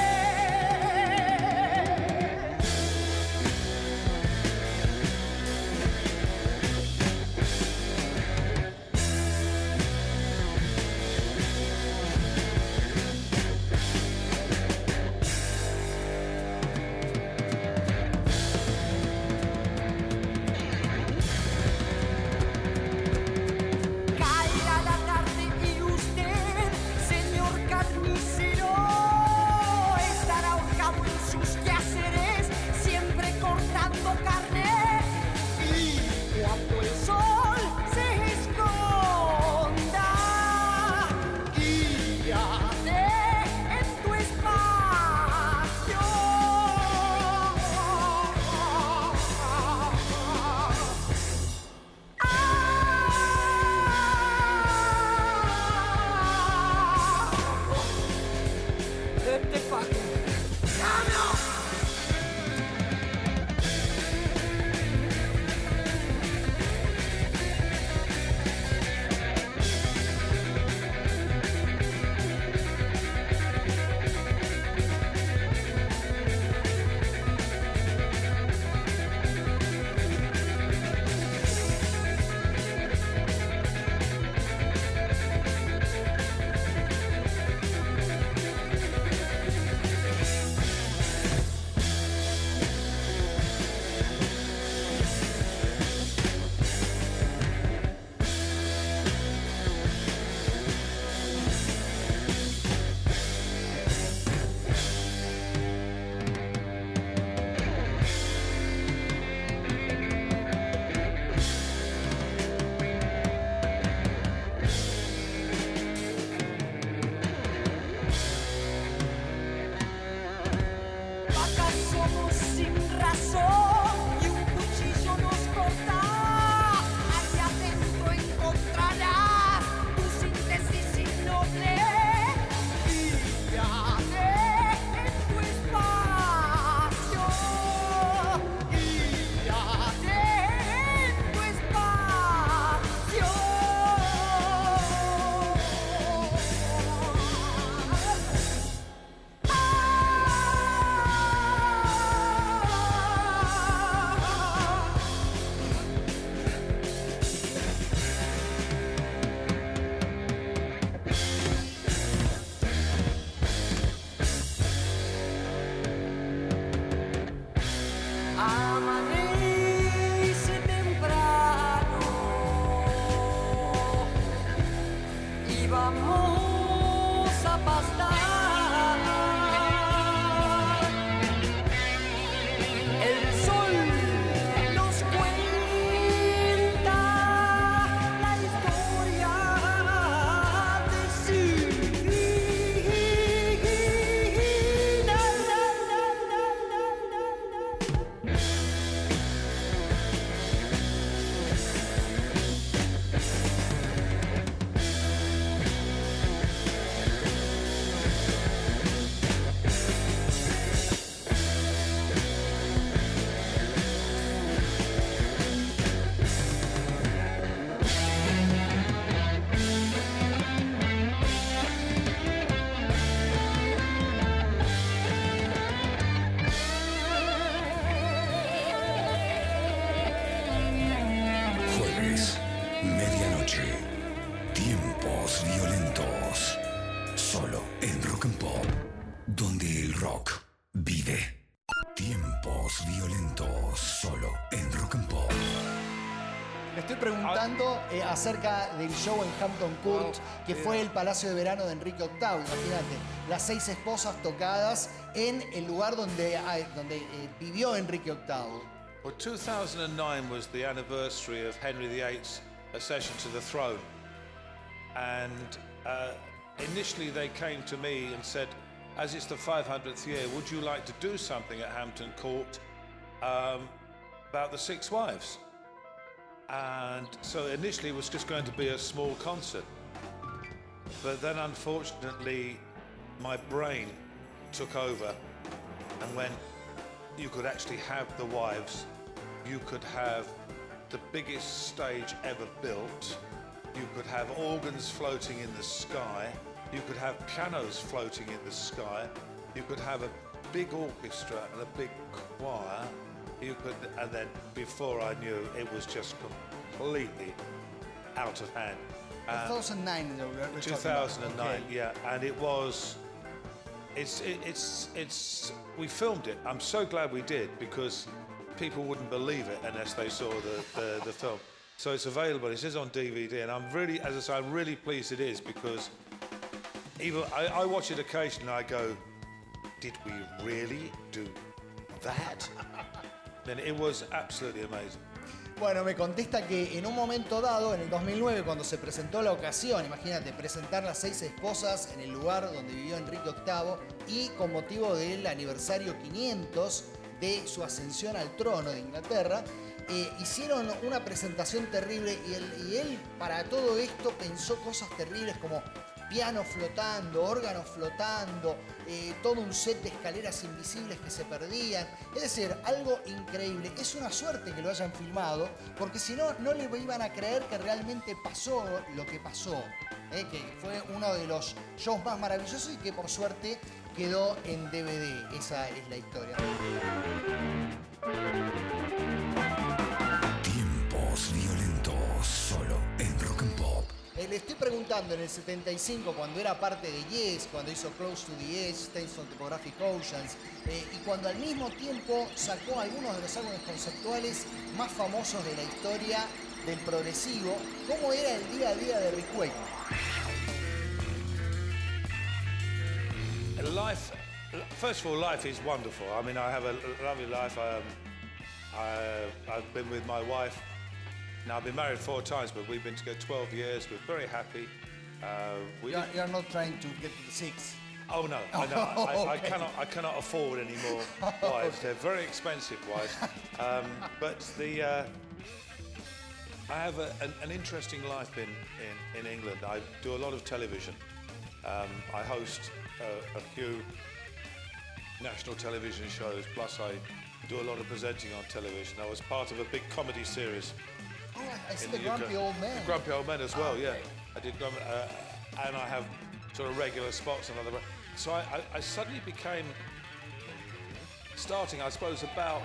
Tiempos violentos. Solo en Rock and Pop, donde el rock vive. Tiempos violentos. Solo en Rock and Pop. Me estoy preguntando eh, acerca del show en Hampton Court, que fue el Palacio de Verano de Enrique octavo. Imagínate, las seis esposas tocadas en el lugar donde, ah, donde eh, vivió Enrique octavo. Well, two thousand nine was the anniversary of Henry the eighth's accession to the throne. And uh, initially they came to me and said, as it's the five hundredth year, would you like to do something at Hampton Court um, about the Six Wives? And so initially it was just going to be a small concert. But then unfortunately my brain took over and went, you could actually have the wives, you could have the biggest stage ever built, you could have organs floating in the sky, you could have pianos floating in the sky, you could have a big orchestra and a big choir, you could, and then before I knew, it was just completely out of hand. two thousand nine, we're two thousand nine, okay. Yeah, and it was. It's it, it's it's. We filmed it. I'm so glad we did because people wouldn't believe it unless they saw the the, the film. So it's available. It is on D V D, and I'm really, as I say, I'm really pleased it is because even I, I watch it occasionally. And I go, did we really do that? Then it was absolutely amazing. Bueno, me contesta que en un momento dado, en el dos mil nueve, cuando se presentó la ocasión, imagínate, presentar las seis esposas en el lugar donde vivió Enrique octavo y con motivo del aniversario quinientos de su ascensión al trono de Inglaterra, eh, hicieron una presentación terrible y él, y él para todo esto pensó cosas terribles como piano flotando, órganos flotando, eh, todo un set de escaleras invisibles que se perdían. Es decir, algo increíble. Es una suerte que lo hayan filmado, porque si no, no le iban a creer que realmente pasó lo que pasó. Eh, que fue uno de los shows más maravillosos y que por suerte quedó en D V D. Esa es la historia. Tiempos violentos, solo en Rock and Pop. Eh, le estoy preguntando en el setenta y cinco, cuando era parte de Yes, cuando hizo Close to the Edge, Tales of Topographic Oceans, eh, y cuando al mismo tiempo sacó algunos de los álbumes conceptuales más famosos de la historia del progresivo, ¿cómo era el día a día de Rick Wakeman? Life, first of all, life is wonderful. I mean, I have a lovely life. Um, I, I've been with my wife. Now, I've been married four times, but we've been together twelve years. We're very happy. Uh, we You're, you're not trying to get to the six. Oh no, I, know. Oh, I, I, I okay. cannot. I cannot afford any more wives. They're very expensive wives. Um, but the uh, I have a, an, an interesting life in, in, in England. I do a lot of television. Um, I host uh, a few national television shows. Plus, I do a lot of presenting on television. I was part of a big comedy series. Oh, I see in the, the Grumpy U K. Old Man. The Grumpy Old Man as well, Oh, yeah. okay. I did, Grumpy, uh, and I have sort of regular spots and other. So I, I, I suddenly became, starting, I suppose, about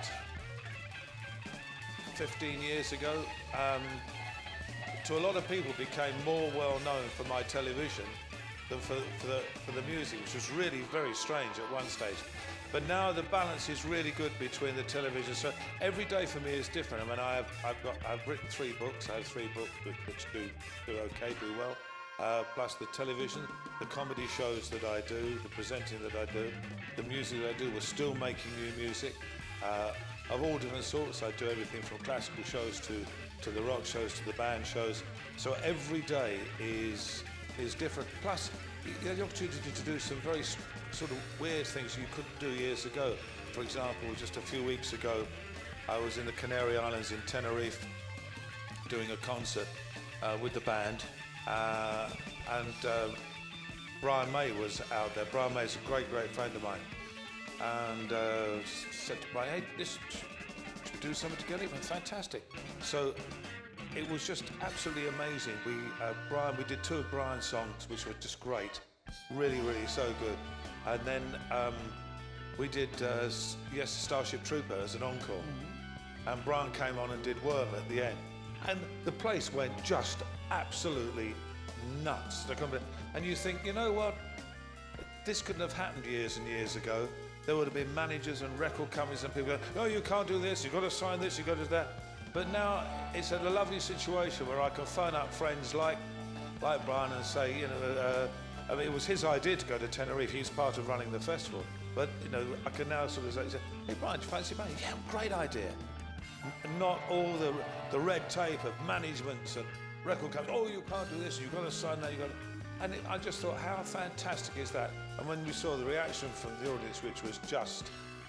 fifteen years ago, um, to a lot of people became more well known for my television than for, for, the, for the music, which was really very strange at one stage. But now the balance is really good between the television. So every day for me is different. I mean, I have, I've got, I've written three books. I have three books which, which do, do okay, do well. Uh, plus the television, the comedy shows that I do, the presenting that I do, the music that I do. We're still making new music uh, of all different sorts. I do everything from classical shows to, to the rock shows to the band shows. So every day is is different. Plus, you get the opportunity to do some very sort of weird things you couldn't do years ago. For example, just a few weeks ago, I was in the Canary Islands in Tenerife doing a concert uh, with the band, uh, and uh, Brian May was out there. Brian May is a great, great friend of mine, and uh, said to Brian, "Hey, this, should we do something together?" He went, "Fantastic." So it was just absolutely amazing. We, uh, Brian, we did two of Brian's songs, which were just great, really, really so good. And then um, we did uh, Yes, Starship Trooper as an encore. Mm-hmm. And Brian came on and did Worm at the end. And the place went just absolutely nuts. They're compl- and you think, you know what? This couldn't have happened years and years ago. There would have been managers and record companies and people going, oh, you can't do this, you've got to sign this, you've got to do that. But now it's a lovely situation where I can phone up friends like like Brian and say, you know, uh, I mean, it was his idea to go to Tenerife. He's part of running the festival. But, you know, I can now sort of say, hey, Brian, do you fancy money? Yeah, great idea. N- not all the the red tape of managements and record companies. Oh, you can't do this, you've got to sign that, you've got to... And it, I just thought, how fantastic is that? And when we saw the reaction from the audience, which was just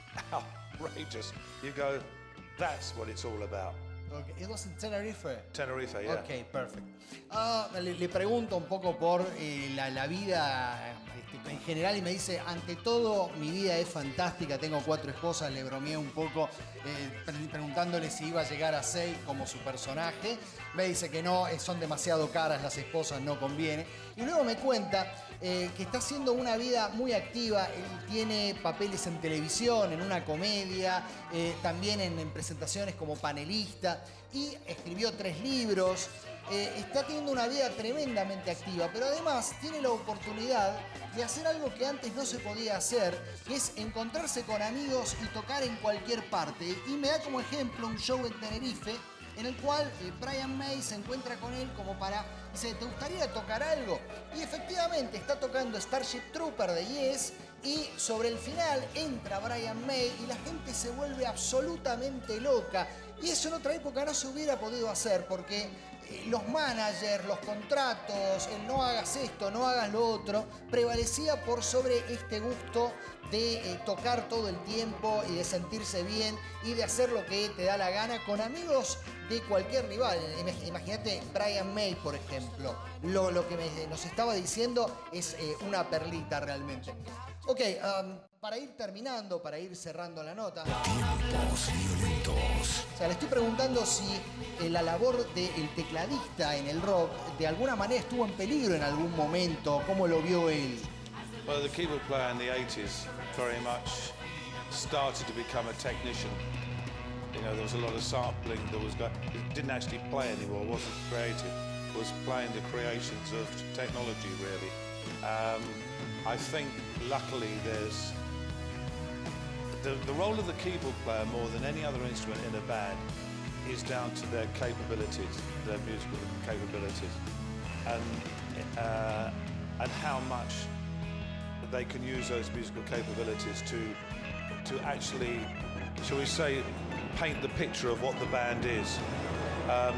outrageous, you go, that's what it's all about. Okay. It was in Tenerife. Tenerife, yeah. Ok, perfect. Uh, le, le pregunto un poco por eh, la, la vida este, en general y me dice, ante todo, mi vida es fantástica, tengo cuatro esposas, le bromeé un poco eh, pre- preguntándole si iba a llegar a seis como su personaje. Me dice que no, eh, son demasiado caras las esposas, no conviene. Y luego me cuenta eh, que está haciendo una vida muy activa. Él tiene papeles en televisión, en una comedia, eh, también en, en presentaciones como panelista y escribió tres libros. Eh, está teniendo una vida tremendamente activa, pero además tiene la oportunidad de hacer algo que antes no se podía hacer, que es encontrarse con amigos y tocar en cualquier parte. Y me da como ejemplo un show en Tenerife, en el cual eh, Brian May se encuentra con él como para... Dice, ¿te gustaría tocar algo? Y efectivamente está tocando Starship Trooper de Yes y sobre el final entra Brian May y la gente se vuelve absolutamente loca. Y eso en otra época no se hubiera podido hacer porque eh, los managers, los contratos, el no hagas esto, no hagas lo otro, prevalecía por sobre este gusto de eh, tocar todo el tiempo y de sentirse bien y de hacer lo que te da la gana con amigos de cualquier rival. Imagínate Brian May, por ejemplo. Lo, lo que me, nos estaba diciendo es eh, una perlita realmente. Ok, um, para ir terminando, para ir cerrando la nota. Tiempos violentos. O sea, le estoy preguntando si eh, la labor del tecladista en el rock de alguna manera estuvo en peligro en algún momento. ¿Cómo lo vio él? Well, the keyboard player in the eighties very much started to become a technician. You know, there was a lot of sampling that was going. It didn't actually play anymore, wasn't creative. It was playing the creations of technology, really. Um, I think, luckily, there's the, the role of the keyboard player more than any other instrument in a band is down to their capabilities, their musical capabilities, and uh, and how much they can use those musical capabilities to to actually, shall we say, paint the picture of what the band is. Um,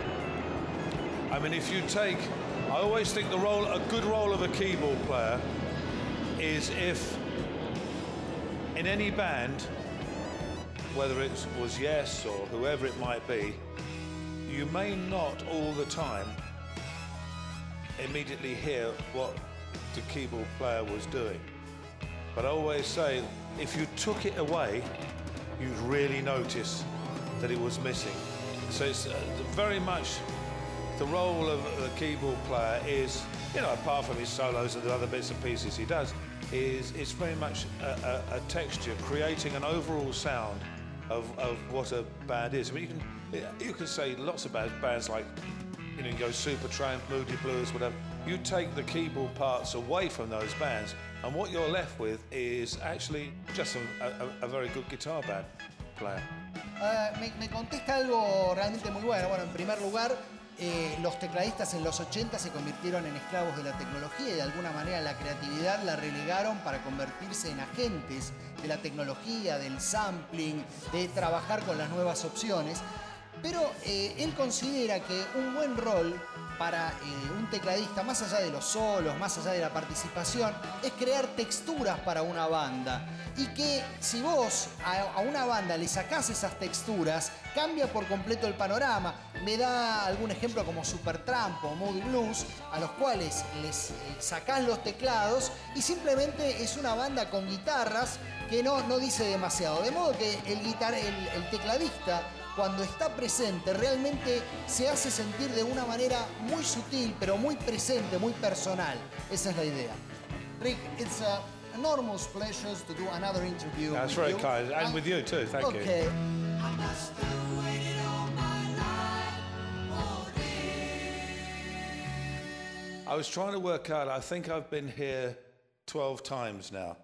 I mean, if you take, I always think the role, a good role of a keyboard player is if in any band, whether it was Yes or whoever it might be, you may not all the time immediately hear what the keyboard player was doing. But I always say, if you took it away, you'd really notice that it was missing. So it's uh, very much the role of the keyboard player is, you know, apart from his solos and the other bits and pieces he does, is it's very much a, a, a texture, creating an overall sound of, of what a band is. I mean, you can you can say lots of bands, bands like, you know, you go Supertramp, Moody Blues, whatever. You take the keyboard parts away from those bands, and what you're left with is actually just a, a, a very good guitar band player. Uh, me, me contesta algo realmente muy bueno. Bueno, en primer lugar, eh, los tecladistas en los ochenta se convirtieron en esclavos de la tecnología y de alguna manera la creatividad la relegaron para convertirse en agentes de la tecnología, del sampling, de trabajar con las nuevas opciones. Pero eh, él considera que un buen rol para eh, un tecladista, más allá de los solos, más allá de la participación, es crear texturas para una banda. Y que si vos a, a una banda le sacás esas texturas, cambia por completo el panorama. Me da algún ejemplo como Supertramp o Moody Blues, a los cuales les eh, sacás los teclados y simplemente es una banda con guitarras que no, no dice demasiado. De modo que el, guitar, el, el tecladista, cuando está presente, realmente se hace sentir de una manera muy sutil, pero muy presente, muy personal. Esa es la idea. Rick, it's a enormous pleasure to do another interview. That's with very you. kind, and Uh, with you too. Thank okay. you. I was trying to work out. I think I've been here twelve times now.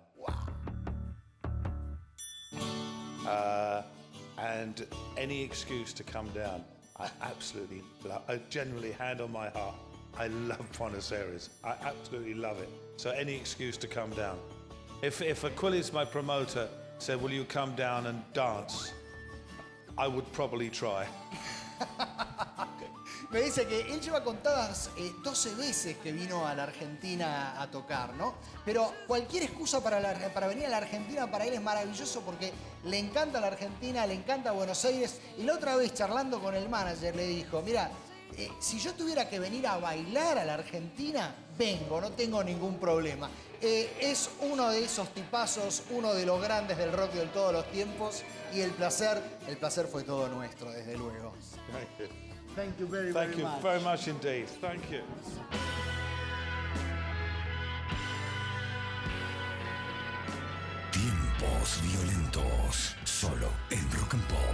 Uh, and any excuse to come down, I absolutely love. I generally, hand on my heart, I love Buenos Aires. I absolutely love it. So any excuse to come down. If if Aquiles, my promoter, said, "Will you come down and dance?" I would probably try. Me dice que él lleva contadas eh, doce veces que vino a la Argentina a tocar, ¿no? Pero cualquier excusa para, la, para venir a la Argentina para él es maravilloso porque le encanta la Argentina, le encanta Buenos Aires. Y la otra vez, charlando con el manager, le dijo, mira, eh, si yo tuviera que venir a bailar a la Argentina, vengo, no tengo ningún problema. Eh, es uno de esos tipazos, uno de los grandes del rock de todos los tiempos. Y el placer, el placer fue todo nuestro, desde luego. Thank you. Thank you very, Thank very you much. very much indeed. Thank you. Tiempos violentos, solo en Rock and Pop.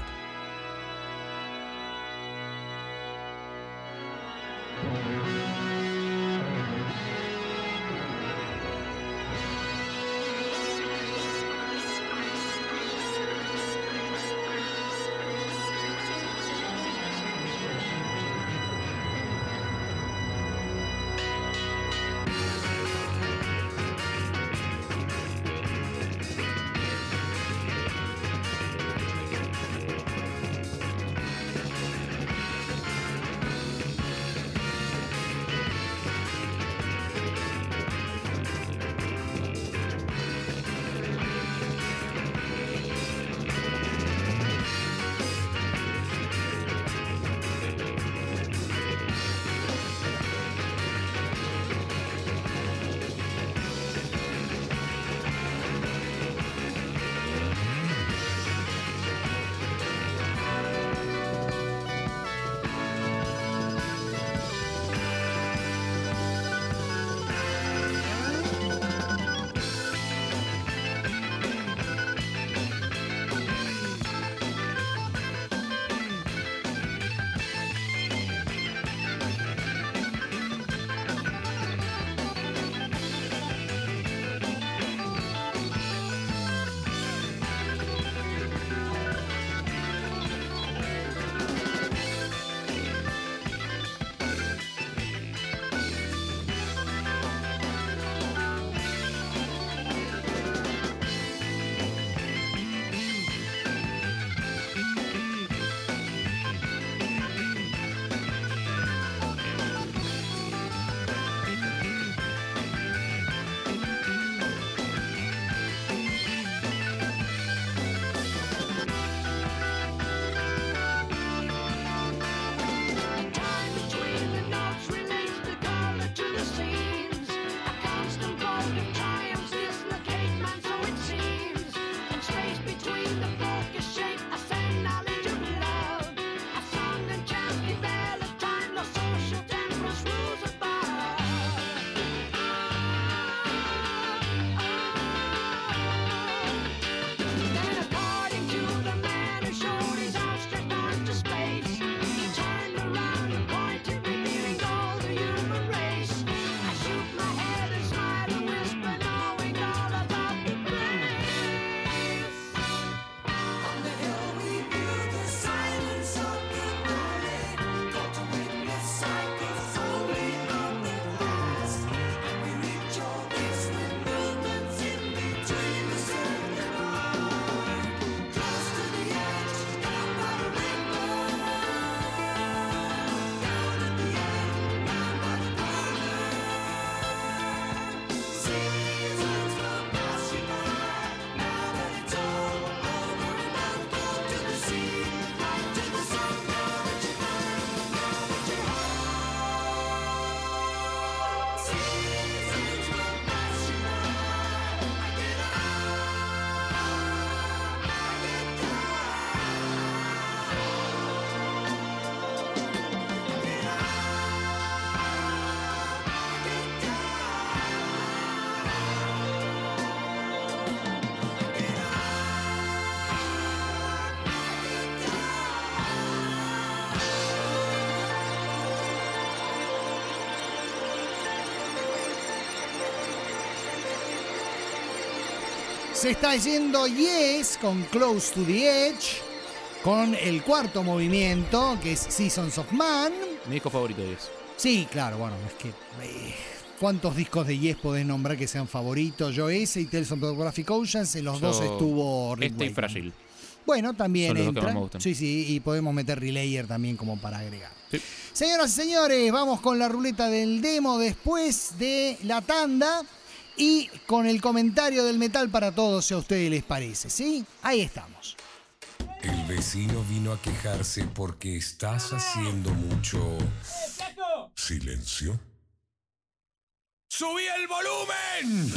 Se está yendo Yes con Close to the Edge, con el cuarto movimiento, que es Seasons of Man. Mi disco favorito de Yes. Sí, claro, bueno, es que... Eh, ¿cuántos discos de Yes podés nombrar que sean favoritos? Yo ese y Tales of Topographic Oceans, en los Yo, dos estuvo Rick Este y Wakeman. Frágil. Bueno, también Son los dos que entra. más me gustan. Sí, sí, y podemos meter Relayer también como para agregar. Sí. Señoras y señores, vamos con la ruleta del demo después de la tanda y con el comentario del metal para todos, si a ustedes les parece, ¿sí? Ahí estamos. El vecino vino a quejarse porque estás haciendo mucho silencio. ¡Subí el volumen!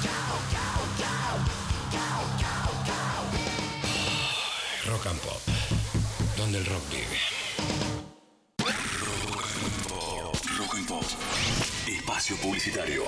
Rock and Pop, donde el rock vive. Rock and Pop. Espacio publicitario.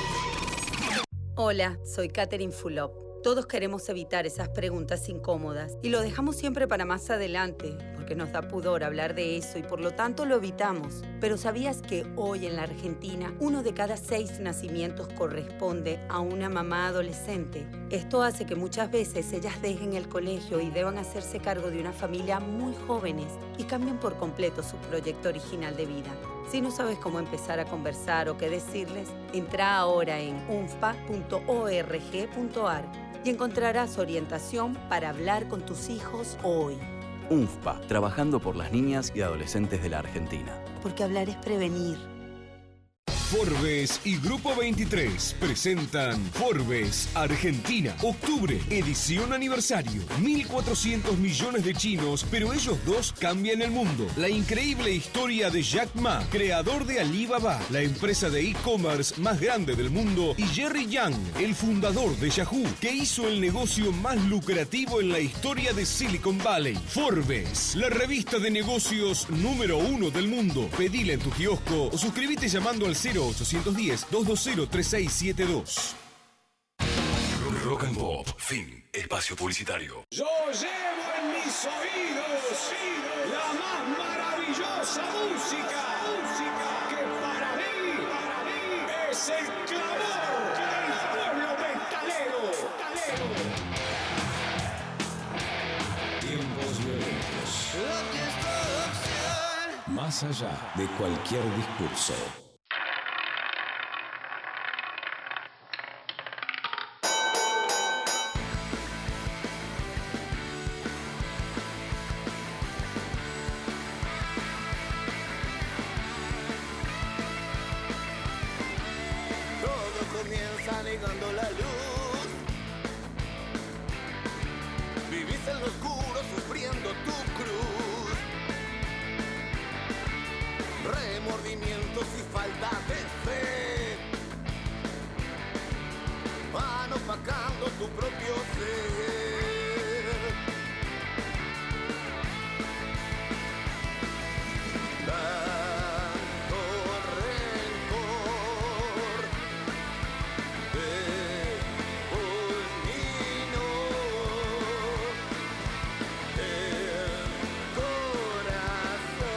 Hola, soy Catherine Fulop. Todos queremos evitar esas preguntas incómodas y lo dejamos siempre para más adelante, porque nos da pudor hablar de eso y por lo tanto lo evitamos. Pero ¿sabías que hoy en la Argentina uno de cada seis nacimientos corresponde a una mamá adolescente? Esto hace que muchas veces ellas dejen el colegio y deban hacerse cargo de una familia muy jóvenes y cambien por completo su proyecto original de vida. Si no sabes cómo empezar a conversar o qué decirles, entra ahora en unfpa punto org punto ar y encontrarás orientación para hablar con tus hijos hoy. UNFPA, trabajando por las niñas y adolescentes de la Argentina. Porque hablar es prevenir. Forbes y Grupo veintitrés presentan Forbes Argentina, octubre, edición aniversario. mil cuatrocientos millones de chinos, pero ellos dos cambian el mundo. La increíble historia de Jack Ma, creador de Alibaba, la empresa de e-commerce más grande del mundo, y Jerry Yang, el fundador de Yahoo, que hizo el negocio más lucrativo en la historia de Silicon Valley. Forbes, la revista de negocios número uno del mundo. Pedila en tu kiosco o suscríbete llamando al cero ochocientos diez, doscientos veinte, treinta y seis setenta y dos. Rock and Pop. Fin. Espacio publicitario. Yo llevo en mis oídos la más maravillosa música, música que para mí, para mí es el clamor del pueblo metalero. Tiempos violentos. Más allá de cualquier discurso. Todo comienza negando la luz. Vivís en lo oscuro sufriendo tu cruz. Remordimientos y falta de fe van opacando tu propio ser. Tanto rencor de fulminó el corazón.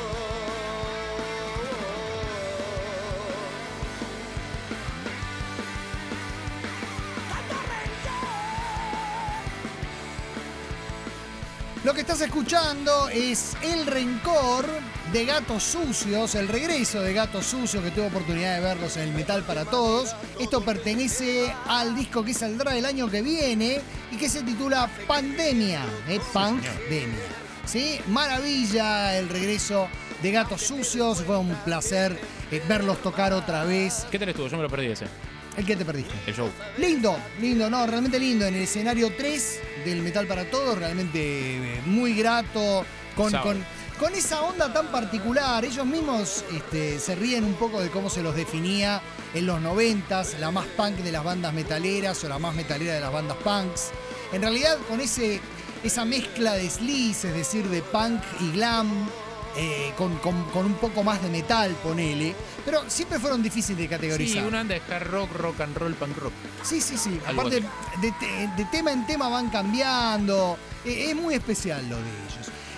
Lo que estás escuchando es El Rencor de Gatos Sucios, el regreso de Gatos Sucios, que tuve oportunidad de verlos en el Metal para Todos. Esto pertenece al disco que saldrá el año que viene y que se titula Pandemia, ¿eh? Pandemia. ¿Sí? Maravilla el regreso de Gatos Sucios, fue un placer eh, verlos tocar otra vez. ¿Qué tal estuvo? Yo me lo perdí ese. ¿El que te perdiste? El show. Lindo, lindo, no, realmente lindo. En el escenario tres del Metal para Todos, realmente eh, muy grato, con, con, con esa onda tan particular. Ellos mismos este, se ríen un poco de cómo se los definía en los noventas, la más punk de las bandas metaleras o la más metalera de las bandas punks. En realidad, con ese, esa mezcla de sleaze, es decir, de punk y glam, eh, con, con, con un poco más de metal, ponele. Pero siempre fueron difíciles de categorizar. Sí, una banda de hard rock, rock and roll, punk rock. Sí, sí, sí. Algo Aparte, así. de, te- de tema en tema van cambiando. Eh, es muy especial lo de ellos.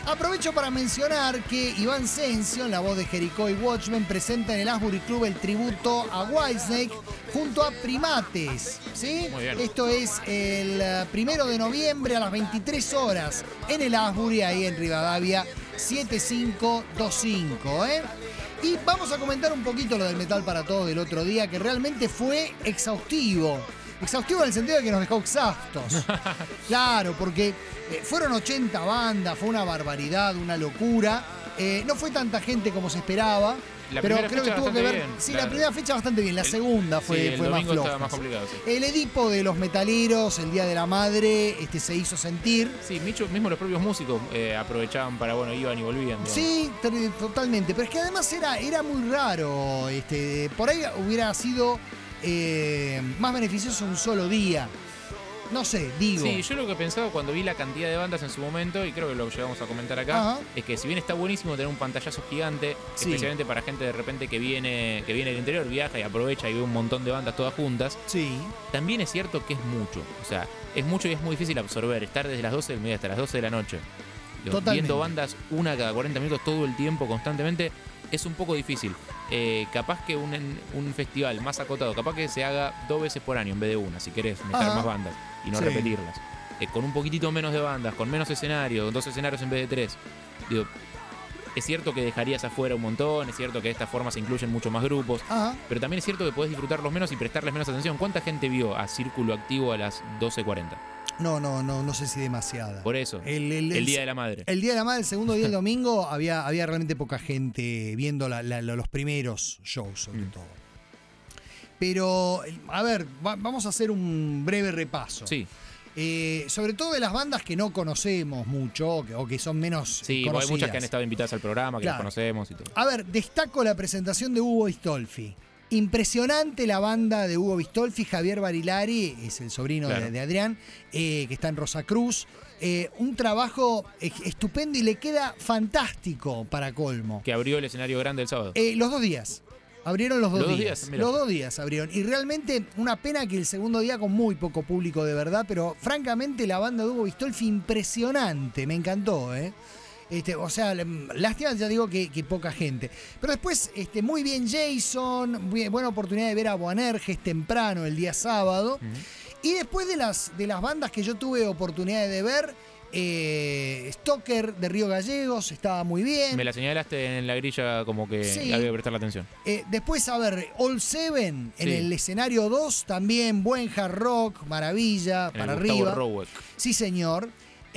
Aprovecho para mencionar que Iván Sencio, en la voz de Jericho y Watchmen, presenta en el Asbury Club el tributo a Whitesnake junto a Primates, ¿sí? Muy bien. Esto es el primero de noviembre a las veintitrés horas en el Asbury, ahí en Rivadavia siete cinco dos cinco, ¿eh? Y vamos a comentar un poquito lo del Metal para Todos del otro día, que realmente fue exhaustivo. Exhaustivo en el sentido de que nos dejó exhaustos. Claro, porque eh, fueron ochenta bandas, fue una barbaridad, una locura. Eh, no fue tanta gente como se esperaba. La pero primera creo que fecha tuvo que ver. bastante bien, sí, claro. la primera fecha bastante bien. La segunda fue, Sí, el fue más domingo floja. estaba más complicado, sí. El Edipo de los metaleros, el Día de la Madre, este, se hizo sentir. Sí, mucho- mismo los propios músicos eh, aprovechaban para, bueno, iban y volvían. digamos. Sí, ter- totalmente. Pero es que además era, era muy raro. Este, por ahí hubiera sido eh, más beneficioso un solo día. No sé, digo. Sí, yo lo que pensaba cuando vi la cantidad de bandas en su momento, y creo que lo llegamos a comentar acá, Ajá. es que si bien está buenísimo tener un pantallazo gigante, Sí. especialmente para gente de repente que viene, que viene del interior, viaja y aprovecha y ve un montón de bandas todas juntas, sí. también es cierto que es mucho. O sea, es mucho y es muy difícil absorber, estar desde las doce del mediodía hasta las doce de la noche. Digo, Totalmente. viendo bandas una cada cuarenta minutos todo el tiempo, constantemente, es un poco difícil. Eh, capaz que un, un festival más acotado, capaz que se haga dos veces por año en vez de una, si querés meter Ajá. más bandas y no Sí. repetirlas. Eh, con un poquitito menos de bandas, con menos escenarios, dos escenarios en vez de tres. Digo, es cierto que dejarías afuera un montón, es cierto que de esta forma se incluyen mucho más grupos, Ajá. pero también es cierto que podés disfrutarlos menos y prestarles menos atención. ¿Cuánta gente vio a Círculo Activo a las doce cuarenta? No, no, no, no sé si demasiada. Por eso, El, el- el el- Día de la Madre. El Día de la Madre, el segundo día del domingo, había, había realmente poca gente viendo la- la- los primeros shows, sobre Mm. todo. Pero, a ver, va- vamos a hacer un breve repaso. Sí. Eh, sobre todo de las bandas que no conocemos mucho o que, o que son menos Sí, conocidas. hay muchas que han estado invitadas al programa, que Claro. las conocemos y todo. A ver, destaco la presentación de Hugo Bistolfi. Impresionante la banda de Hugo Bistolfi. Javier Barilari es el sobrino Claro. de, de Adrián, eh, que está en Rosacruz. Eh, un trabajo eh, estupendo y le queda fantástico para colmo. Que abrió el escenario grande el sábado. Eh, los dos días. Abrieron los dos Los dos días. días, mira. los dos días abrieron. Y realmente una pena que el segundo día con muy poco público de verdad, pero francamente la banda de Hugo Bistolfi impresionante. Me encantó, ¿eh? Este, o sea, lástima, ya digo que, que poca gente. Pero después, este, muy bien Jason, muy- buena oportunidad de ver a Boanerges temprano el día sábado. Y después de las, de las bandas que yo tuve oportunidad de ver, eh, Stoker de Río Gallegos estaba muy bien. Me la señalaste en la grilla como que Sí. había que prestar la atención. Eh, después, a ver, All Seven en Sí. el escenario dos, también buen hard rock, maravilla, En para el Gustavo arriba. Roweck. Sí, señor.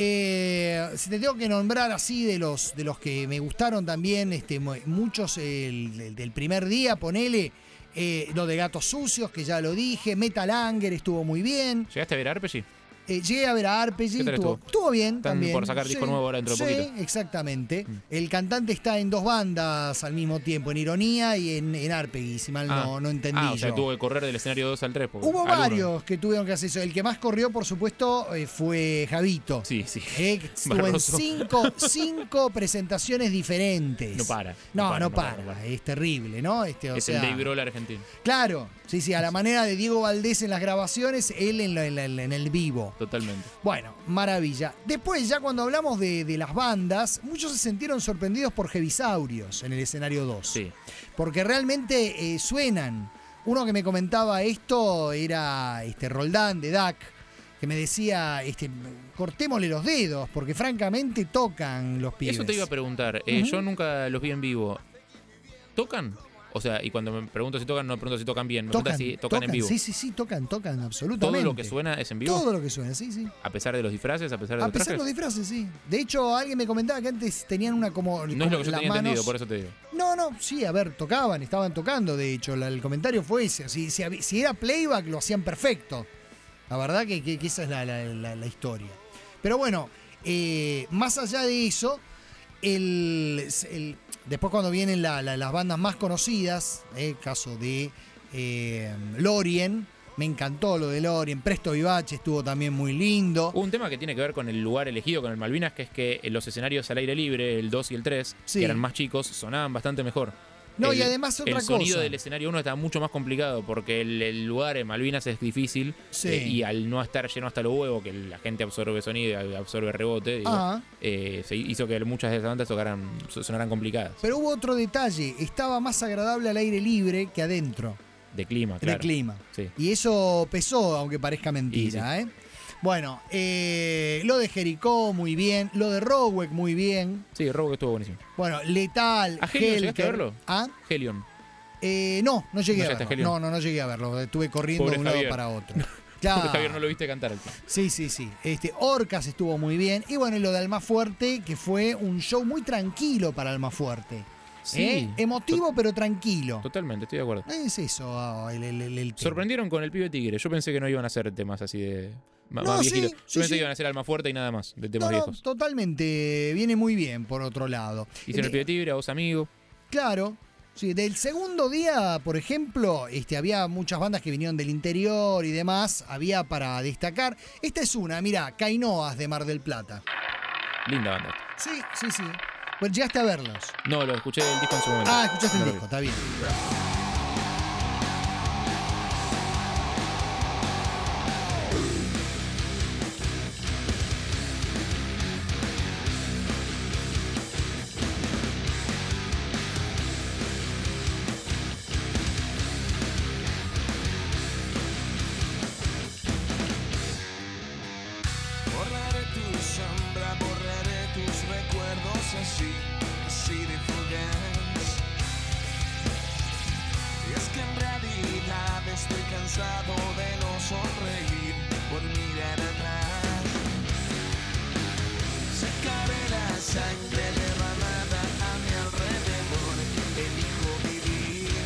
Eh, si te tengo que nombrar así de los, de los que me gustaron también, este, mu- muchos el, el del primer día, ponele, eh, lo de Gatos Sucios, que ya lo dije, Metal Anger estuvo muy bien. ¿Llegaste a ver Arpeggi? Eh, llegué a ver a Arpeggi, ¿Qué tal estuvo, estuvo? estuvo bien Están también. por sacar disco nuevo ahora dentro de sí, poquito. exactamente. El cantante está en dos bandas al mismo tiempo, en Ironía y en, en Arpeggi, si mal Ah. no, no entendí Ah, o sea, yo. tuvo que correr del escenario dos al tres. porque Hubo al uno. varios que tuvieron que hacer eso. El que más corrió, por supuesto, eh, fue Javito. Sí, sí. Eh, que estuvo en Barroso. cinco, cinco presentaciones diferentes. No para. No, no, no para. para, no para. Es terrible, ¿no? Este, o Es sea, el Dave Grohl argentino. Claro, sí, sí, a la manera de Diego Valdés en las grabaciones, él en, la- en la- en el vivo. Totalmente. Bueno, maravilla. Después, ya cuando hablamos de, de las bandas, muchos se sintieron sorprendidos por Heavisaurios en el escenario dos. Sí. Porque realmente eh, suenan. Uno que me comentaba esto era este Roldán de D A C, que me decía, este, cortémosle los dedos, porque francamente tocan los pibes. Eso te iba a preguntar. Eh, Ujú. Yo nunca los vi en vivo. ¿Tocan? O sea, y cuando me pregunto si tocan, no me pregunto si tocan bien. Me pregunto si tocan, en vivo. Sí, sí, sí, tocan, tocan, absolutamente. ¿Todo lo que suena es en vivo? Todo lo que suena, sí, sí. A pesar de los disfraces, a pesar de A los pesar de los trajes. disfraces, sí. De hecho, alguien me comentaba que antes tenían una como... No es como lo que yo las tenía manos- entendido, por eso te digo. No, no, sí, a ver, tocaban, estaban tocando, de hecho, la- el comentario fue ese. Si, si, hab- si era playback, lo hacían perfecto. La verdad que, que- que esa es la, la- la- la historia. Pero bueno, eh, más allá de eso, el, el- después cuando vienen la- la- las bandas más conocidas, el caso de eh, Lorien, me encantó lo de Lorien, Presto Vivace estuvo también muy lindo. Hubo un tema que tiene que ver con el lugar elegido, con el Malvinas, que es que los escenarios al aire libre, el dos y el tres, Sí. que eran más chicos, sonaban bastante mejor. No, el, y además otra el sonido cosa. del escenario uno está mucho más complicado porque el, el lugar en Malvinas es difícil Sí. eh, y al no estar lleno hasta los huevos, que la gente absorbe sonido y absorbe rebote, digo, Ah. eh, se hizo que muchas de esas bandas tocaran, sonaran complicadas. Pero hubo otro detalle, estaba más agradable al aire libre que adentro. De clima, claro. De clima. Sí. Y eso pesó, aunque parezca mentira, ¿eh? Bueno, eh, lo de Jericó muy bien, lo de Rowek muy bien. Sí, Rowek estuvo buenísimo. Bueno, Letal, ¿A Helion llegaste Helter. a verlo? ¿Ah? Helion. Eh, no, no llegué ¿No a llegaste a verlo. Helion? No, no, no llegué a verlo. Estuve corriendo Pobre de un lado Javier. para otro. Pobre Claro. Javier, no lo viste cantar. Sí, sí, sí. Este, Orcas estuvo muy bien. Y bueno, y lo de Almafuerte, que fue un show muy tranquilo para Almafuerte. Sí. ¿Eh? Emotivo, pero tranquilo. Totalmente, estoy de acuerdo. Es eso, ah, el, el, el, el tema. Sorprendieron con el pibe Tigre. Yo pensé que no iban a hacer temas así de. Más, No, más sí, viejitos. Yo sí, pensé sí. que iban a ser Alma Fuerte y nada más, de temas No, no, viejos. totalmente. Viene muy bien, por otro lado. Hicieron el De- pibe Tigre, a vos amigo. Claro. Sí, del segundo día, por ejemplo, este, había muchas bandas que vinieron del interior y demás. Había para destacar. Esta es una, mirá, Cainoas de Mar del Plata. Linda banda. Sí, sí, sí. Pues llegaste a verlos. No, lo escuché el disco en su momento. Ah, escuchaste No el lo disco, vi. está bien. Borraré tu sombra, borraré tus recuerdos así, así de fugaz. Y es que en realidad estoy cansado de no sonreír por mirar atrás. Secaré la sangre derramada a mi alrededor, elijo vivir.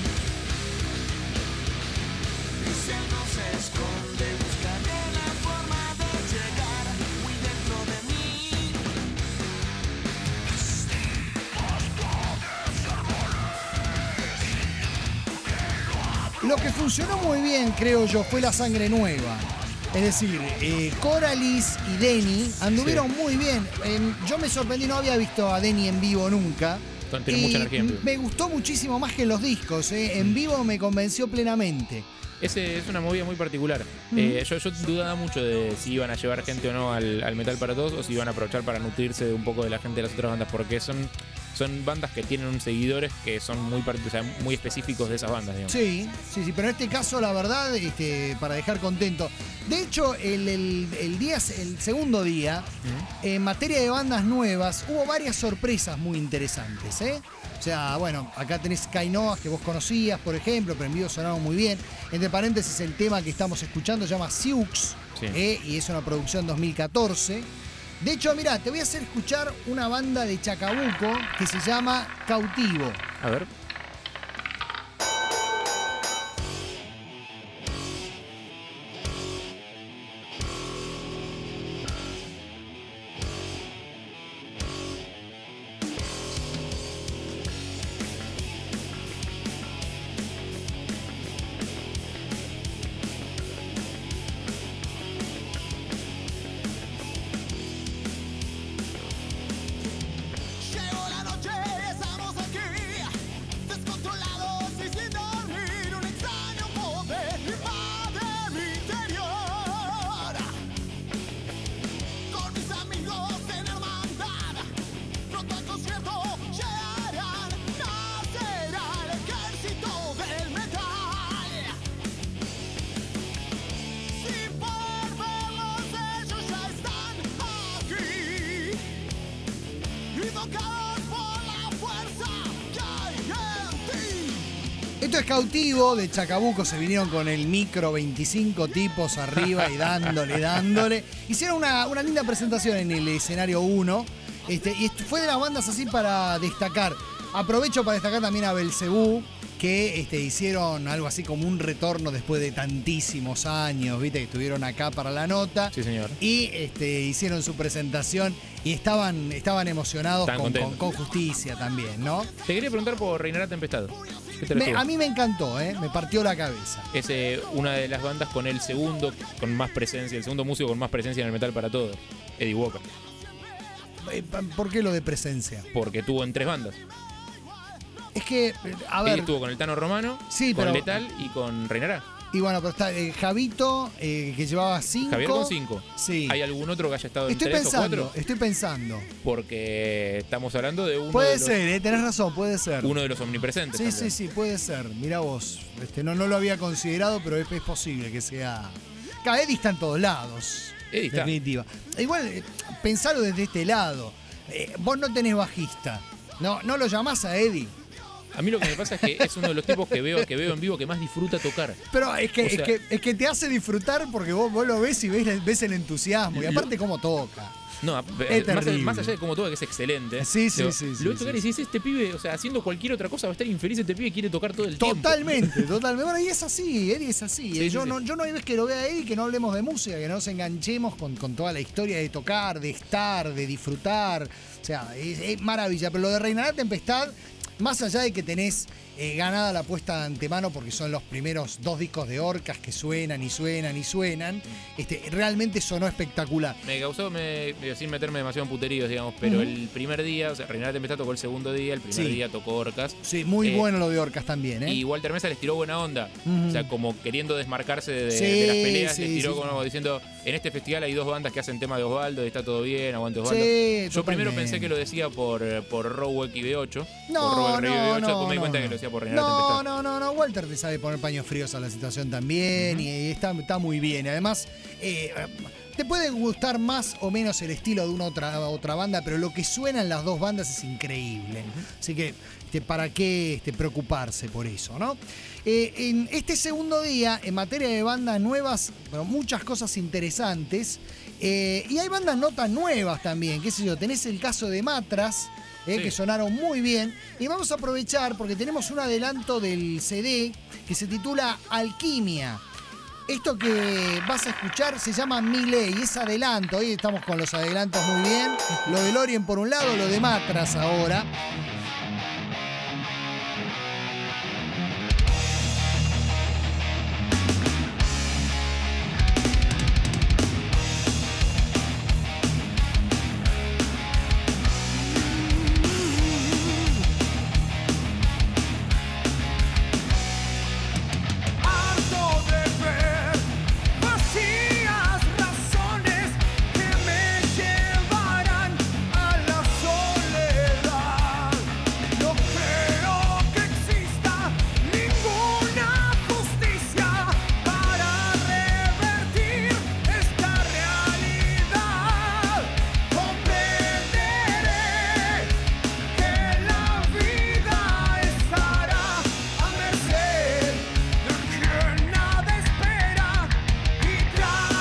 Y si algo se esconde, buscaré la forma de llegar muy dentro de mí. Lo que funcionó muy bien, creo yo, fue la sangre nueva. Es decir, eh, Coralis y Denny anduvieron muy bien. Eh, yo me sorprendí, no había visto a Denny en vivo nunca. Tiene Y mucha energía en vivo. me gustó muchísimo más que en los discos. eh. En vivo me convenció plenamente. Ese es una movida muy particular. Ujú. Eh, yo, yo dudaba mucho de si iban a llevar gente o no al, al Metal para Todos o si iban a aprovechar para nutrirse de un poco de la gente de las otras bandas, porque son, son bandas que tienen un seguidores que son muy, part- o sea, muy específicos de esas bandas, digamos. Sí, sí, sí, pero en este caso, la verdad, este, para dejar contento. De hecho, el, el- el día, el segundo día, en materia de bandas nuevas, hubo varias sorpresas muy interesantes, ¿eh? O sea, bueno, acá tenés Cainoas, que vos conocías, por ejemplo, pero en vivo sonaron muy bien. Entre paréntesis, el tema que estamos escuchando se llama Siux, Sí. ¿eh? Y es una producción dos mil catorce. De hecho, mirá, te voy a hacer escuchar una banda de Chacabuco que se llama Cautivo. A ver. Llegó la noche, estamos aquí, descontrolados y sin dormir. Un extraño poder invade mi interior. Con mis amigos en hermandad, pronto al concierto llegarán. Nacerá el ejército del metal. Sin poder verlos, ellos ya están aquí. Invocados por la fuerza que hay en ti. Esto es Cautivo de Chacabuco, se vinieron con el micro, veinticinco tipos arriba y dándole, dándole. Hicieron una, una linda presentación en el escenario uno, este, y esto fue de las bandas así para destacar. Aprovecho para destacar también a Belcebú, que este, hicieron algo así como un retorno después de tantísimos años, viste, que estuvieron acá para la nota. Sí, señor. Y este, hicieron su presentación y estaban, estaban emocionados Estaban con, con, contentos. con Justicia también, ¿no? Te quería preguntar por Reinará Tempestad. ¿Qué te Me- pareció? a mí me encantó, ¿eh? Me partió la cabeza. Es eh, una de las bandas con el segundo, con más presencia, el segundo músico con más presencia en el Metal para Todos, Eddie Walker. Eh, ¿Por qué lo de presencia? Porque tuvo en tres bandas. Es que, a ver. Eddie estuvo con el Tano Romano, Sí, con pero- Letal y con Reinará. Y bueno, pero está eh, Javito, eh, que llevaba cinco. Javier con cinco. Sí. ¿Hay algún otro que haya estado en Estoy tres pensando, o cuatro? estoy pensando. Porque estamos hablando de uno Puede de los, ser, eh, tenés razón, puede ser. uno de los omnipresentes. Sí, también. sí, sí, puede ser. Mirá vos. Este, no, no lo había considerado, pero es, es posible que sea. Cada Eddie está en todos lados. Eddie está. Definitiva. Igual, eh, pensalo desde este lado. Eh, vos no tenés bajista. No, no lo llamás a Eddie. A mí lo que me pasa es que es uno de los tipos que veo, que veo en vivo que más disfruta tocar. Pero es que, O sea, es que, es que te hace disfrutar porque vos, vos lo ves y ves, ves el entusiasmo. Y aparte, cómo toca. No, Es más, allá, terrible. más allá de cómo toca, que es excelente. Sí, sí, digo, sí, sí, Lo ves tocar sí, y dices, este pibe, o sea, haciendo cualquier otra cosa va a estar infeliz, este pibe quiere tocar todo el tiempo. Totalmente, totalmente. Bueno, y es así, Eddie es así. Sí, yo, sí, no, sí. yo no hay vez que lo vea a Eddie que no hablemos de música, que no nos enganchemos con, con toda la historia de tocar, de estar, de disfrutar. O sea, es, es maravilla. Pero lo de Reinará Tempestad, más allá de que tenés eh, ganada la puesta de antemano porque son los primeros dos discos de Orcas que suenan y suenan y suenan, este, realmente sonó espectacular. Me causó, me, digo, sin meterme demasiado en puteríos, digamos, pero Ujú. el primer día, o sea, Reinará Tempestad tocó el segundo día, el primer Sí. día tocó Orcas. Sí, muy Eh, bueno lo de Orcas también, ¿eh? Y Walter Mesa les tiró buena onda. Ujú. O sea, como queriendo desmarcarse de, Sí, de las peleas, sí, les tiró sí. como diciendo, en este festival hay dos bandas que hacen tema de Osvaldo y está todo bien, aguante Osvaldo. Sí, Yo primero totalmente. pensé que lo decía por, por Rowek y B ocho. No, por Rowek y no, B ocho, no, después me di no, cuenta no. que lo decía por Reinará No, Tempestad. no, no, no. Walter te sabe poner paños fríos a la situación también y está, está muy bien. Además, eh, te puede gustar más o menos el estilo de una otra, otra banda, pero lo que suena en las dos bandas es increíble. Así que, este, ¿para qué este, preocuparse por eso, no? Eh, en este segundo día, en materia de bandas nuevas, bueno, muchas cosas interesantes. Eh, y hay bandas no tan nuevas también, qué sé yo. Tenés el caso de Matras, eh, Sí. que sonaron muy bien. Y vamos a aprovechar porque tenemos un adelanto del C D que se titula Alquimia. Esto que vas a escuchar se llama Mi Ley, es adelanto. Hoy estamos con los adelantos muy bien. Lo de Lorien por un lado, lo de Matras ahora. Harto de ver vacías razones que me llevarán a la soledad. No creo que exista ninguna justicia para revertir esta realidad. Comprenderé que la vida estará a merced de quien nada espera y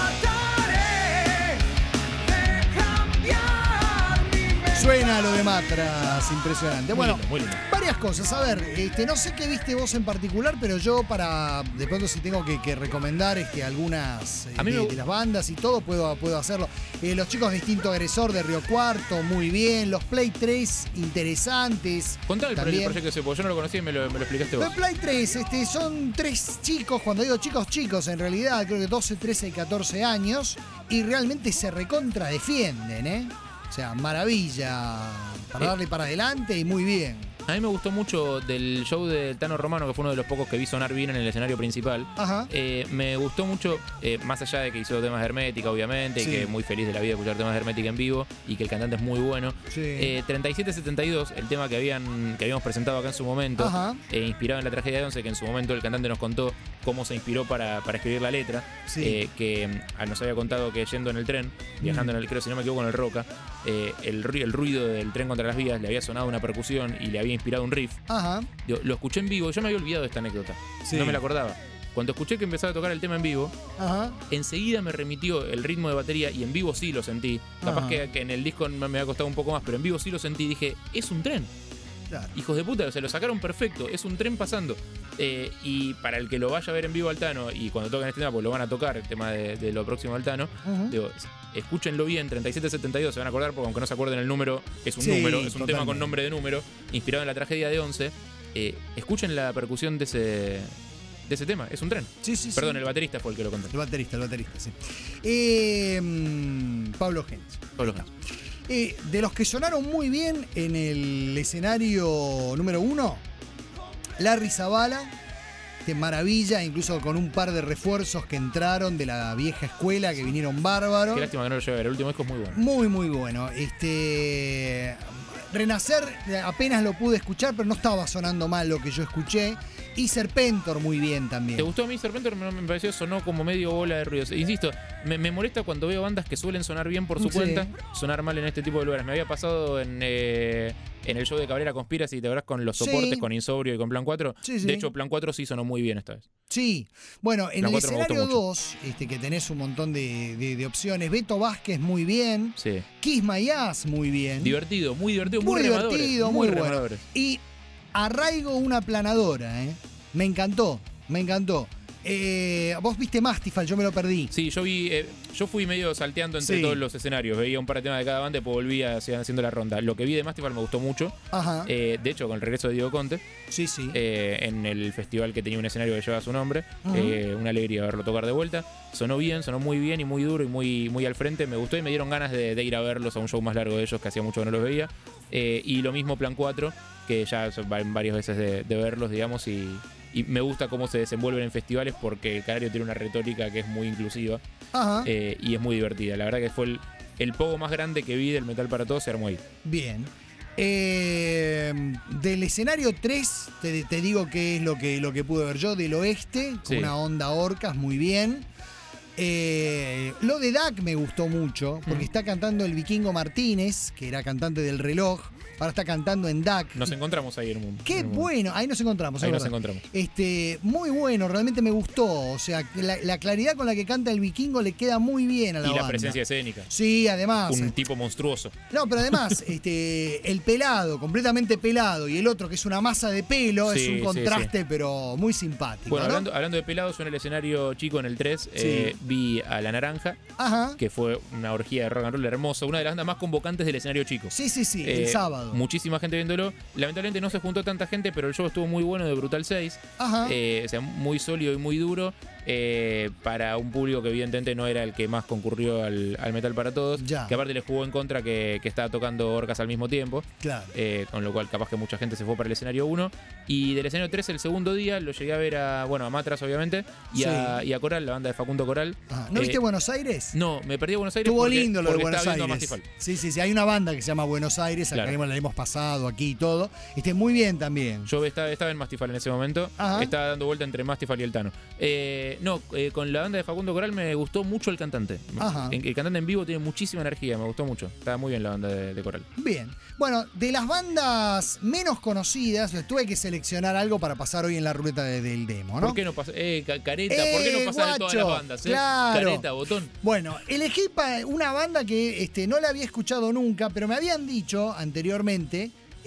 trataré de cambiar mi mente. Suena lo de Matras, impresionante. Muy Bueno, lindo, muy lindo. varias cosas. A ver, este, no sé qué viste vos en particular, pero yo para, de pronto si tengo que, que recomendar este, algunas eh, A mí de, me- de las bandas y todo, puedo, puedo hacerlo. Eh, los chicos de Instinto Agresor de Río Cuarto, muy bien. Los Play tres, interesantes. Contá el, el También. proyecto ese, porque yo no lo conocía y me lo, me lo explicaste vos. Los Play tres, este, son tres chicos, cuando digo chicos, chicos, en realidad, creo que doce, trece y catorce años, y realmente se recontra defienden, ¿eh? O sea, maravilla, para Eh. darle para adelante y muy bien. A mí me gustó mucho del show de Tano Romano, que fue uno de los pocos que vi sonar bien en el escenario principal. Ajá. Eh, me gustó mucho, eh, más allá de que hizo temas de Hermética, obviamente, Sí. y que muy feliz de la vida de escuchar temas de Hermética en vivo, y que el cantante es muy bueno. Sí. Eh, treinta y siete setenta y dos, el tema que, habían, que habíamos presentado acá en su momento, Ajá. eh, inspirado en la tragedia de Once, que en su momento el cantante nos contó cómo se inspiró para, para escribir la letra, Sí. eh, que mm, nos había contado que yendo en el tren, viajando en el, creo si no me equivoco, en el Roca, eh, el, ru- el ruido del tren contra las vías le había sonado una percusión y le había inspirado un riff. Ajá. Digo, lo escuché en vivo, yo me había olvidado de esta anécdota, Sí. no me la acordaba. Cuando escuché que empezaba a tocar el tema en vivo, Ajá. enseguida me remitió el ritmo de batería y en vivo sí lo sentí. Capaz Ajá. que, que en el disco me, me ha costado un poco más, pero en vivo sí lo sentí y dije, es un tren. Claro. Hijos de puta, se lo sacaron perfecto, es un tren pasando. Eh, y para el que lo vaya a ver en vivo al Tano, y cuando toquen este tema, pues lo van a tocar, el tema de, de lo próximo al Tano, Ujú. digo, escúchenlo bien, treinta y siete setenta y dos, se van a acordar, porque aunque no se acuerden el número, es un Sí, número, es un totalmente. tema con nombre de número, inspirado en la tragedia de Once. Eh, escuchen la percusión de ese, de ese tema, es un tren. Sí, sí, sí. Perdón, el baterista fue el que lo contó. El baterista, el baterista, sí. Eh, mm, Pablo Gens. Pablo Gens. Eh, de los que sonaron muy bien en el escenario número uno, Larry Zavala, de maravilla, incluso con un par de refuerzos que entraron de la vieja escuela, que vinieron bárbaros. Qué lástima que no lo lleve a ver. El último disco es muy bueno. Muy, muy bueno. Este... Renacer apenas lo pude escuchar, pero no estaba sonando mal lo que yo escuché. Y Serpentor muy bien también. ¿Te gustó a mí Serpentor? Me, me pareció, sonó como medio bola de ruidos. Insisto, me, me molesta cuando veo bandas que suelen sonar bien por su Sí. cuenta, sonar mal en este tipo de lugares. Me había pasado en, eh, en el show de Cabrera Conspiracy, ¿te acordás? Con los Sí. soportes, con Insobrio y con Plan cuatro. Sí, sí. De hecho, Plan cuatro sí sonó muy bien esta vez. Sí, bueno, en La el cuatro me gustó escenario mucho. dos, este, que tenés un montón de, de- de opciones, Beto Vázquez muy bien, Sí. Kiss My Ass muy bien. Divertido, muy divertido, Muy muy, remadores, divertido, muy bueno. remadores. Y Arraigo una planadora, ¿eh? Me encantó, me encantó. Eh, vos viste Mastifal, yo me lo perdí. Sí, yo vi, eh, yo fui medio salteando entre Sí. todos los escenarios. Veía un par de temas de cada banda y después volvía hacia- haciendo la ronda. Lo que vi de Mastifal me gustó mucho. Ajá. Eh, de hecho, con el regreso de Diego Conte. Sí, sí. Eh, en el festival que tenía un escenario que llevaba su nombre. Ujú. Eh, una alegría verlo tocar de vuelta. Sonó bien, sonó muy bien y muy duro y muy, muy al frente. Me gustó y me dieron ganas de, de ir a verlos a un show más largo de ellos, que hacía mucho que no los veía. Eh, y lo mismo Plan cuatro, que ya son va- varias veces de, de verlos, digamos, y, y me gusta cómo se desenvuelven en festivales porque el Canario tiene una retórica que es muy inclusiva. Ajá. Eh, y es muy divertida. La verdad que fue el, el pogo más grande que vi del Metal para Todos, se armó ahí. Bien. Eh, del escenario tres, te, te digo qué es lo que, lo que pude ver yo, del oeste, con Sí. una onda orcas, muy bien. Eh, lo de D A C me gustó mucho, porque Mm. está cantando el Vikingo Martínez, que era cantante del Reloj, ahora está cantando en D A C. Nos encontramos ahí en un Qué en un- bueno, ahí nos encontramos. Ahí es nos verdad. encontramos. Este, muy bueno, realmente me gustó. O sea, la, la claridad con la que canta el Vikingo le queda muy bien a la Y la banda. presencia escénica. Sí, además. Un tipo monstruoso. No, pero además, este, el pelado, completamente pelado, y el otro que es una masa de pelo, Sí, es un sí, contraste, pero muy simpático. Bueno, ¿no? hablando, hablando de pelados, yo en el escenario chico, en el tres, eh, vi a La Naranja, Ajá. que fue una orgía de rock and roll hermosa, una de las bandas más convocantes del escenario chico. Sí, sí, sí, Eh, el sábado. Muchísima gente viéndolo. Lamentablemente no se juntó tanta gente, pero el show estuvo muy bueno de Brutal seis. Ajá. Eh, o sea, muy sólido y muy duro. eh, para un público que evidentemente no era el que más concurrió al, al Metal para Todos. Ya. Que aparte le jugó en contra que, que estaba tocando Orcas al mismo tiempo. Claro. Eh, con lo cual capaz que mucha gente se fue para el escenario uno. Y del escenario tres, el segundo día, lo llegué a ver a, bueno, a Matras obviamente, y, Sí. a, y a Coral, la banda de Facundo Coral. Ajá. ¿No Eh, viste Buenos Aires? No, me perdí a Buenos Aires Estuvo porque, lindo lo de porque Buenos estaba viendo a Aires. Mastifal. Sí, sí, sí. Hay una banda que se llama Buenos Aires, acá Claro. hemos- la hemos pasado aquí y todo. Este, muy bien también. Yo estaba, estaba en Mastifal en ese momento. Ajá. Estaba dando vuelta entre Mastifal y el Tano. Eh, no, eh, con la banda de Facundo Coral me gustó mucho el cantante. Ajá. El, el cantante en vivo tiene muchísima energía, me gustó mucho. Estaba muy bien la banda de, de Coral. Bien. Bueno, de las bandas menos conocidas, tuve que seleccionar algo para pasar hoy en la ruleta de- del demo, ¿no? ¿Por qué no pasa? Eh, ca- careta, ¿por qué Eh, no pasan en todas las guacho, bandas? Eh? claro. Careta, botón. Bueno, elegí pa- una banda que este, no la había escuchado nunca, pero me habían dicho anteriormente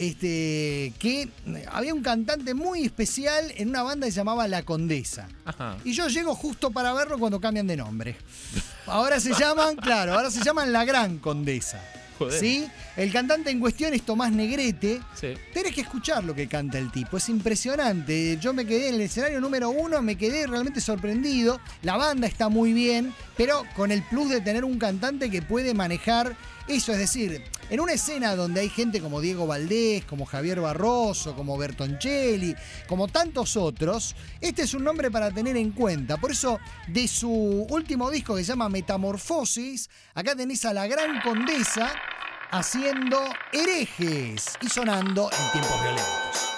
este, que había un cantante muy especial en una banda que se llamaba La Condesa. Ajá. Y yo llego justo para verlo cuando cambian de nombre. Ahora se llaman, claro, ahora se llaman La Gran Condesa. Joder. ¿Sí? El cantante en cuestión es Tomás Negrete. Sí. Tenés que escuchar lo que canta el tipo, es impresionante. Yo me quedé en el escenario número uno, me quedé realmente sorprendido. La banda está muy bien, pero con el plus de tener un cantante que puede manejar eso. Es decir, en una escena donde hay gente como Diego Valdés, como Javier Barroso, como Bertoncelli, como tantos otros, este es un nombre para tener en cuenta. Por eso, de su último disco que se llama Metamorfosis, acá tenés a la Gran Condesa haciendo Herejes y sonando en Tiempos Violentos.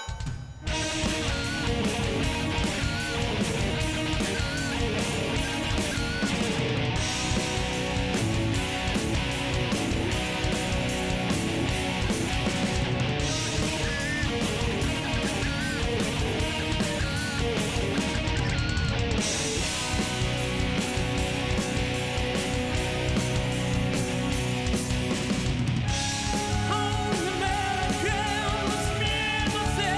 Americanos mismos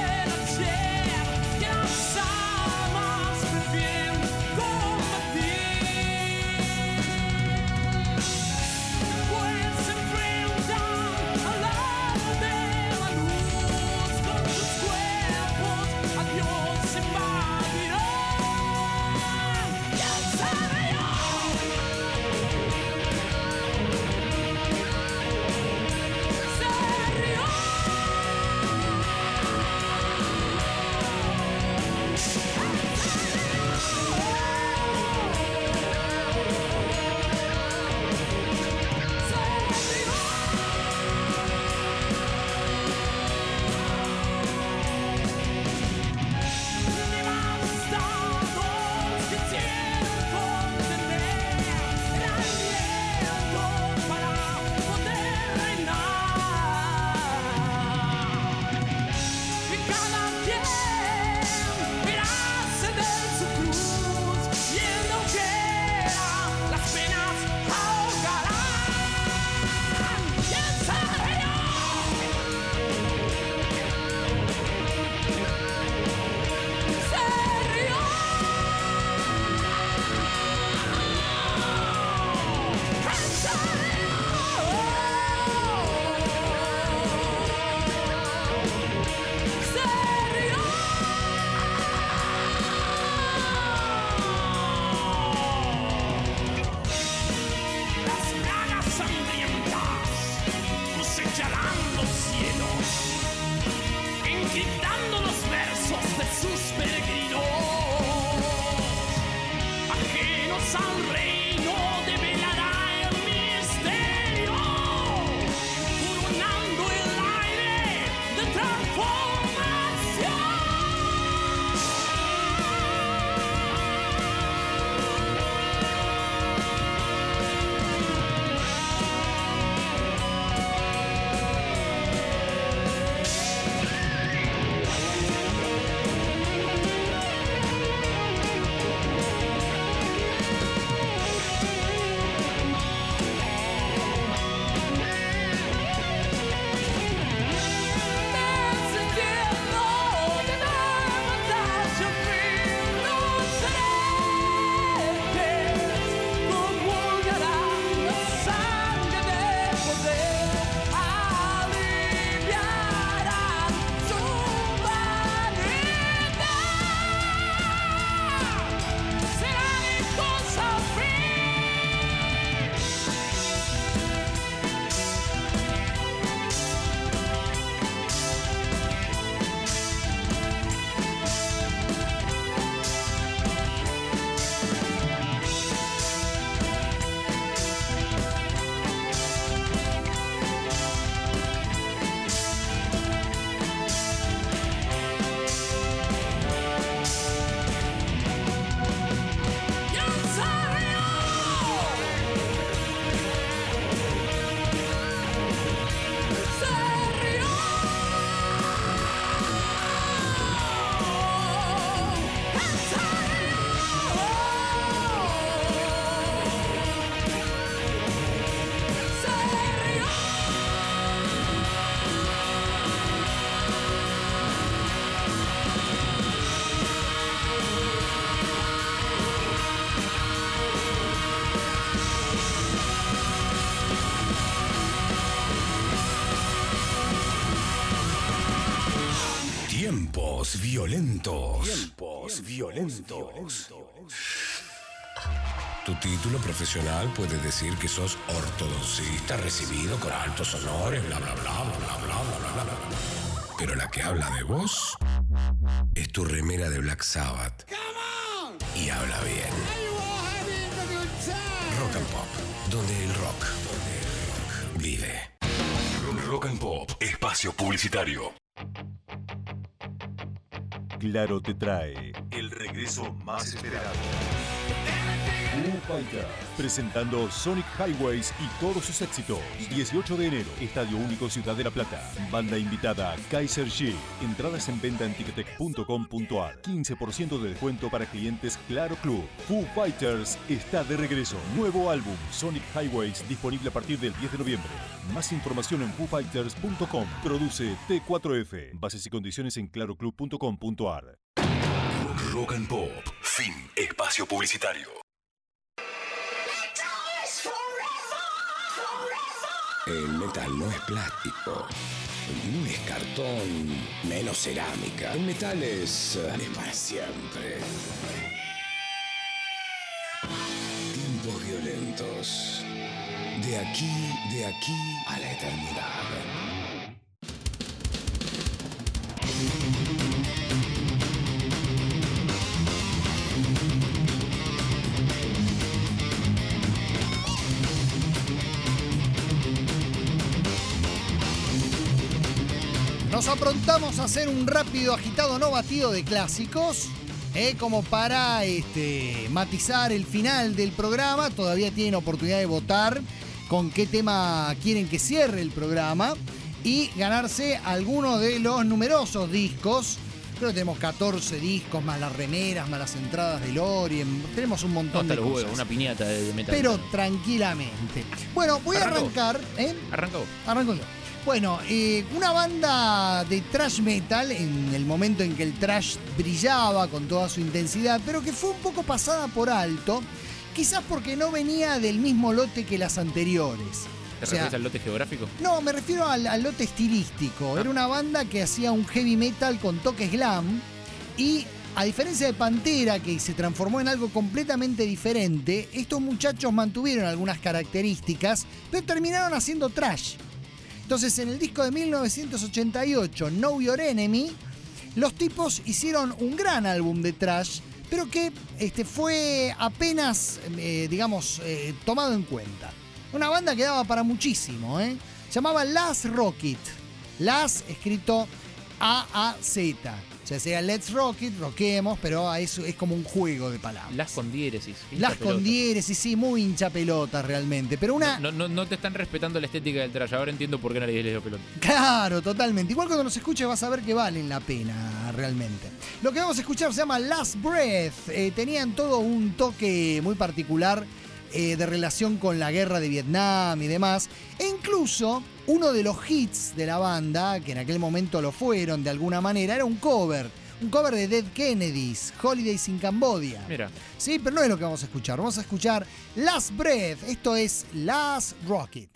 Tiempos violentos. Tiempos violentos. Tu título profesional puede decir que sos ortodoncista recibido con altos honores, bla, bla, bla, bla, bla, bla, bla, bla, bla. Pero la que habla de vos es tu remera de Black Sabbath. Y habla bien. Rock and Pop, donde el rock, donde el rock vive. Rock and Pop, espacio publicitario. Claro te trae el regreso más esperado. Foo Fighters, presentando Sonic Highways y todos sus éxitos. dieciocho de enero, Estadio Único Ciudad de La Plata. Banda invitada Kaiser Chiefs. Entradas en venta en ticketek punto com punto ar. quince por ciento de descuento para clientes Claro Club. Foo Fighters está de regreso. Nuevo álbum Sonic Highways disponible a partir del diez de noviembre. Más información en foo fighters punto com. Produce T cuatro F. Bases y condiciones en claro club punto com punto ar. Rock and Pop. Fin. Espacio publicitario. El metal no es plástico, no es cartón, menos cerámica. El metal es, es para siempre. Tiempos violentos. De aquí, de aquí a la eternidad. Nos aprontamos a hacer un rápido, agitado, no batido de clásicos, eh, como para este, matizar el final del programa. Todavía tienen oportunidad de votar con qué tema quieren que cierre el programa y ganarse algunos de los numerosos discos Creo que tenemos catorce discos, más las remeras, más las entradas de Lorien. Tenemos un montón No, de los cosas. huevos, una piñata de, de metal. Pero tranquilamente. Bueno, voy a ¿Arrancó? arrancar. ¿eh? Arrancó. Arranco yo. Bueno, eh, una banda de thrash metal en el momento en que el thrash brillaba con toda su intensidad, pero que fue un poco pasada por alto, quizás porque no venía del mismo lote que las anteriores. ¿Te O sea, refieres al lote geográfico? no, me refiero al, al lote estilístico. Era una banda que hacía un heavy metal con toques glam y, a diferencia de Pantera, que se transformó en algo completamente diferente, estos muchachos mantuvieron algunas características, pero terminaron haciendo thrash. Entonces, en el disco de mil novecientos ochenta y ocho, Know Your Enemy, los tipos hicieron un gran álbum de thrash, pero que este, fue apenas, eh, digamos, eh, tomado en cuenta. Una banda que daba para muchísimo, ¿eh? Se llamaba Last Rocket. Last escrito A A Z. O sea, sea Let's Rock It, roquemos, pero eso es como un juego de palabras. Las con diéresis. Las con diéresis, sí, muy hincha pelota realmente. Pero una. No, no, no te están respetando la estética del trash. Ahora entiendo por qué no le dio pelota. Claro, totalmente. Igual cuando los escuches vas a ver que valen la pena realmente. Lo que vamos a escuchar se llama Last Breath. Eh, tenían todo un toque muy particular eh, de relación con la guerra de Vietnam y demás. E incluso uno de los hits de la banda, que en aquel momento lo fueron de alguna manera, era un cover. Un cover de Dead Kennedys, Holidays in Cambodia. Mira. Sí, pero no es lo que vamos a escuchar. Vamos a escuchar Last Breath. Esto es Last Rocket.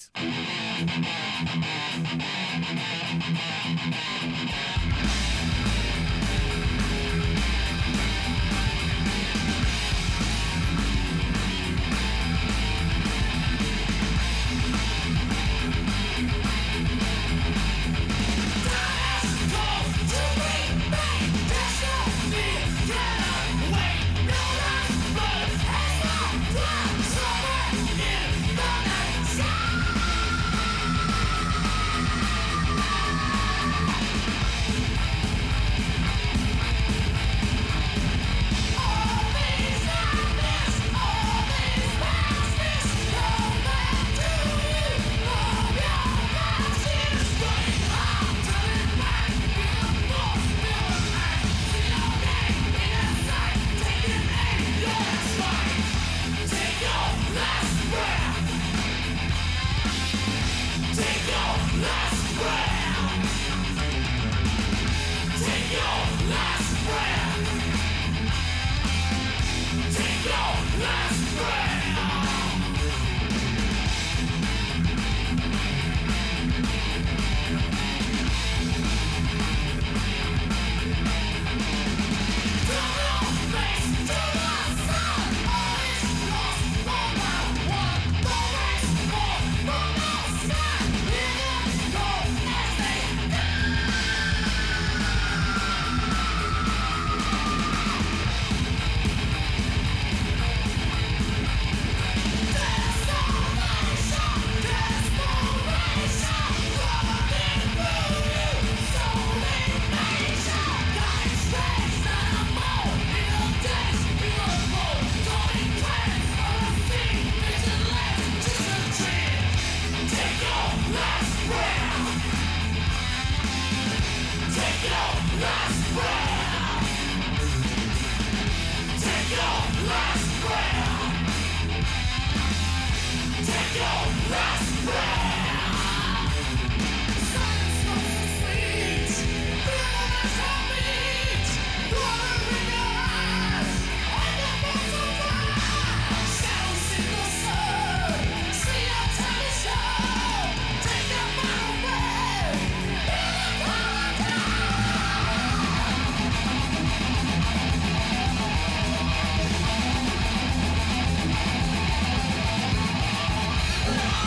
Yeah.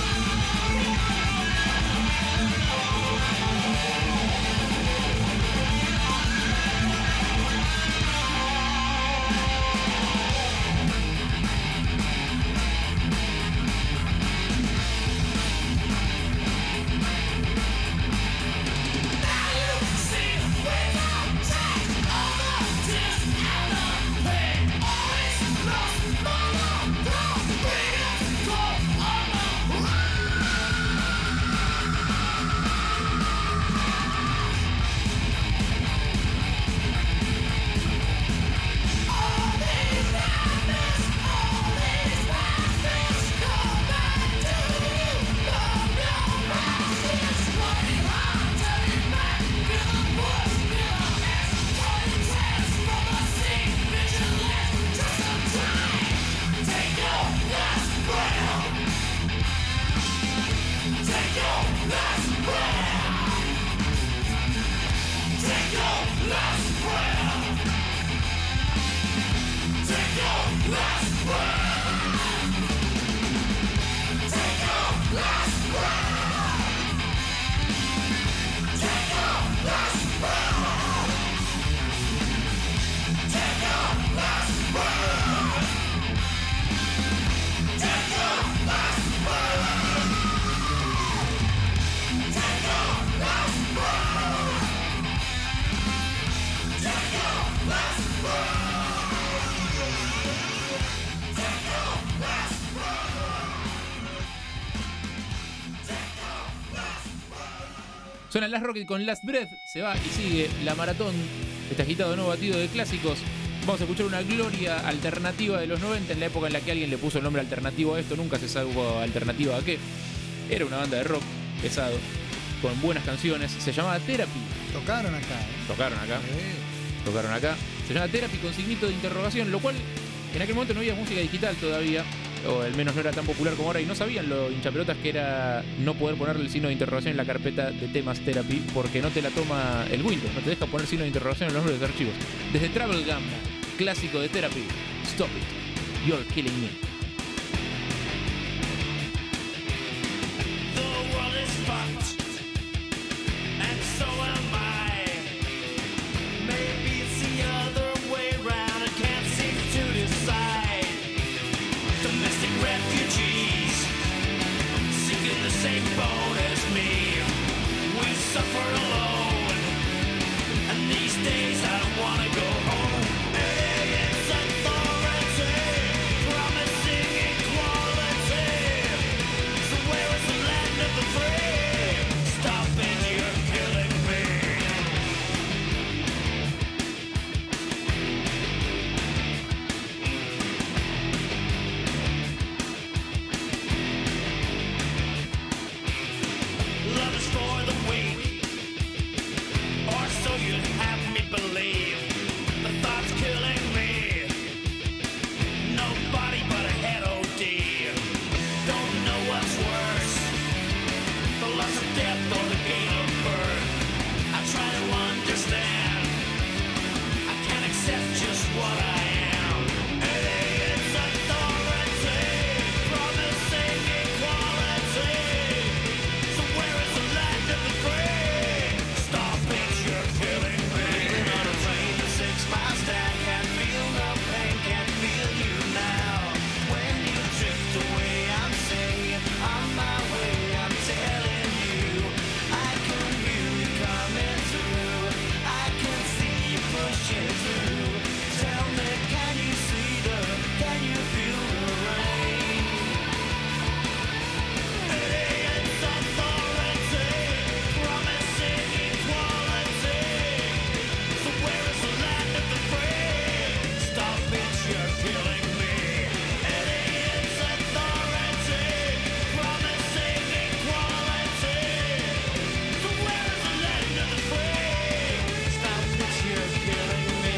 Suena Last Rocket con Last Breath, se va y sigue la maratón, este agitado nuevo batido de clásicos. Vamos a escuchar una gloria alternativa de los noventa, en la época en la que alguien le puso el nombre alternativo a esto, nunca se sabe alternativa a qué. Era una banda de rock pesado, con buenas canciones, se llamaba Therapy. Tocaron acá, ¿eh? Tocaron acá, tocaron acá. Se llama Therapy con signito de interrogación, lo cual en aquel momento no había música digital todavía, o al menos no era tan popular como ahora, y no sabían los hinchapelotas que era no poder ponerle el signo de interrogación en la carpeta de temas Therapy, porque no te la toma el Windows, no te deja poner signo de interrogación en los nombres de archivos. Desde Travel Gum, clásico de Therapy, Stop It, You're Killing Me. Same boat as me, we suffer alone, and these days I don't wanna go home. It's authority, promising equality. So where is the land of the free? Stop it, you're killing me. Love is for the weak, or so you'd have me believe. The thought's killing me. Nobody but a head O D. Don't know what's worse, the loss of death or the gain of birth. I try to understand, I can't accept just what I am. It's authority, promising equality. So where is the land of the free? Stop it, you're killing me. Leaving on a train, the six miles down, can't feel no pain, can't feel you now. When you drift away, I'm saying on my way, I'm telling you, I can feel you coming through, I can see you pushing through. Tell me, can you see the, can you feel the rain? It's authority, promising equality. So where is the land of the free? Stop it, you're killing me. It's authority, promising equality. So where is the land of the free? Stop it, you're killing me.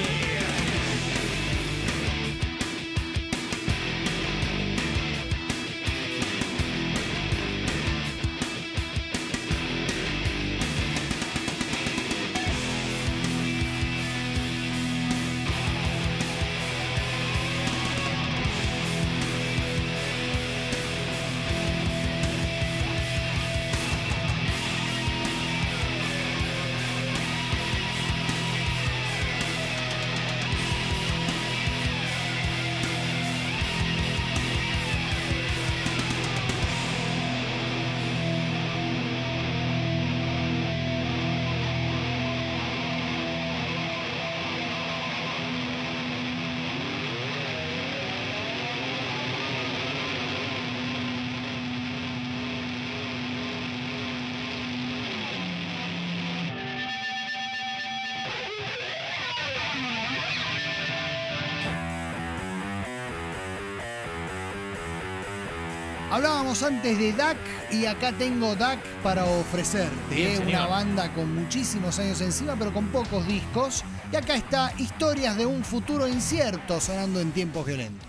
Hablábamos antes de D A C y acá tengo D A C para ofrecerte. Bien, ¿eh? señor. Una banda con muchísimos años encima, pero con pocos discos. Y acá está Historias de un futuro incierto, sonando en Tiempos Violentos.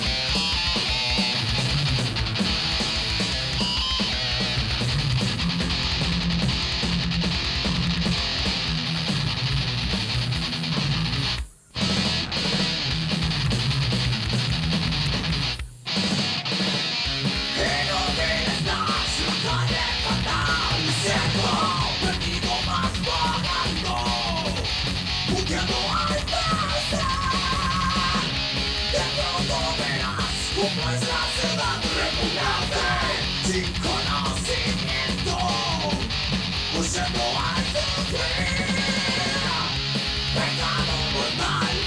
Sin conocimiento, usando al sufrir, pecado mortal.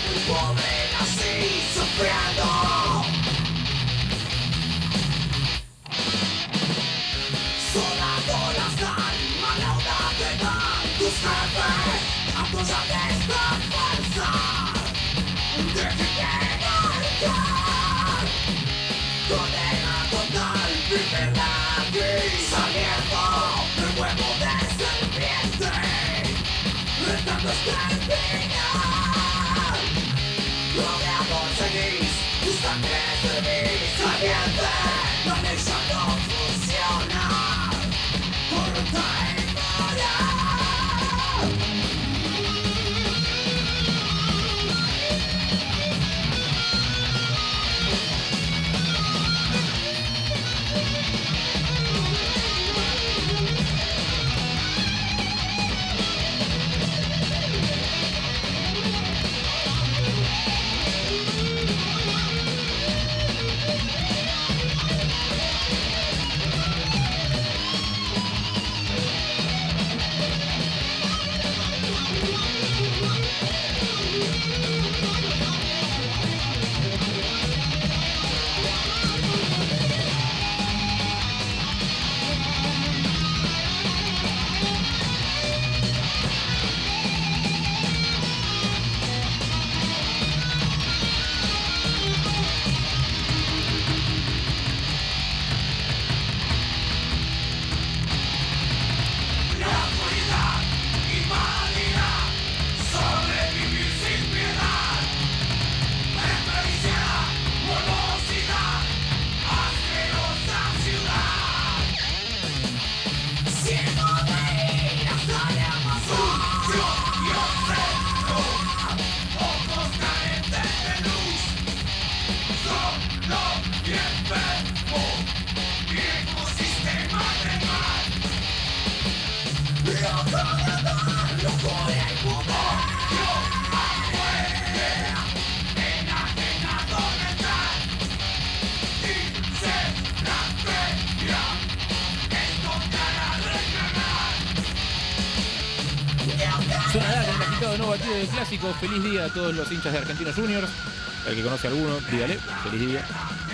Sonará con el agitado no batido del clásico. Feliz día a todos los hinchas de Argentinos Juniors. El que conoce a alguno, dígale, feliz día.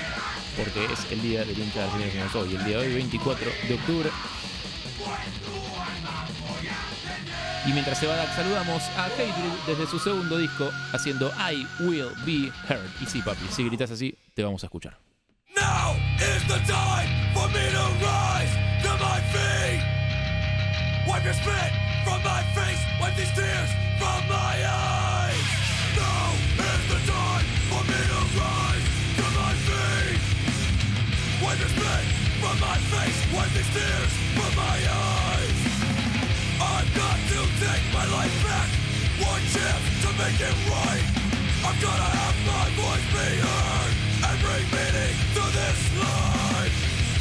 Porque es el día del hincha de Argentinos Juniors hoy, el día de hoy, veinticuatro de octubre. Y mientras se va, saludamos a Hatebreed desde su segundo disco haciendo I Will Be Heard. Y sí, papi, si gritas así, te vamos a escuchar. Now is the time for me to rise to my feet. Wipe your spit from my face, wipe these tears from my eyes. Now is the time for me to rise to my feet. Wipe your spit from my face, wipe these tears from my eyes. I've got to take my life back, one chance to make it right. I've gotta have my voice be heard and bring meaning to this life.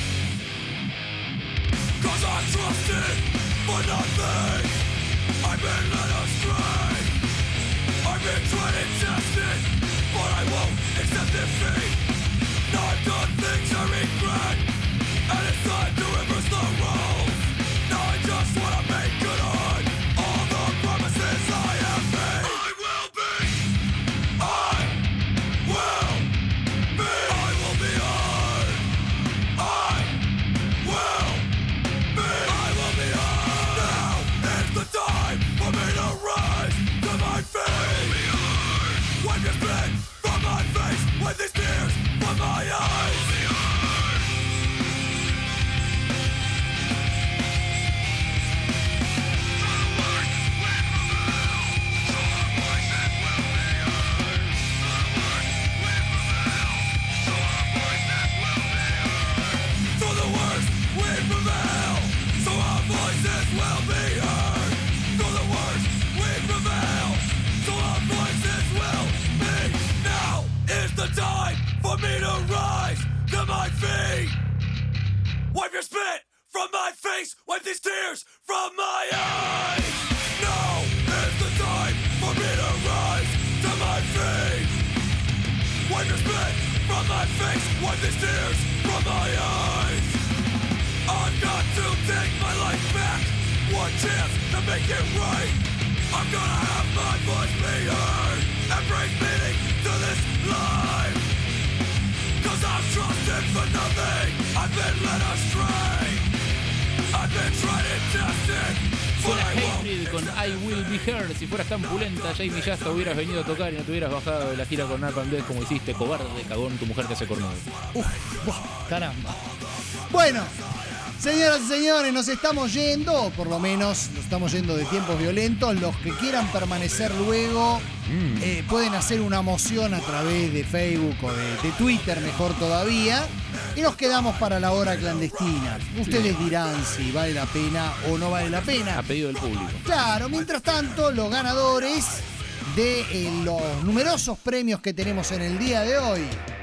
Cause I trusted for nothing, I've been led astray. I've been tried and tested, but I won't accept defeat. Now I've done things I regret, and it's time to reverse the roles. Now I just wanna make good on all the promises I have made. I will be, I will be, I will be heard. I will be, I will be heard. Now is the time for me to rise to my feet. Wipe your spit from my face, wipe these tears from my eyes. For me to rise to my feet. Wipe your spit from my face, wipe these tears from my eyes. Now is the time for me to rise to my feet. Wipe your spit from my face, wipe these tears from my eyes. I've got to take my life back, one chance to make it right. I'm gonna have my voice be heard and bring meaning to this life. Cause I've trusted for nothing, I've been led astray. I've been tried and tested, but Suena I won't. Hatebreed con I Will Be Heard. Si fueras tan pulenta, Jamie Jasta, hubieras venido a tocar y no te hubieras bajado de la gira con Napalm Death como hiciste, cobarde, cagón, tu mujer te hace cornudo. Uf, buah, caramba. Bueno, Señoras y señores, nos estamos yendo, o por lo menos nos estamos yendo de tiempos violentos. Los que quieran permanecer luego mm. eh, pueden hacer una moción a través de Facebook o de, de Twitter, mejor todavía. Y nos quedamos para la hora clandestina. Ustedes sí. dirán si vale la pena o no vale la pena. A pedido del público. Claro, mientras tanto, los ganadores de eh, los numerosos premios que tenemos en el día de hoy.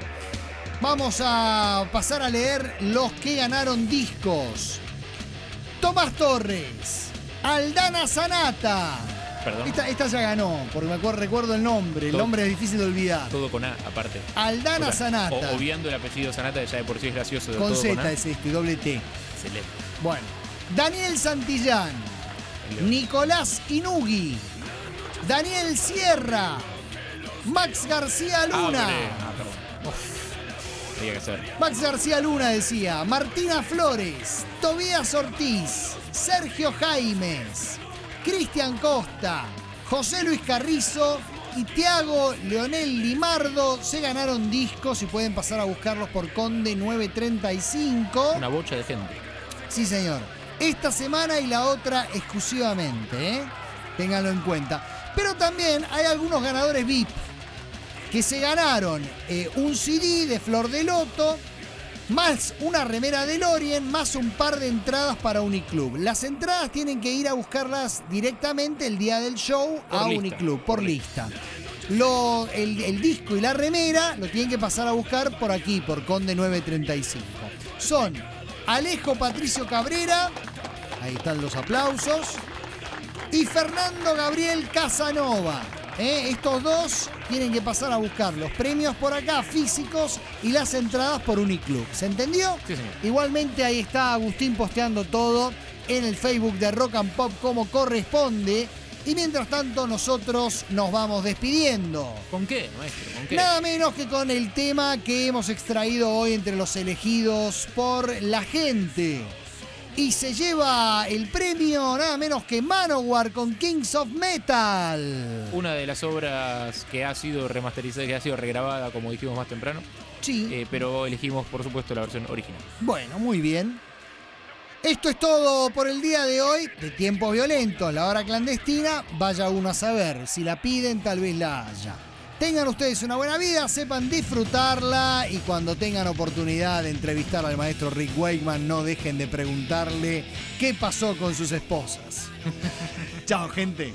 Vamos a pasar a leer los que ganaron discos. Tomás Torres, Aldana Zanata. Perdón. Esta, esta ya ganó, porque me acuerdo, recuerdo el nombre. Todo, el nombre es difícil de olvidar. Todo con A, aparte. Aldana o sea, Zanata. O, obviando el apellido Zanata, ya de por sí es gracioso. De con todo Z con A. es este, doble T. Excelente. Bueno. Daniel Santillán. Nicolás Inugui. Daniel Sierra. Max García Luna. Ah, perdón. Uf. Que hacer. Max García Luna decía, Martina Flores, Tobías Ortiz, Sergio Jaimes, Cristian Costa, José Luis Carrizo y Tiago Leonel Limardo se ganaron discos y pueden pasar a buscarlos por Conde nueve treinta y cinco. Una bocha de gente. Sí, señor. Esta semana y la otra exclusivamente, ¿eh? Ténganlo en cuenta. Pero también hay algunos ganadores V I P que se ganaron eh, un C D de Flor de Loto, más una remera de Lorien, más un par de entradas para Uniclub. Las entradas tienen que ir a buscarlas directamente el día del show por a lista, Uniclub, por, por lista. lista. Lo, el, el disco y la remera lo tienen que pasar a buscar por aquí, por Conde nueve treinta y cinco. Son Alejo Patricio Cabrera, ahí están los aplausos, y Fernando Gabriel Casanova. ¿Eh? Estos dos tienen que pasar a buscar los premios por acá físicos y las entradas por Uniclub. ¿Se entendió? Sí, señor. Igualmente ahí está Agustín posteando todo en el Facebook de Rock and Pop como corresponde. Y mientras tanto nosotros nos vamos despidiendo. ¿Con qué, maestro? ¿Con qué? Nada menos que con el tema que hemos extraído hoy entre los elegidos por la gente. Y se lleva el premio nada menos que Manowar con Kings of Metal. Una de las obras que ha sido remasterizada, que ha sido regrabada, como dijimos más temprano. Sí. Eh, pero elegimos, por supuesto, la versión original. Bueno, muy bien. Esto es todo por el día de hoy de Tiempos Violentos, la hora clandestina. Vaya uno a saber, si la piden tal vez la haya. Tengan ustedes una buena vida, sepan disfrutarla y cuando tengan oportunidad de entrevistar al maestro Rick Wakeman, no dejen de preguntarle qué pasó con sus esposas. Chao, gente.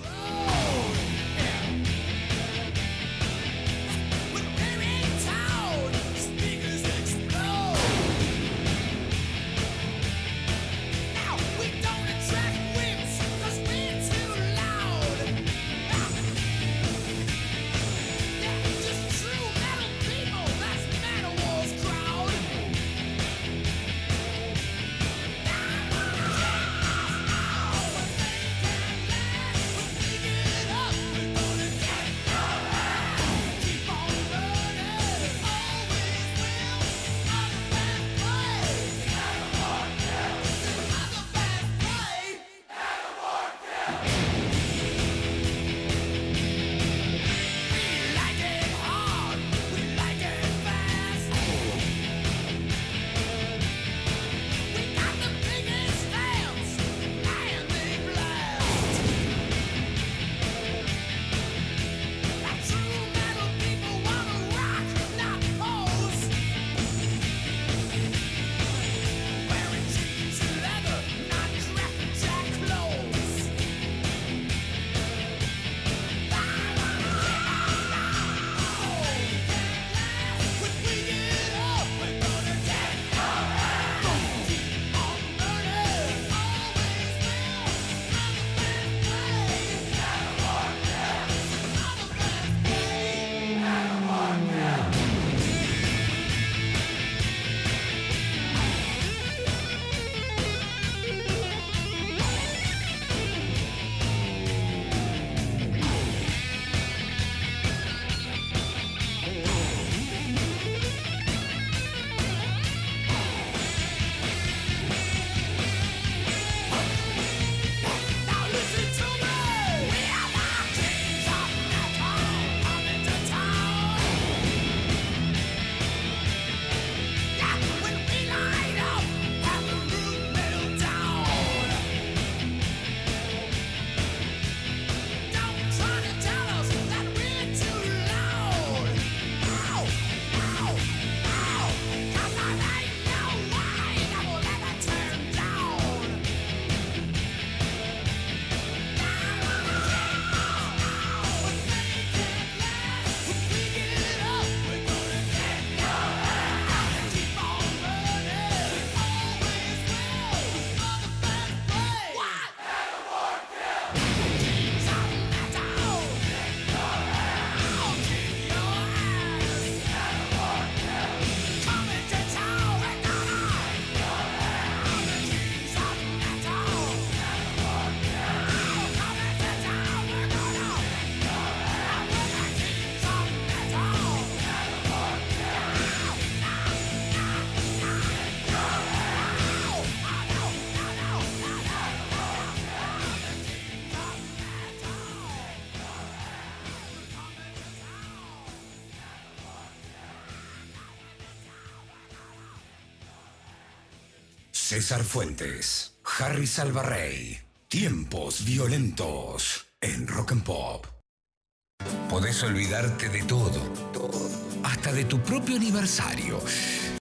César Fuentes, Harry Salvarrey. Tiempos violentos en Rock and Pop. Podés olvidarte de todo, hasta de tu propio aniversario.